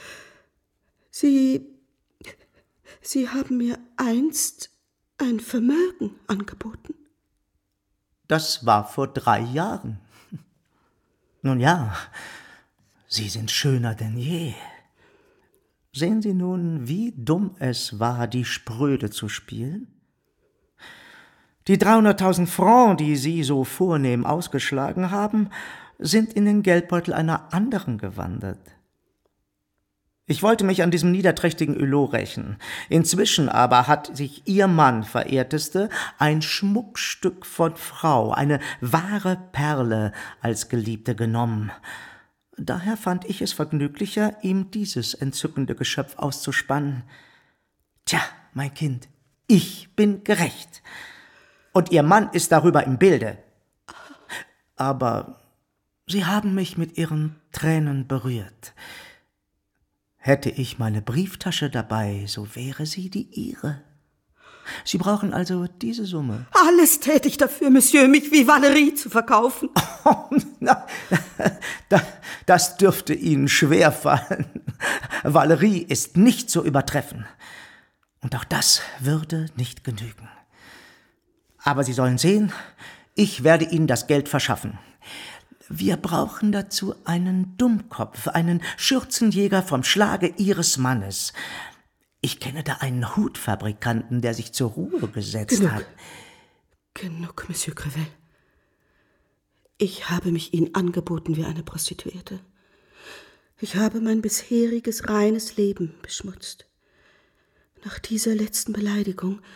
Sie, Sie haben mir einst ein Vermögen angeboten. Das war vor drei Jahren. Nun ja, Sie sind schöner denn je. Sehen Sie nun, wie dumm es war, die Spröde zu spielen? Die dreihunderttausend Francs, die Sie so vornehm ausgeschlagen haben, sind in den Geldbeutel einer anderen gewandert. Ich wollte mich an diesem niederträchtigen Hulot rächen. Inzwischen aber hat sich Ihr Mann, verehrteste, ein Schmuckstück von Frau, eine wahre Perle, als Geliebte genommen. Daher fand ich es vergnüglicher, ihm dieses entzückende Geschöpf auszuspannen. Tja, mein Kind, ich bin gerecht. Und Ihr Mann ist darüber im Bilde. Aber Sie haben mich mit Ihren Tränen berührt. Hätte ich meine Brieftasche dabei, so wäre sie die Ihre. Sie brauchen also diese Summe. Alles täte ich dafür, Monsieur, mich wie Valerie zu verkaufen. Oh, na, das dürfte Ihnen schwerfallen. Valerie ist nicht zu übertreffen. Und auch das würde nicht genügen. Aber Sie sollen sehen, ich werde Ihnen das Geld verschaffen. Wir brauchen dazu einen Dummkopf, einen Schürzenjäger vom Schlage Ihres Mannes. Ich kenne da einen Hutfabrikanten, der sich zur Ruhe gesetzt Genug. hat. Genug, Monsieur Crevel. Ich habe mich Ihnen angeboten wie eine Prostituierte. Ich habe mein bisheriges reines Leben beschmutzt. Nach dieser letzten Beleidigung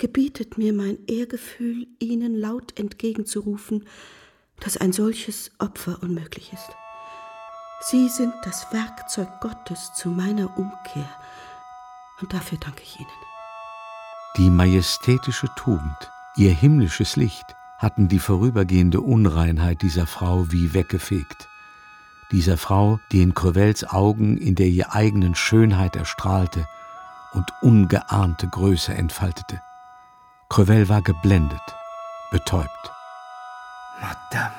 gebietet mir mein Ehrgefühl, Ihnen laut entgegenzurufen, dass ein solches Opfer unmöglich ist. Sie sind das Werkzeug Gottes zu meiner Umkehr, und dafür danke ich Ihnen. Die majestätische Tugend, ihr himmlisches Licht, hatten die vorübergehende Unreinheit dieser Frau wie weggefegt. Dieser Frau, die in Crevels Augen in der ihr eigenen Schönheit erstrahlte und ungeahnte Größe entfaltete. Crevel war geblendet, betäubt. Madame,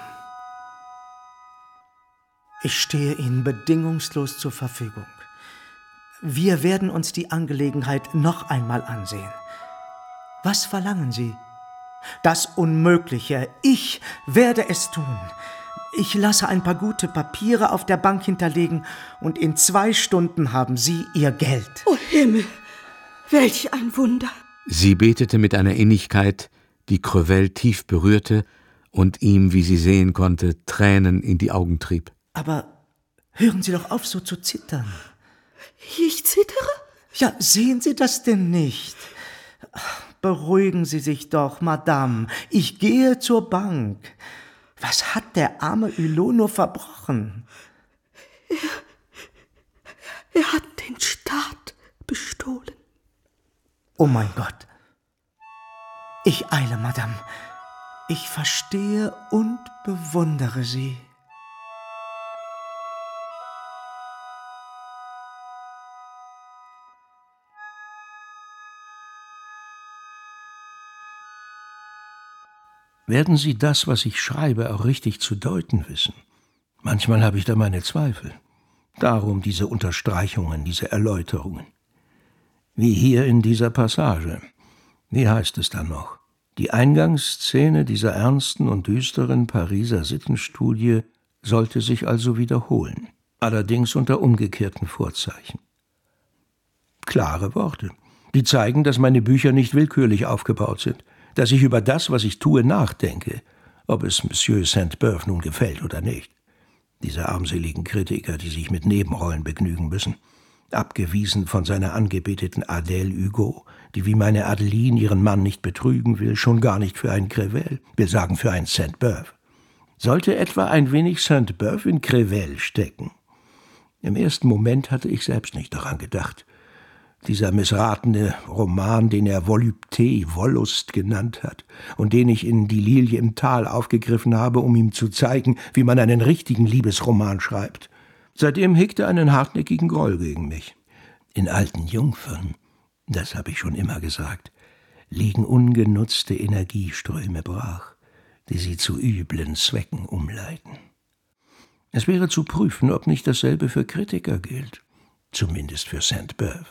ich stehe Ihnen bedingungslos zur Verfügung. Wir werden uns die Angelegenheit noch einmal ansehen. Was verlangen Sie? Das Unmögliche. Ich werde es tun. Ich lasse ein paar gute Papiere auf der Bank hinterlegen und in zwei Stunden haben Sie Ihr Geld. Oh Himmel, welch ein Wunder! Sie betete mit einer Innigkeit, die Crevel tief berührte und ihm, wie sie sehen konnte, Tränen in die Augen trieb. Aber hören Sie doch auf, so zu zittern. Ich zittere? Ja, sehen Sie das denn nicht? Beruhigen Sie sich doch, Madame. Ich gehe zur Bank. Was hat der arme Hulot nur verbrochen? Er, er hat den Staat bestohlen. Oh mein Gott. Ich eile, Madame. Ich verstehe und bewundere Sie. Werden Sie das, was ich schreibe, auch richtig zu deuten wissen? Manchmal habe ich da meine Zweifel. Darum diese Unterstreichungen, diese Erläuterungen. Wie hier in dieser Passage. Wie heißt es dann noch? Die Eingangsszene dieser ernsten und düsteren Pariser Sittenstudie sollte sich also wiederholen, allerdings unter umgekehrten Vorzeichen. Klare Worte, die zeigen, dass meine Bücher nicht willkürlich aufgebaut sind, dass ich über das, was ich tue, nachdenke, ob es Monsieur Sainte-Beuve nun gefällt oder nicht. Diese armseligen Kritiker, die sich mit Nebenrollen begnügen müssen, abgewiesen von seiner angebeteten Adèle Hugo, die wie meine Adeline ihren Mann nicht betrügen will, schon gar nicht für einen Crevel, will sagen für einen Sainte-Beuve. Sollte etwa ein wenig Sainte-Beuve in Crevel stecken? Im ersten Moment hatte ich selbst nicht daran gedacht. Dieser missratene Roman, den er Volupté, Wollust genannt hat und den ich in Die Lilie im Tal aufgegriffen habe, um ihm zu zeigen, wie man einen richtigen Liebesroman schreibt. Seitdem hegt er einen hartnäckigen Groll gegen mich. In alten Jungfern, das habe ich schon immer gesagt, liegen ungenutzte Energieströme brach, die sie zu üblen Zwecken umleiten. Es wäre zu prüfen, ob nicht dasselbe für Kritiker gilt, zumindest für Sainte-Beuve.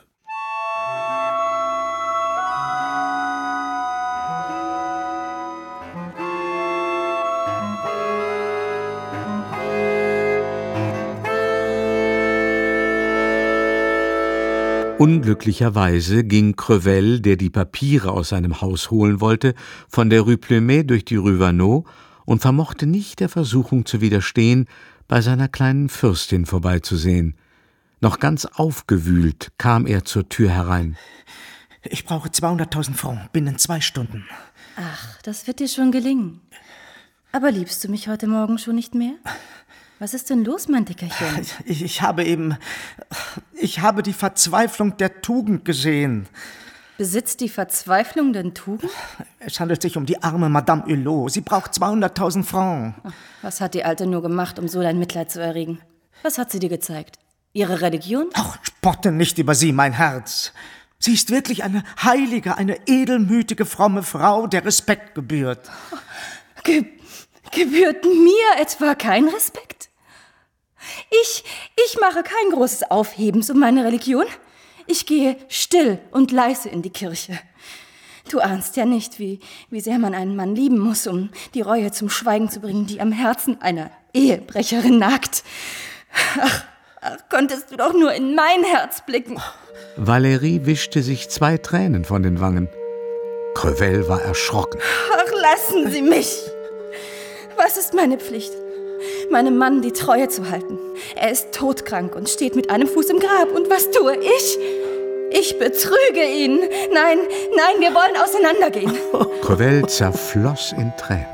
Unglücklicherweise ging Crevel, der die Papiere aus seinem Haus holen wollte, von der Rue Plumet durch die Rue Vaneau und vermochte nicht der Versuchung zu widerstehen, bei seiner kleinen Fürstin vorbeizusehen. Noch ganz aufgewühlt kam er zur Tür herein. Ich brauche zweihunderttausend Francs binnen zwei Stunden. Ach, das wird dir schon gelingen. Aber liebst du mich heute Morgen schon nicht mehr? Was ist denn los, mein Dickerchen? Ich, ich habe eben... Ich habe die Verzweiflung der Tugend gesehen. Besitzt die Verzweiflung denn Tugend? Es handelt sich um die arme Madame Hulot. Sie braucht zweihunderttausend Francs. Was hat die Alte nur gemacht, um so dein Mitleid zu erregen? Was hat sie dir gezeigt? Ihre Religion? Ach, spotte nicht über sie, mein Herz. Sie ist wirklich eine heilige, eine edelmütige, fromme Frau, der Respekt gebührt. Ge- gebührt mir etwa kein Respekt? Ich, ich mache kein großes Aufhebens um meine Religion. Ich gehe still und leise in die Kirche. Du ahnst ja nicht, wie, wie sehr man einen Mann lieben muss, um die Reue zum Schweigen zu bringen, die am Herzen einer Ehebrecherin nagt. Ach, ach, konntest du doch nur in mein Herz blicken. Valérie wischte sich zwei Tränen von den Wangen. Crevel war erschrocken. Ach, lassen Sie mich! Was ist meine Pflicht? Meinem Mann die Treue zu halten. Er ist todkrank und steht mit einem Fuß im Grab. Und was tue ich? Ich betrüge ihn. Nein, nein, wir wollen auseinandergehen. Crevel zerfloss in Tränen.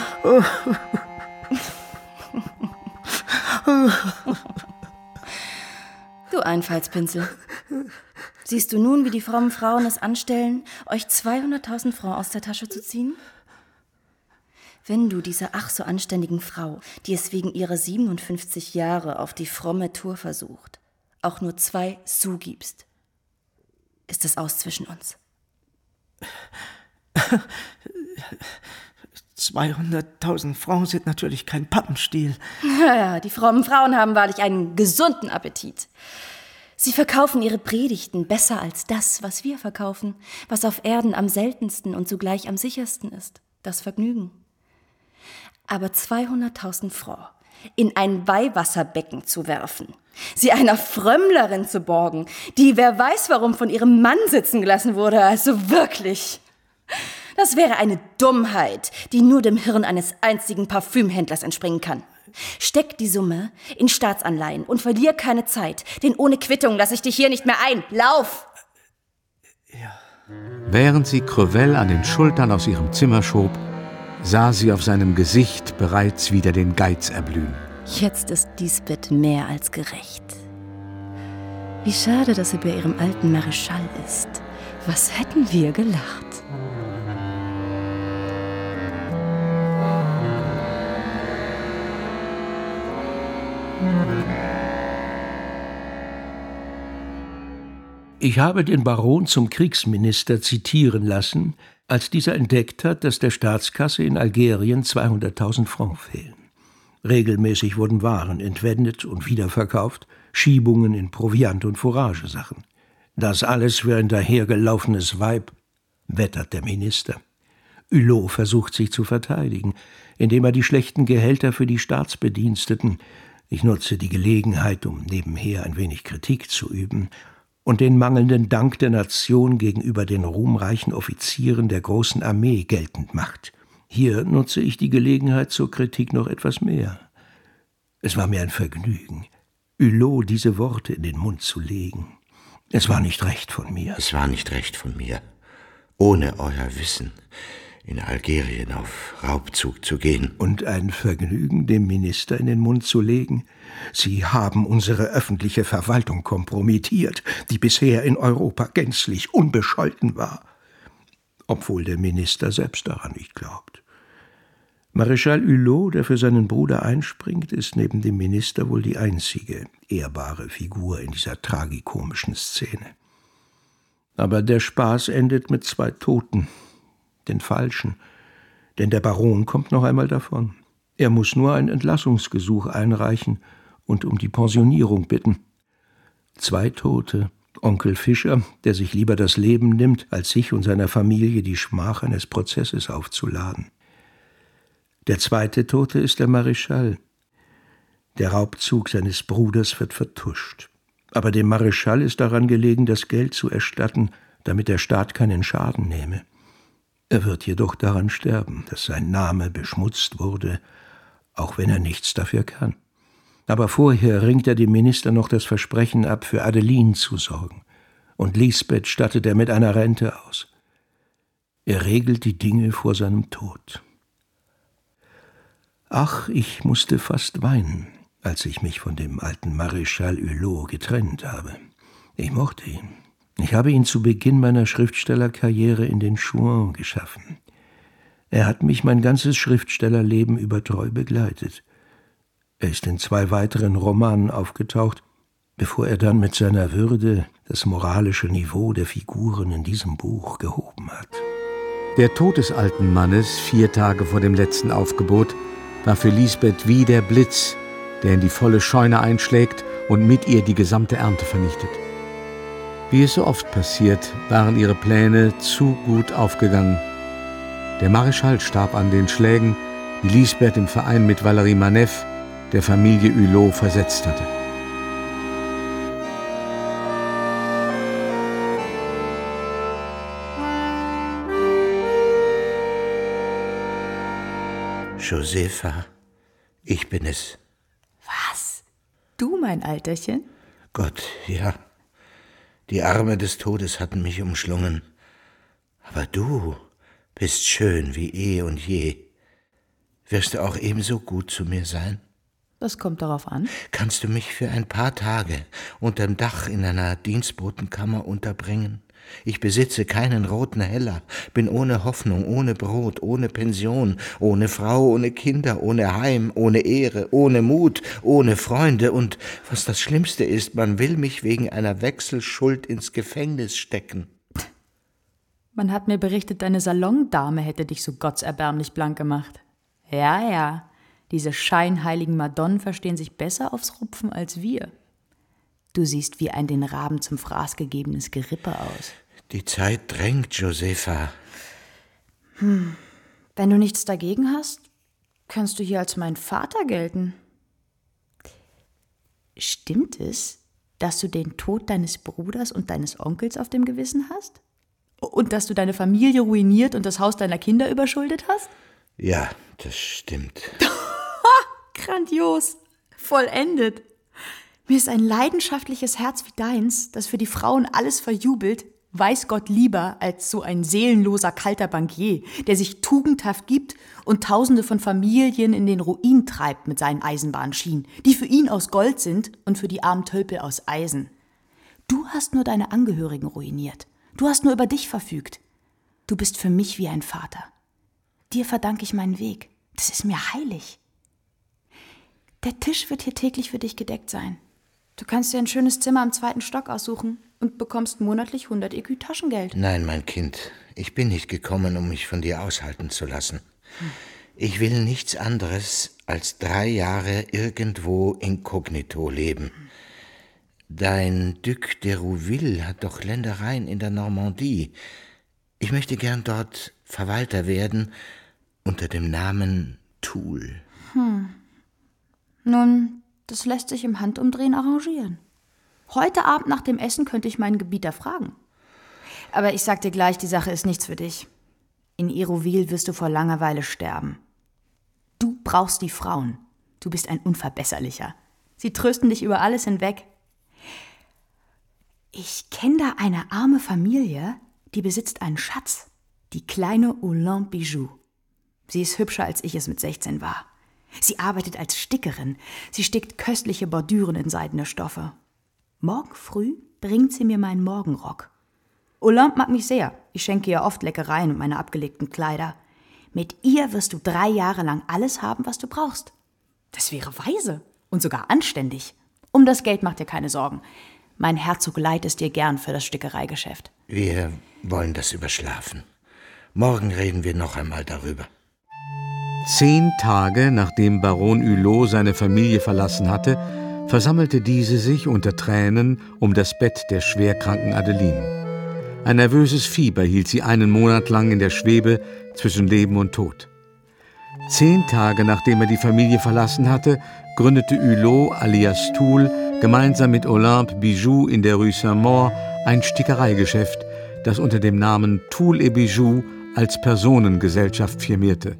Du Einfallspinsel. Siehst du nun, wie die frommen Frauen es anstellen, euch zweihunderttausend Francs aus der Tasche zu ziehen? Wenn du dieser ach so anständigen Frau, die es wegen ihrer siebenundfünfzig Jahre auf die fromme Tour versucht, auch nur zwei Sous gibst, ist es aus zwischen uns. zweihunderttausend Francs sind natürlich kein Pappenstiel. Ja, die frommen Frauen haben wahrlich einen gesunden Appetit. Sie verkaufen ihre Predigten besser als das, was wir verkaufen, was auf Erden am seltensten und zugleich am sichersten ist, das Vergnügen. Aber zweihunderttausend Francs in ein Weihwasserbecken zu werfen, sie einer Frömmlerin zu borgen, die wer weiß warum von ihrem Mann sitzen gelassen wurde, also wirklich, das wäre eine Dummheit, die nur dem Hirn eines einzigen Parfümhändlers entspringen kann. Steck die Summe in Staatsanleihen und verlier keine Zeit, denn ohne Quittung lasse ich dich hier nicht mehr ein. Lauf! Ja. Während sie Crevel an den Schultern aus ihrem Zimmer schob, sah sie auf seinem Gesicht bereits wieder den Geiz erblühen. Jetzt ist Lisbeth mehr als gerecht. Wie schade, dass sie bei ihrem alten Marischal ist. Was hätten wir gelacht? Ich habe den Baron zum Kriegsminister zitieren lassen, als dieser entdeckt hat, dass der Staatskasse in Algerien zweihunderttausend Francs fehlen. Regelmäßig wurden Waren entwendet und wiederverkauft, Schiebungen in Proviant- und Fouragesachen. Das alles für ein dahergelaufenes Weib, wettert der Minister. Hulot versucht sich zu verteidigen, indem er die schlechten Gehälter für die Staatsbediensteten, ich nutze die Gelegenheit, um nebenher ein wenig Kritik zu üben, und den mangelnden Dank der Nation gegenüber den ruhmreichen Offizieren der großen Armee geltend macht. Hier nutze ich die Gelegenheit zur Kritik noch etwas mehr. Es war mir ein Vergnügen, Hulot diese Worte in den Mund zu legen. Es war nicht recht von mir. Es war nicht recht von mir, ohne euer Wissen in Algerien auf Raubzug zu gehen. Und ein Vergnügen, dem Minister in den Mund zu legen? Sie haben unsere öffentliche Verwaltung kompromittiert, die bisher in Europa gänzlich unbescholten war. Obwohl der Minister selbst daran nicht glaubt. Marischal Hulot, der für seinen Bruder einspringt, ist neben dem Minister wohl die einzige ehrbare Figur in dieser tragikomischen Szene. Aber der Spaß endet mit zwei Toten. Den Falschen, denn der Baron kommt noch einmal davon. Er muss nur ein Entlassungsgesuch einreichen und um die Pensionierung bitten. Zwei Tote, Onkel Fischer, der sich lieber das Leben nimmt, als sich und seiner Familie die Schmach eines Prozesses aufzuladen. Der zweite Tote ist der Marischal. Der Raubzug seines Bruders wird vertuscht. Aber dem Marischal ist daran gelegen, das Geld zu erstatten, damit der Staat keinen Schaden nehme. Er wird jedoch daran sterben, dass sein Name beschmutzt wurde, auch wenn er nichts dafür kann. Aber vorher ringt er dem Minister noch das Versprechen ab, für Adeline zu sorgen. Und Lisbeth stattet er mit einer Rente aus. Er regelt die Dinge vor seinem Tod. Ach, ich musste fast weinen, als ich mich von dem alten Marischal Hulot getrennt habe. Ich mochte ihn. Ich habe ihn zu Beginn meiner Schriftstellerkarriere in den Chouans geschaffen. Er hat mich mein ganzes Schriftstellerleben über treu begleitet. Er ist in zwei weiteren Romanen aufgetaucht, bevor er dann mit seiner Würde das moralische Niveau der Figuren in diesem Buch gehoben hat. Der Tod des alten Mannes, vier Tage vor dem letzten Aufgebot, war für Lisbeth wie der Blitz, der in die volle Scheune einschlägt und mit ihr die gesamte Ernte vernichtet. Wie es so oft passiert, waren ihre Pläne zu gut aufgegangen. Der Marischal starb an den Schlägen, die Lisbeth im Verein mit Valérie Maneff, der Familie Hulot, versetzt hatte. Josefa, ich bin es. Was? Du, mein Alterchen? Gott, ja. Die Arme des Todes hatten mich umschlungen. Aber du bist schön wie eh und je. Wirst du auch ebenso gut zu mir sein? Das kommt darauf an. Kannst du mich für ein paar Tage unterm Dach in einer Dienstbotenkammer unterbringen? Ich besitze keinen roten Heller, bin ohne Hoffnung, ohne Brot, ohne Pension, ohne Frau, ohne Kinder, ohne Heim, ohne Ehre, ohne Mut, ohne Freunde und, was das Schlimmste ist, man will mich wegen einer Wechselschuld ins Gefängnis stecken. Man hat mir berichtet, deine Salondame hätte dich so gottserbärmlich blank gemacht. Ja, ja, diese scheinheiligen Madonnen verstehen sich besser aufs Rupfen als wir. Du siehst wie ein den Raben zum Fraß gegebenes Gerippe aus. Die Zeit drängt, Josefa. Hm. Wenn du nichts dagegen hast, kannst du hier als mein Vater gelten. Stimmt es, dass du den Tod deines Bruders und deines Onkels auf dem Gewissen hast? Und dass du deine Familie ruiniert und das Haus deiner Kinder überschuldet hast? Ja, das stimmt. Grandios. Vollendet. Mir ist ein leidenschaftliches Herz wie deins, das für die Frauen alles verjubelt, weiß Gott lieber als so ein seelenloser, kalter Bankier, der sich tugendhaft gibt und Tausende von Familien in den Ruin treibt mit seinen Eisenbahnschienen, die für ihn aus Gold sind und für die armen Tölpel aus Eisen. Du hast nur deine Angehörigen ruiniert. Du hast nur über dich verfügt. Du bist für mich wie ein Vater. Dir verdanke ich meinen Weg. Das ist mir heilig. Der Tisch wird hier täglich für dich gedeckt sein. Du kannst dir ein schönes Zimmer am zweiten Stock aussuchen und bekommst monatlich hundert Ekü Taschengeld. Nein, mein Kind, ich bin nicht gekommen, um mich von dir aushalten zu lassen. Ich will nichts anderes als drei Jahre irgendwo inkognito leben. Dein Duc de Rouville hat doch Ländereien in der Normandie. Ich möchte gern dort Verwalter werden unter dem Namen Toul. Hm. Nun, das lässt sich im Handumdrehen arrangieren. Heute Abend nach dem Essen könnte ich meinen Gebieter fragen. Aber ich sag dir gleich, die Sache ist nichts für dich. In Hérouville wirst du vor Langeweile sterben. Du brauchst die Frauen. Du bist ein Unverbesserlicher. Sie trösten dich über alles hinweg. Ich kenne da eine arme Familie, die besitzt einen Schatz. Die kleine Hollande Bijou. Sie ist hübscher, als ich es mit sechzehn war. Sie arbeitet als Stickerin. Sie stickt köstliche Bordüren in seidene Stoffe. Morgen früh bringt sie mir meinen Morgenrock. Hollande mag mich sehr. Ich schenke ihr oft Leckereien und meine abgelegten Kleider. Mit ihr wirst du drei Jahre lang alles haben, was du brauchst. Das wäre weise und sogar anständig. Um das Geld mach dir keine Sorgen. Mein Herzog leiht es dir gern für das Stickereigeschäft. Wir wollen das überschlafen. Morgen reden wir noch einmal darüber. Zehn Tage nachdem Baron Hulot seine Familie verlassen hatte, versammelte diese sich unter Tränen um das Bett der schwerkranken Adeline. Ein nervöses Fieber hielt sie einen Monat lang in der Schwebe zwischen Leben und Tod. Zehn Tage nachdem er die Familie verlassen hatte, gründete Hulot alias Toul gemeinsam mit Olympe Bijou in der Rue Saint-Maur ein Stickereigeschäft, das unter dem Namen Toul et Bijou als Personengesellschaft firmierte.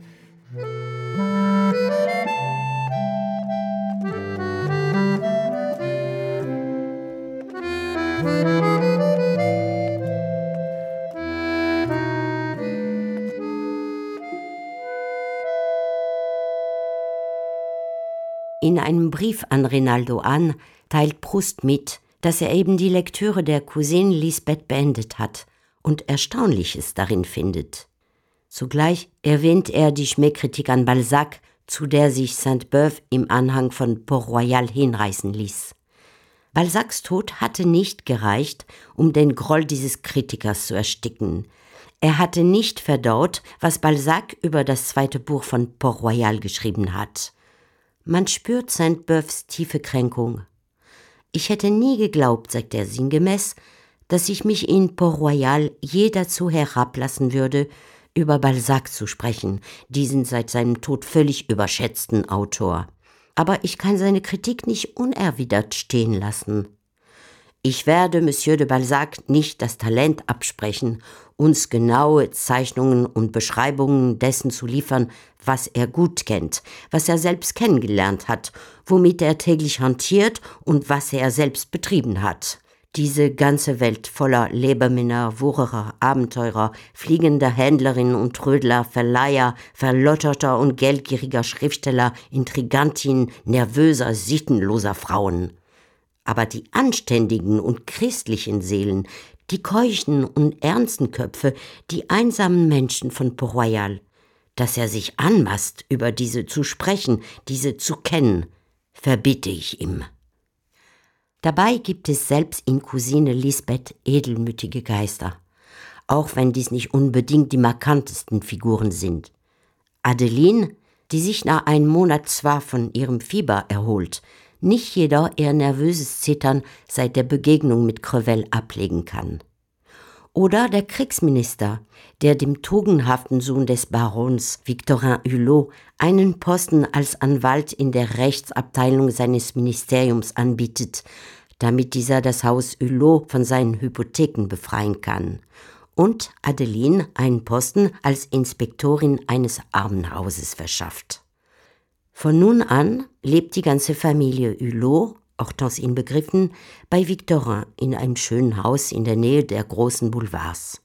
In einem Brief an Rinaldo an teilt Proust mit, dass er eben die Lektüre der Cousine Lisbeth beendet hat und Erstaunliches darin findet. Zugleich erwähnt er die Schmähkritik an Balzac, zu der sich Sainte-Beuve im Anhang von Port-Royal hinreißen ließ. Balzacs Tod hatte nicht gereicht, um den Groll dieses Kritikers zu ersticken. Er hatte nicht verdaut, was Balzac über das zweite Buch von Port-Royal geschrieben hat. Man spürt Sainte-Beuves tiefe Kränkung. Ich hätte nie geglaubt, sagt er sinngemäß, dass ich mich in Port-Royal je dazu herablassen würde, über Balzac zu sprechen, diesen seit seinem Tod völlig überschätzten Autor. Aber ich kann seine Kritik nicht unerwidert stehen lassen. Ich werde Monsieur de Balzac nicht das Talent absprechen, uns genaue Zeichnungen und Beschreibungen dessen zu liefern, was er gut kennt, was er selbst kennengelernt hat, womit er täglich hantiert und was er selbst betrieben hat. Diese ganze Welt voller Lebermänner, Wucherer, Abenteurer, fliegender Händlerinnen und Trödler, Verleiher, verlotterter und geldgieriger Schriftsteller, Intrigantinnen, nervöser, sittenloser Frauen. Aber die anständigen und christlichen Seelen, die keuchen und ernsten Köpfe, die einsamen Menschen von Port Royal, dass er sich anmaßt, über diese zu sprechen, diese zu kennen, verbitte ich ihm. Dabei gibt es selbst in Cousine Lisbeth edelmütige Geister, auch wenn dies nicht unbedingt die markantesten Figuren sind. Adeline, die sich nach einem Monat zwar von ihrem Fieber erholt, nicht jeder ihr nervöses Zittern seit der Begegnung mit Crevel ablegen kann. Oder der Kriegsminister, der dem tugendhaften Sohn des Barons Victorin Hulot einen Posten als Anwalt in der Rechtsabteilung seines Ministeriums anbietet, damit dieser das Haus Hulot von seinen Hypotheken befreien kann. Und Adeline einen Posten als Inspektorin eines Armenhauses verschafft. Von nun an lebt die ganze Familie Hulot, Hortense inbegriffen, bei Victorin in einem schönen Haus in der Nähe der großen Boulevards.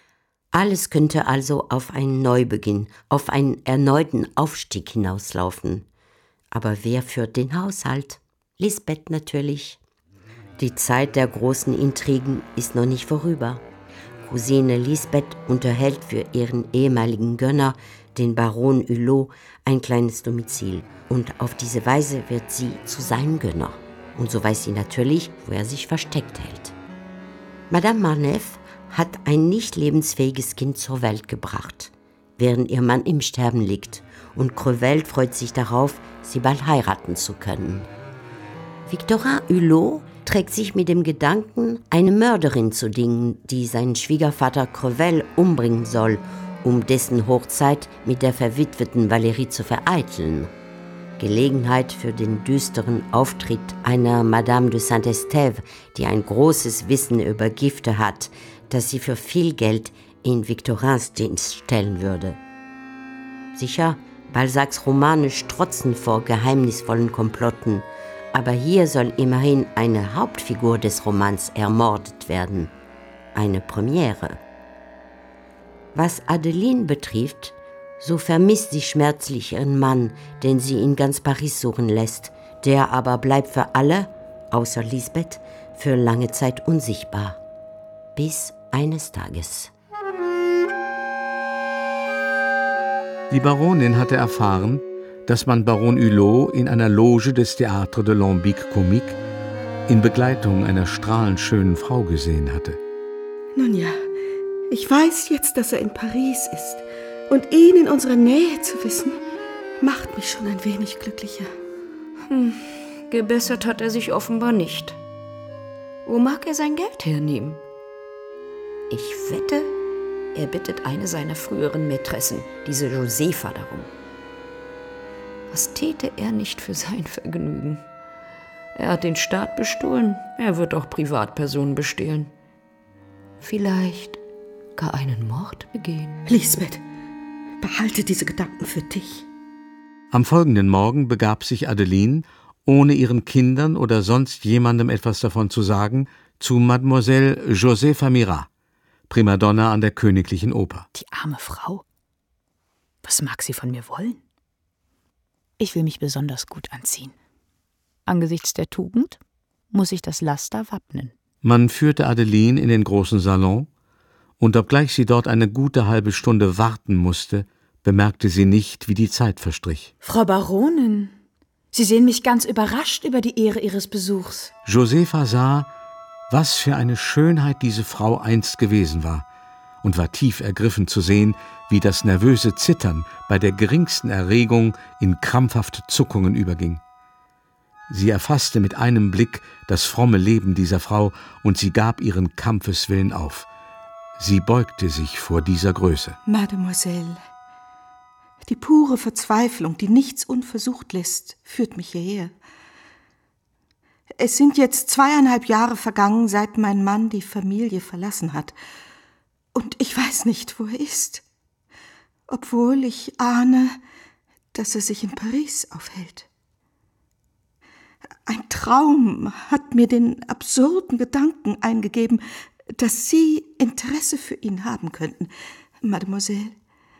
Alles könnte also auf einen Neubeginn, auf einen erneuten Aufstieg hinauslaufen. Aber wer führt den Haushalt? Lisbeth natürlich. Die Zeit der großen Intrigen ist noch nicht vorüber. Cousine Lisbeth unterhält für ihren ehemaligen Gönner, den Baron Hulot, ein kleines Domizil. Und auf diese Weise wird sie zu seinem Gönner. Und so weiß sie natürlich, wo er sich versteckt hält. Madame Marneffe hat ein nicht lebensfähiges Kind zur Welt gebracht, während ihr Mann im Sterben liegt, und Crevel freut sich darauf, sie bald heiraten zu können. Victorin Hulot trägt sich mit dem Gedanken, eine Mörderin zu dingen, die seinen Schwiegervater Crevel umbringen soll, um dessen Hochzeit mit der verwitweten Valérie zu vereiteln. Gelegenheit für den düsteren Auftritt einer Madame de Saint-Estève, die ein großes Wissen über Gifte hat, das sie für viel Geld in Victorins Dienst stellen würde. Sicher, Balzacs Romane strotzen vor geheimnisvollen Komplotten, aber hier soll immerhin eine Hauptfigur des Romans ermordet werden. Eine Premiere. Was Adeline betrifft, so vermisst sie schmerzlich ihren Mann, den sie in ganz Paris suchen lässt. Der aber bleibt für alle, außer Lisbeth, für lange Zeit unsichtbar. Bis eines Tages. Die Baronin hatte erfahren, dass man Baron Hulot in einer Loge des Théâtre de l'Ambique Comique in Begleitung einer strahlend schönen Frau gesehen hatte. Nun ja, ich weiß jetzt, dass er in Paris ist. Und ihn in unserer Nähe zu wissen, macht mich schon ein wenig glücklicher. Hm, gebessert hat er sich offenbar nicht. Wo mag er sein Geld hernehmen? Ich wette, er bittet eine seiner früheren Mätressen, diese Josefa, darum. Was täte er nicht für sein Vergnügen? Er hat den Staat bestohlen, er wird auch Privatpersonen bestehlen. Vielleicht gar einen Mord begehen. Lisbeth, behalte diese Gedanken für dich. Am folgenden Morgen begab sich Adeline, ohne ihren Kindern oder sonst jemandem etwas davon zu sagen, zu Mademoiselle Josefa Mirat, Primadonna an der Königlichen Oper. Die arme Frau. Was mag sie von mir wollen? Ich will mich besonders gut anziehen. Angesichts der Tugend muss ich das Laster wappnen. Man führte Adeline in den großen Salon, und obgleich sie dort eine gute halbe Stunde warten musste, bemerkte sie nicht, wie die Zeit verstrich. Frau Baronin, Sie sehen mich ganz überrascht über die Ehre Ihres Besuchs. Josefa sah, was für eine Schönheit diese Frau einst gewesen war, und war tief ergriffen zu sehen, wie das nervöse Zittern bei der geringsten Erregung in krampfhafte Zuckungen überging. Sie erfasste mit einem Blick das fromme Leben dieser Frau, und sie gab ihren Kampfeswillen auf. Sie beugte sich vor dieser Größe. Mademoiselle, die pure Verzweiflung, die nichts unversucht lässt, führt mich hierher. Es sind jetzt zweieinhalb Jahre vergangen, seit mein Mann die Familie verlassen hat. Und ich weiß nicht, wo er ist. Obwohl ich ahne, dass er sich in Paris aufhält. Ein Traum hat mir den absurden Gedanken eingegeben, dass Sie Interesse für ihn haben könnten, Mademoiselle.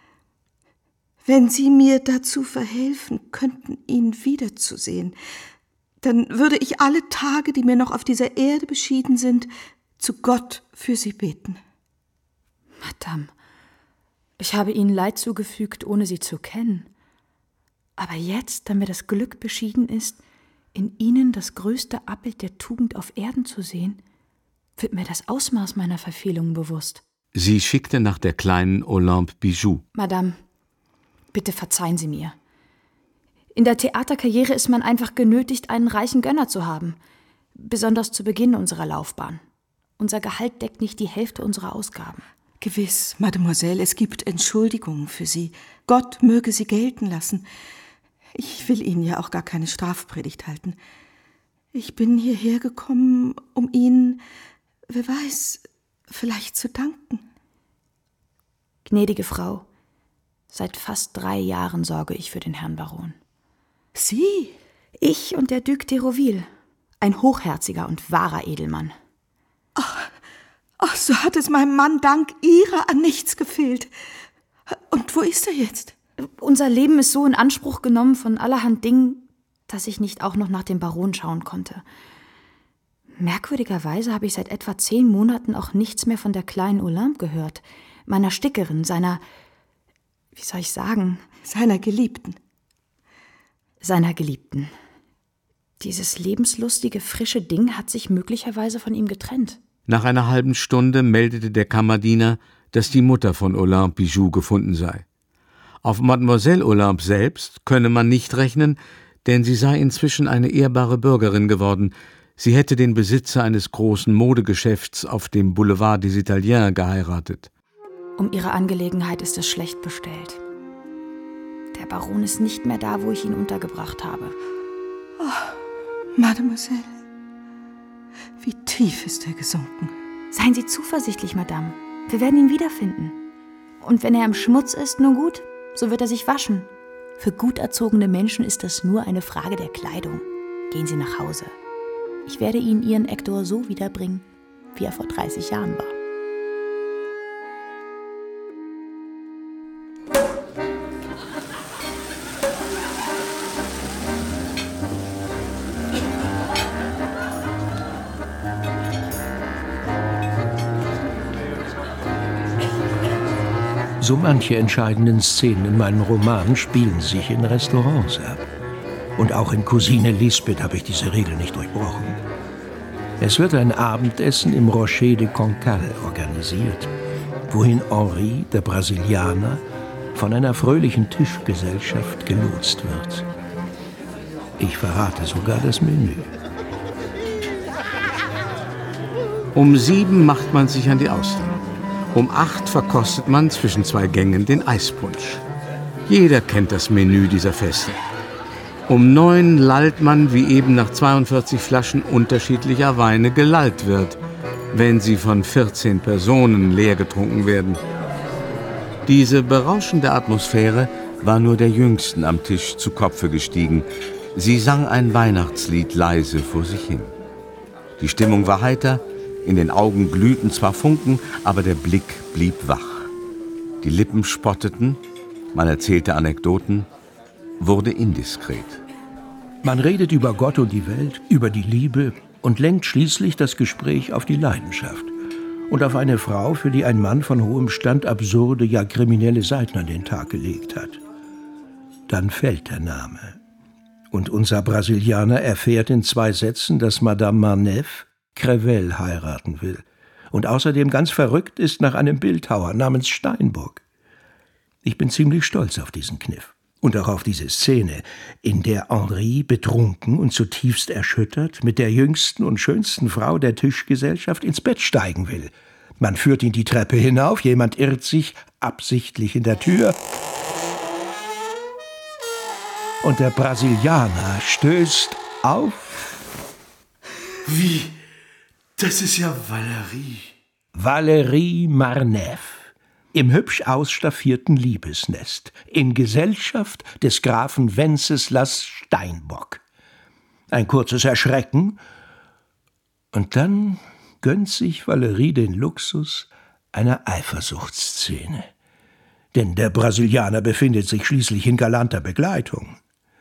Wenn Sie mir dazu verhelfen könnten, ihn wiederzusehen, dann würde ich alle Tage, die mir noch auf dieser Erde beschieden sind, zu Gott für Sie beten. Madame, ich habe Ihnen Leid zugefügt, ohne Sie zu kennen. Aber jetzt, da mir das Glück beschieden ist, in Ihnen das größte Abbild der Tugend auf Erden zu sehen, wird mir das Ausmaß meiner Verfehlungen bewusst. Sie schickte nach der kleinen Olympe Bijou. Madame, bitte verzeihen Sie mir. In der Theaterkarriere ist man einfach genötigt, einen reichen Gönner zu haben. Besonders zu Beginn unserer Laufbahn. Unser Gehalt deckt nicht die Hälfte unserer Ausgaben. Gewiss, Mademoiselle, es gibt Entschuldigungen für Sie. Gott möge sie gelten lassen. Ich will Ihnen ja auch gar keine Strafpredigt halten. Ich bin hierher gekommen, um Ihnen, wer weiß, vielleicht zu danken. Gnädige Frau, seit fast drei Jahren sorge ich für den Herrn Baron. Sie? Ich und der Duc d'Hérouville, ein hochherziger und wahrer Edelmann. Ach, ach, so hat es meinem Mann dank Ihrer an nichts gefehlt. Und wo ist er jetzt? Unser Leben ist so in Anspruch genommen von allerhand Dingen, dass ich nicht auch noch nach dem Baron schauen konnte. Merkwürdigerweise habe ich seit etwa zehn Monaten auch nichts mehr von der kleinen Olympe gehört, meiner Stickerin, seiner, wie soll ich sagen? Seiner Geliebten. Seiner Geliebten. Dieses lebenslustige, frische Ding hat sich möglicherweise von ihm getrennt. Nach einer halben Stunde meldete der Kammerdiener, dass die Mutter von Olympe Bijou gefunden sei. Auf Mademoiselle Olympe selbst könne man nicht rechnen, denn sie sei inzwischen eine ehrbare Bürgerin geworden. Sie hätte den Besitzer eines großen Modegeschäfts auf dem Boulevard des Italiens geheiratet. Um ihre Angelegenheit ist es schlecht bestellt. Der Baron ist nicht mehr da, wo ich ihn untergebracht habe. Oh, Mademoiselle, wie tief ist er gesunken? Seien Sie zuversichtlich, Madame. Wir werden ihn wiederfinden. Und wenn er im Schmutz ist, nun gut, so wird er sich waschen. Für gut erzogene Menschen ist das nur eine Frage der Kleidung. Gehen Sie nach Hause. Ich werde Ihnen Ihren Hector so wiederbringen, wie er vor dreißig Jahren war. So manche entscheidenden Szenen in meinen Romanen spielen sich in Restaurants ab. Und auch in Cousine Lisbeth habe ich diese Regel nicht durchbrochen. Es wird ein Abendessen im Rocher de Cancale organisiert, wohin Henri, der Brasilianer, von einer fröhlichen Tischgesellschaft gelotst wird. Ich verrate sogar das Menü. Um sieben macht man sich an die Austern. Um acht verkostet man zwischen zwei Gängen den Eispunsch. Jeder kennt das Menü dieser Feste. Um neun lallt man, wie eben nach zweiundvierzig Flaschen unterschiedlicher Weine gelallt wird, wenn sie von vierzehn Personen leer getrunken werden. Diese berauschende Atmosphäre war nur der Jüngsten am Tisch zu Kopfe gestiegen. Sie sang ein Weihnachtslied leise vor sich hin. Die Stimmung war heiter, in den Augen glühten zwar Funken, aber der Blick blieb wach. Die Lippen spotteten, man erzählte Anekdoten, wurde indiskret. Man redet über Gott und die Welt, über die Liebe und lenkt schließlich das Gespräch auf die Leidenschaft und auf eine Frau, für die ein Mann von hohem Stand absurde, ja kriminelle Seiten an den Tag gelegt hat. Dann fällt der Name. Und unser Brasilianer erfährt in zwei Sätzen, dass Madame Marneffe Crevel heiraten will und außerdem ganz verrückt ist nach einem Bildhauer namens Steinbock. Ich bin ziemlich stolz auf diesen Kniff und auch auf diese Szene, in der Henri betrunken und zutiefst erschüttert mit der jüngsten und schönsten Frau der Tischgesellschaft ins Bett steigen will. Man führt ihn die Treppe hinauf, jemand irrt sich absichtlich in der Tür und der Brasilianer stößt auf. Wie? Das ist ja Valerie. Valerie Marneffe im hübsch ausstaffierten Liebesnest in Gesellschaft des Grafen Wenceslas Steinbock. ein kurzes Erschrecken, und dann gönnt sich Valerie den Luxus einer Eifersuchtsszene. Denn der Brasilianer befindet sich schließlich in galanter Begleitung.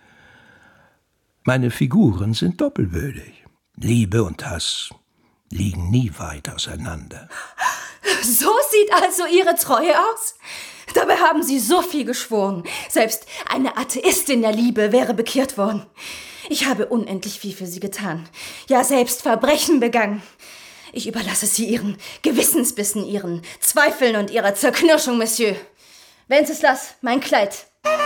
Meine Figuren sind doppelbödig. Liebe und Hass liegen nie weit auseinander. So sieht also Ihre Treue aus? Dabei haben Sie so viel geschworen. Selbst eine Atheistin der Liebe wäre bekehrt worden. Ich habe unendlich viel für Sie getan. Ja, selbst Verbrechen begangen. Ich überlasse Sie Ihren Gewissensbissen, Ihren Zweifeln und Ihrer Zerknirschung, Monsieur. Wenceslas, mein Kleid.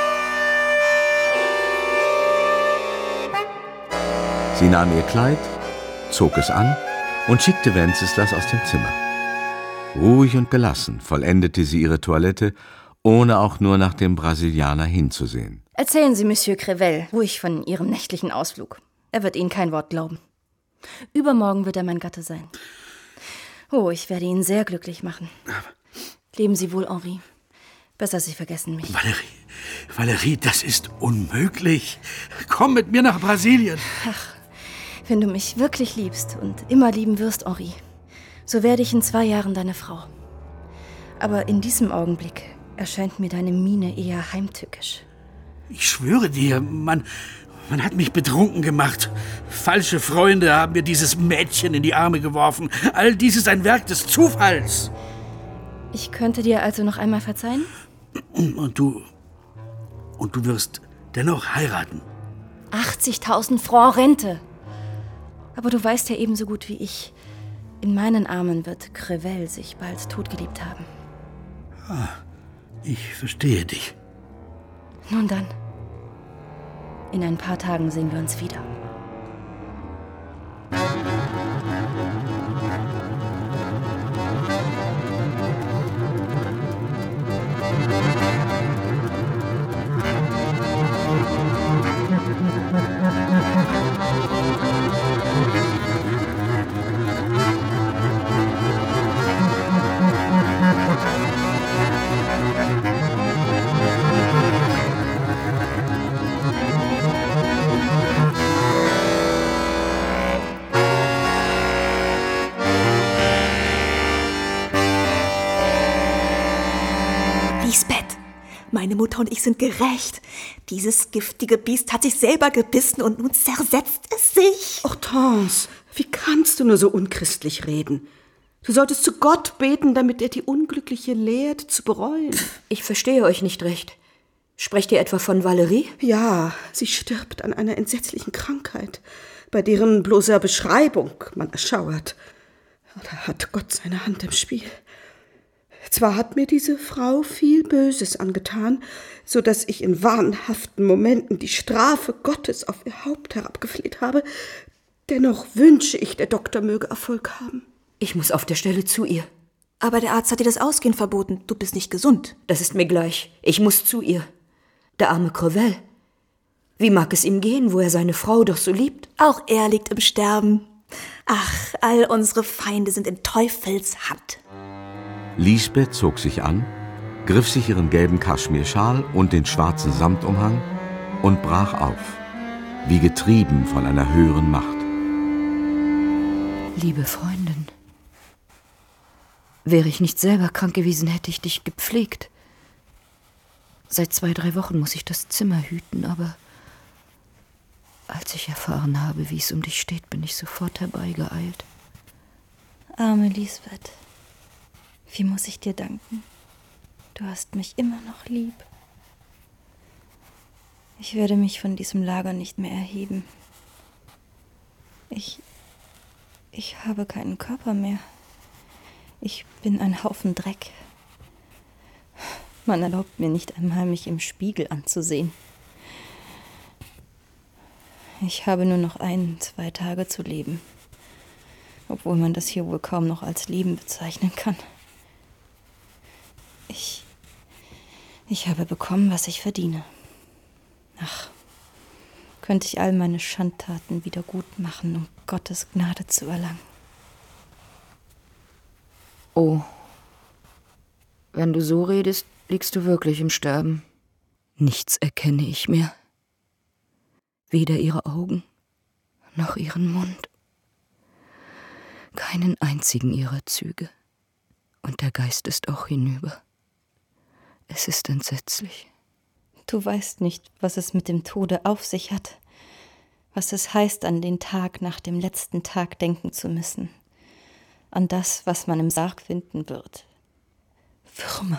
Sie nahm ihr Kleid, zog es an und schickte Wenceslas aus dem Zimmer. Ruhig und gelassen vollendete sie ihre Toilette, ohne auch nur nach dem Brasilianer hinzusehen. Erzählen Sie Monsieur Crevel ruhig von Ihrem nächtlichen Ausflug. Er wird Ihnen kein Wort glauben. Übermorgen wird er mein Gatte sein. Oh, ich werde ihn sehr glücklich machen. Leben Sie wohl, Henri. Besser, Sie vergessen mich. Valerie, Valerie, das ist unmöglich. Komm mit mir nach Brasilien. Ach, wenn du mich wirklich liebst und immer lieben wirst, Henri, so werde ich in zwei Jahren deine Frau. Aber in diesem Augenblick erscheint mir deine Miene eher heimtückisch. Ich schwöre dir, man, man hat mich betrunken gemacht. Falsche Freunde haben mir dieses Mädchen in die Arme geworfen. All dies ist ein Werk des Zufalls. Ich könnte dir also noch einmal verzeihen? Und du... Und du wirst dennoch heiraten. achtzigtausend Francs Rente. Aber du weißt ja ebenso gut wie ich, in meinen Armen wird Crevel sich bald totgeliebt haben. Ah, ich verstehe dich. Nun dann. In ein paar Tagen sehen wir uns wieder. Meine Mutter und ich sind gerecht. Dieses giftige Biest hat sich selber gebissen und nun zersetzt es sich. Hortense, wie kannst du nur so unchristlich reden? Du solltest zu Gott beten, damit er die Unglückliche lehrt, zu bereuen. Ich verstehe euch nicht recht. Sprecht ihr etwa von Valerie? Ja, sie stirbt an einer entsetzlichen Krankheit, bei deren bloßer Beschreibung man erschauert. Da hat Gott seine Hand im Spiel. Zwar hat mir diese Frau viel Böses angetan, so dass ich in wahnhaften Momenten die Strafe Gottes auf ihr Haupt herabgefleht habe, dennoch wünsche ich, der Doktor möge Erfolg haben. Ich muss auf der Stelle zu ihr. Aber der Arzt hat dir das Ausgehen verboten. Du bist nicht gesund. Das ist mir gleich. Ich muss zu ihr. Der arme Crevel. Wie mag es ihm gehen, wo er seine Frau doch so liebt? Auch er liegt im Sterben. Ach, all unsere Feinde sind in Teufels Hand. Lisbeth zog sich an, griff sich ihren gelben Kaschmirschal und den schwarzen Samtumhang und brach auf, wie getrieben von einer höheren Macht. Liebe Freundin, wäre ich nicht selber krank gewesen, hätte ich dich gepflegt. Seit zwei, drei Wochen muss ich das Zimmer hüten, aber als ich erfahren habe, wie es um dich steht, bin ich sofort herbeigeeilt. Arme Lisbeth. Wie muss ich dir danken? Du hast mich immer noch lieb. Ich werde mich von diesem Lager nicht mehr erheben. Ich... ich habe keinen Körper mehr. Ich bin ein Haufen Dreck. Man erlaubt mir nicht einmal, mich im Spiegel anzusehen. Ich habe nur noch ein, zwei Tage zu leben. Obwohl man das hier wohl kaum noch als Leben bezeichnen kann. Ich, ich habe bekommen, was ich verdiene. Ach, könnte ich all meine Schandtaten wieder gut machen, um Gottes Gnade zu erlangen. Oh, wenn du so redest, liegst du wirklich im Sterben. Nichts erkenne ich mehr. Weder ihre Augen, noch ihren Mund. Keinen einzigen ihrer Züge. Und der Geist ist auch hinüber. Es ist entsetzlich. Du weißt nicht, was es mit dem Tode auf sich hat. Was es heißt, an den Tag nach dem letzten Tag denken zu müssen. An das, was man im Sarg finden wird. Würmer.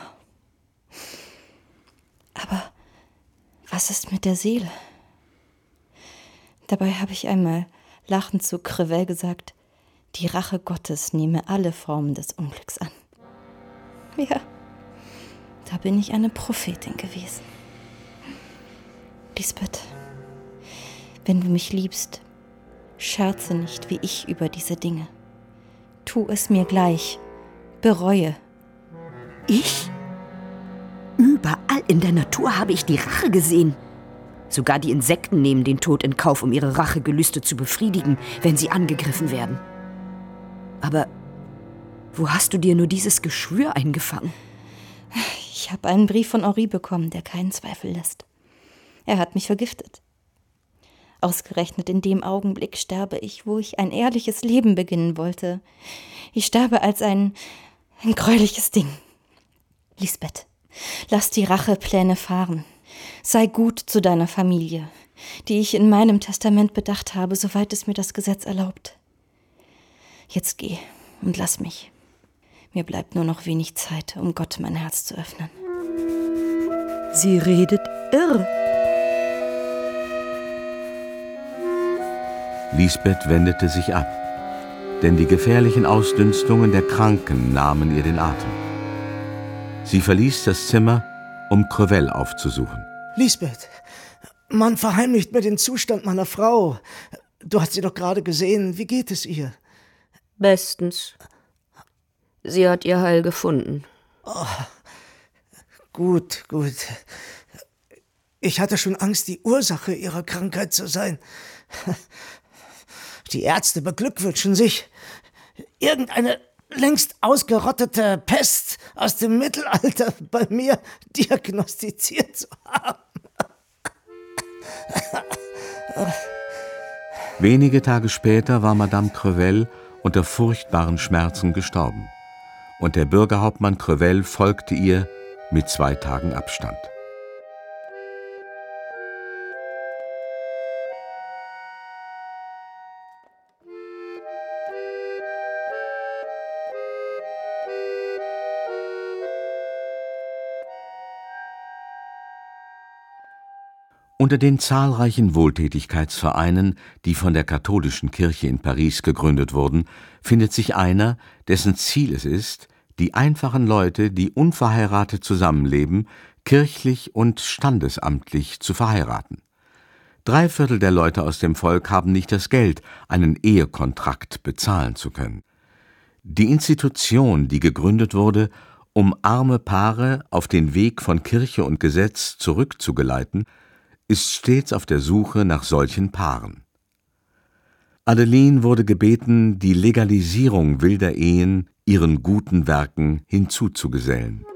Aber was ist mit der Seele? Dabei habe ich einmal lachend zu Crevel gesagt, die Rache Gottes nehme alle Formen des Unglücks an. Ja, da bin ich eine Prophetin gewesen. Lisbeth, wenn du mich liebst, scherze nicht wie ich über diese Dinge. Tu es mir gleich, bereue. Ich? Überall in der Natur habe ich die Rache gesehen. Sogar die Insekten nehmen den Tod in Kauf, um ihre Rachegelüste zu befriedigen, wenn sie angegriffen werden. Aber wo hast du dir nur dieses Geschwür eingefangen? Ich habe einen Brief von Henri bekommen, der keinen Zweifel lässt. Er hat mich vergiftet. Ausgerechnet in dem Augenblick sterbe ich, wo ich ein ehrliches Leben beginnen wollte. Ich sterbe als ein, ein gräuliches Ding. Lisbeth, lass die Rachepläne fahren. Sei gut zu deiner Familie, die ich in meinem Testament bedacht habe, soweit es mir das Gesetz erlaubt. Jetzt geh und lass mich. Mir bleibt nur noch wenig Zeit, um Gott mein Herz zu öffnen. Sie redet irr. Lisbeth wendete sich ab, denn die gefährlichen Ausdünstungen der Kranken nahmen ihr den Atem. Sie verließ das Zimmer, um Crevel aufzusuchen. Lisbeth, man verheimlicht mir den Zustand meiner Frau. Du hast sie doch gerade gesehen. Wie geht es ihr? Bestens. Sie hat ihr Heil gefunden. Oh, gut, gut. Ich hatte schon Angst, die Ursache ihrer Krankheit zu sein. Die Ärzte beglückwünschen sich. Irgendeine längst ausgerottete Pest aus dem Mittelalter bei mir diagnostiziert zu haben. Wenige Tage später war Madame Crevel unter furchtbaren Schmerzen gestorben. Und der Bürgerhauptmann Crevel folgte ihr mit zwei Tagen Abstand. Unter den zahlreichen Wohltätigkeitsvereinen, die von der katholischen Kirche in Paris gegründet wurden, findet sich einer, dessen Ziel es ist, die einfachen Leute, die unverheiratet zusammenleben, kirchlich und standesamtlich zu verheiraten. Drei Viertel der Leute aus dem Volk haben nicht das Geld, einen Ehekontrakt bezahlen zu können. Die Institution, die gegründet wurde, um arme Paare auf den Weg von Kirche und Gesetz zurückzugeleiten, ist stets auf der Suche nach solchen Paaren. Adeline wurde gebeten, die Legalisierung wilder Ehen ihren guten Werken hinzuzugesellen.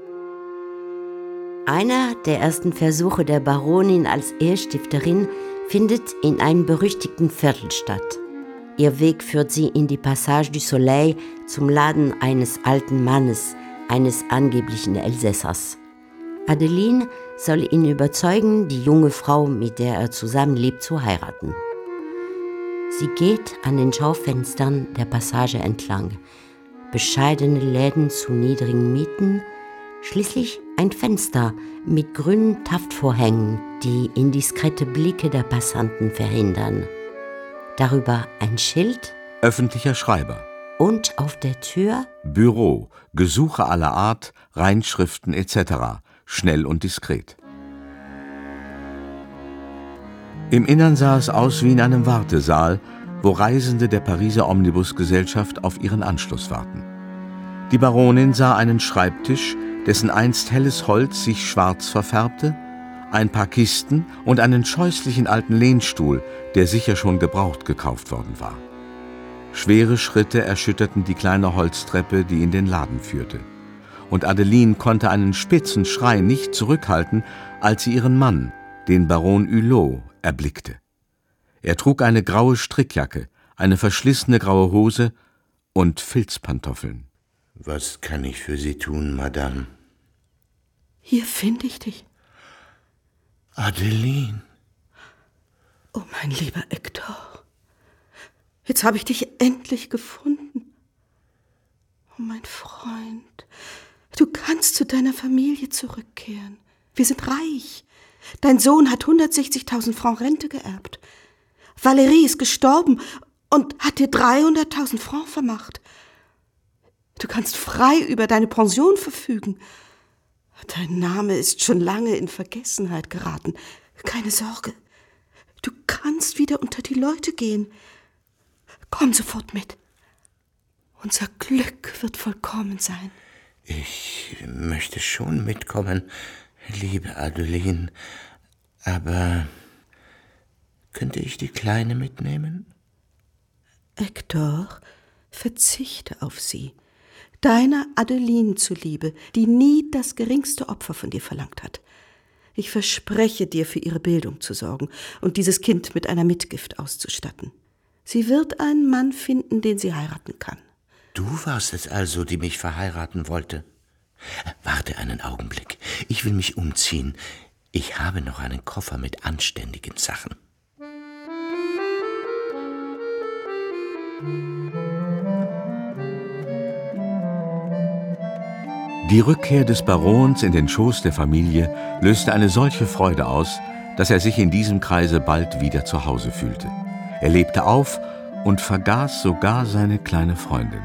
Einer der ersten Versuche der Baronin als Ehestifterin findet in einem berüchtigten Viertel statt. Ihr Weg führt sie in die Passage du Soleil zum Laden eines alten Mannes, eines angeblichen Elsässers. Adeline soll ihn überzeugen, die junge Frau, mit der er zusammenlebt, zu heiraten. Sie geht an den Schaufenstern der Passage entlang. Bescheidene Läden zu niedrigen Mieten, schließlich ein Fenster mit grünen Taftvorhängen, die indiskrete Blicke der Passanten verhindern. Darüber ein Schild, öffentlicher Schreiber, und auf der Tür Büro, Gesuche aller Art, Reinschriften et cetera, schnell und diskret. Im Innern sah es aus wie in einem Wartesaal, wo Reisende der Pariser Omnibusgesellschaft auf ihren Anschluss warten. Die Baronin sah einen Schreibtisch, dessen einst helles Holz sich schwarz verfärbte, ein paar Kisten und einen scheußlichen alten Lehnstuhl, der sicher schon gebraucht gekauft worden war. Schwere Schritte erschütterten die kleine Holztreppe, die in den Laden führte. Und Adeline konnte einen spitzen Schrei nicht zurückhalten, als sie ihren Mann, den Baron Hulot, erblickte. Er trug eine graue Strickjacke, eine verschlissene graue Hose und Filzpantoffeln. Was kann ich für Sie tun, Madame? Hier finde ich dich. Adeline. Oh, mein lieber Hector. Jetzt habe ich dich endlich gefunden. Oh, mein Freund. Du kannst zu deiner Familie zurückkehren. Wir sind reich. Dein Sohn hat hundertsechzigtausend Francs Rente geerbt. Valérie ist gestorben und hat dir dreihunderttausend Francs vermacht. Du kannst frei über deine Pension verfügen. Dein Name ist schon lange in Vergessenheit geraten. Keine Sorge. Du kannst wieder unter die Leute gehen. Komm sofort mit. Unser Glück wird vollkommen sein. Ich möchte schon mitkommen, liebe Adeline, aber könnte ich die Kleine mitnehmen? Hector, verzichte auf sie. Deiner Adeline zuliebe, die nie das geringste Opfer von dir verlangt hat. Ich verspreche dir, für ihre Bildung zu sorgen und dieses Kind mit einer Mitgift auszustatten. Sie wird einen Mann finden, den sie heiraten kann. Du warst es also, die mich verheiraten wollte. Warte einen Augenblick. Ich will mich umziehen. Ich habe noch einen Koffer mit anständigen Sachen. Die Rückkehr des Barons in den Schoß der Familie löste eine solche Freude aus, dass er sich in diesem Kreise bald wieder zu Hause fühlte. Er lebte auf und vergaß sogar seine kleine Freundin.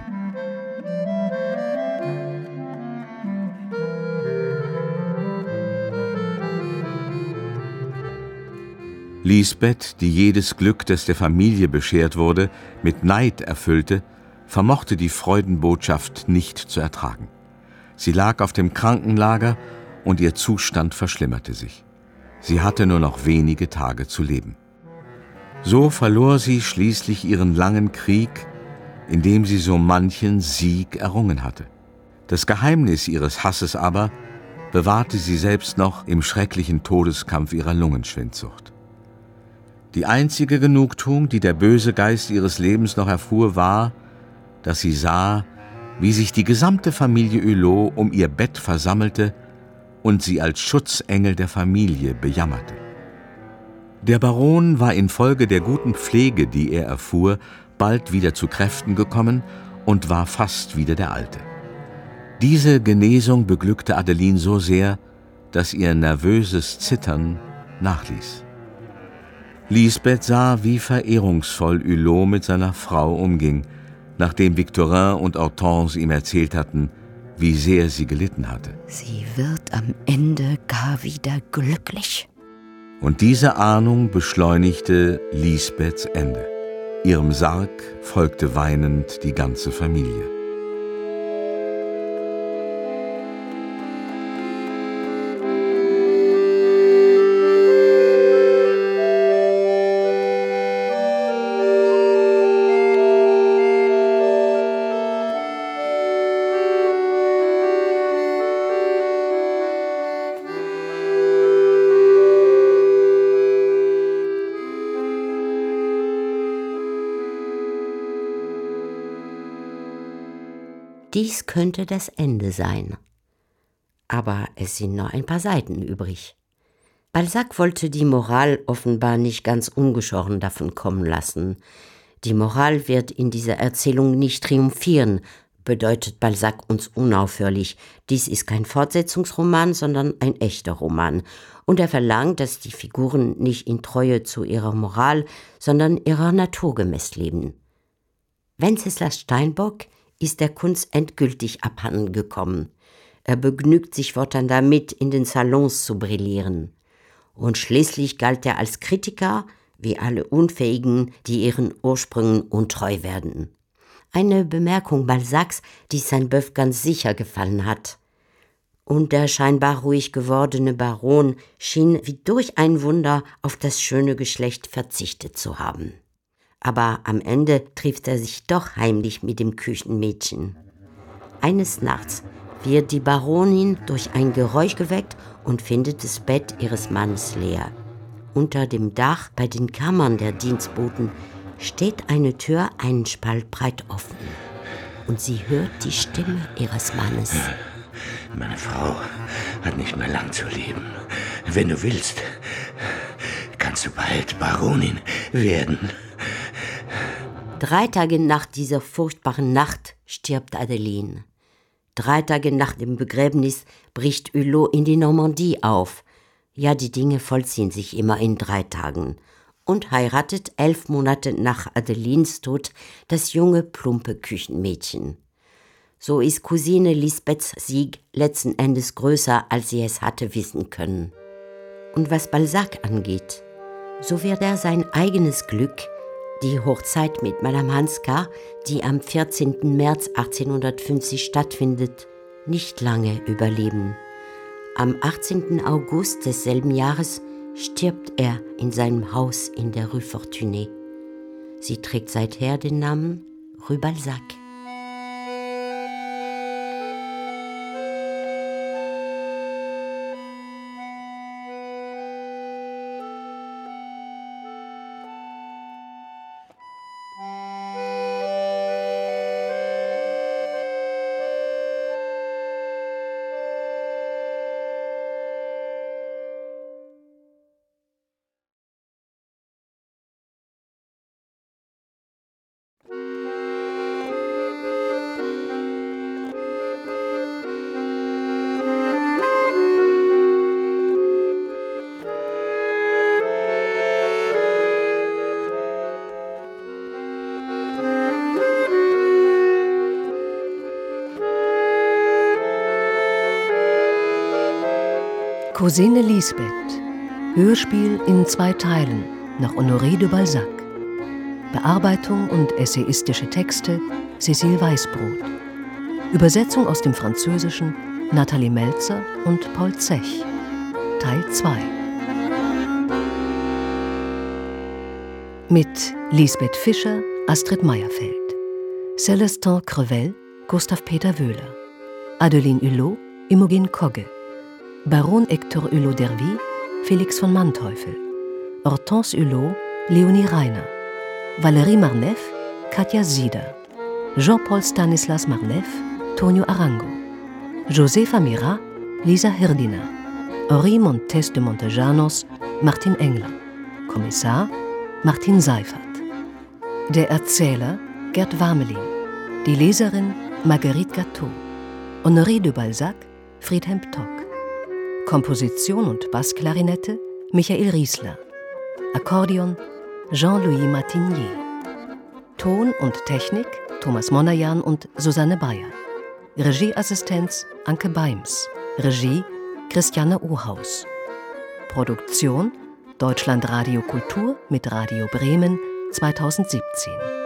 Lisbeth, die jedes Glück, das der Familie beschert wurde, mit Neid erfüllte, vermochte die Freudenbotschaft nicht zu ertragen. Sie lag auf dem Krankenlager und ihr Zustand verschlimmerte sich. Sie hatte nur noch wenige Tage zu leben. So verlor sie schließlich ihren langen Krieg, in dem sie so manchen Sieg errungen hatte. Das Geheimnis ihres Hasses aber bewahrte sie selbst noch im schrecklichen Todeskampf ihrer Lungenschwindsucht. Die einzige Genugtuung, die der böse Geist ihres Lebens noch erfuhr, war, dass sie sah, wie sich die gesamte Familie Hulot um ihr Bett versammelte und sie als Schutzengel der Familie bejammerte. Der Baron war infolge der guten Pflege, die er erfuhr, bald wieder zu Kräften gekommen und war fast wieder der Alte. Diese Genesung beglückte Adeline so sehr, dass ihr nervöses Zittern nachließ. Lisbeth sah, wie verehrungsvoll Hulot mit seiner Frau umging, nachdem Victorin und Hortense ihm erzählt hatten, wie sehr sie gelitten hatte. Sie wird am Ende gar wieder glücklich. Und diese Ahnung beschleunigte Lisbeths Ende. Ihrem Sarg folgte weinend die ganze Familie. Dies könnte das Ende sein. Aber es sind noch ein paar Seiten übrig. Balzac wollte die Moral offenbar nicht ganz ungeschoren davon kommen lassen. Die Moral wird in dieser Erzählung nicht triumphieren, bedeutet Balzac uns unaufhörlich. Dies ist kein Fortsetzungsroman, sondern ein echter Roman. Und er verlangt, dass die Figuren nicht in Treue zu ihrer Moral, sondern ihrer Natur gemäß leben. Wenceslas Steinbock ist der Kunst endgültig abhanden gekommen. Er begnügt sich fortan damit, in den Salons zu brillieren. Und schließlich galt er als Kritiker, wie alle Unfähigen, die ihren Ursprüngen untreu werden. Eine Bemerkung Balzacs, die Sainte-Beuve ganz sicher gefallen hat. Und der scheinbar ruhig gewordene Baron schien wie durch ein Wunder auf das schöne Geschlecht verzichtet zu haben. Aber am Ende trifft er sich doch heimlich mit dem Küchenmädchen. Eines Nachts wird die Baronin durch ein Geräusch geweckt und findet das Bett ihres Mannes leer. Unter dem Dach bei den Kammern der Dienstboten steht eine Tür einen Spalt breit offen. Und sie hört die Stimme ihres Mannes. Meine Frau hat nicht mehr lang zu leben. Wenn du willst, kannst du bald Baronin werden. Drei Tage nach dieser furchtbaren Nacht stirbt Adeline. Drei Tage nach dem Begräbnis bricht Hulot in die Normandie auf. Ja, die Dinge vollziehen sich immer in drei Tagen. Und heiratet elf Monate nach Adelines Tod das junge, plumpe Küchenmädchen. So ist Cousine Lisbeths Sieg letzten Endes größer, als sie es hatte wissen können. Und was Balzac angeht, so wird er sein eigenes Glück, die Hochzeit mit Madame Hanska, die am vierzehnten März achtzehnhundertfünfzig stattfindet, nicht lange überleben. Am achtzehnten August desselben Jahres stirbt er in seinem Haus in der Rue Fortuné. Sie trägt seither den Namen Rue Balzac. Cousine Lisbeth. Hörspiel in zwei Teilen nach Honoré de Balzac. Bearbeitung und essayistische Texte Cécile Weißbrot. Übersetzung aus dem Französischen Nathalie Melzer und Paul Zech. Teil zwei. Mit Lisbeth Fischer, Astrid Meierfeld. Célestin Crevel, Gustav Peter Wöhler. Adeline Hulot, Imogen Kogge. Baron Hector Hulot d'Ervy, Felix von Manteuffel. Hortense Hulot, Leonie Reiner. Valérie Marneffe, Katja Sieder. Jean-Paul Stanislas Marneffe, Tonio Arango. Josefa Mira, Lisa Hirdina. Henri Montes de Montejanos, Martin Engler. Kommissar, Martin Seifert. Der Erzähler, Gerd Warmelin. Die Leserin, Marguerite Gateau. Honoré de Balzac, Friedhelm Tock. Komposition und Bassklarinette, Michael Riesler. Akkordeon, Jean-Louis Martinier. Ton und Technik, Thomas Monajan und Susanne Bayer. Regieassistenz, Anke Beims. Regie, Christiane Ohaus. Produktion, Deutschlandradio Kultur mit Radio Bremen zweitausendsiebzehn.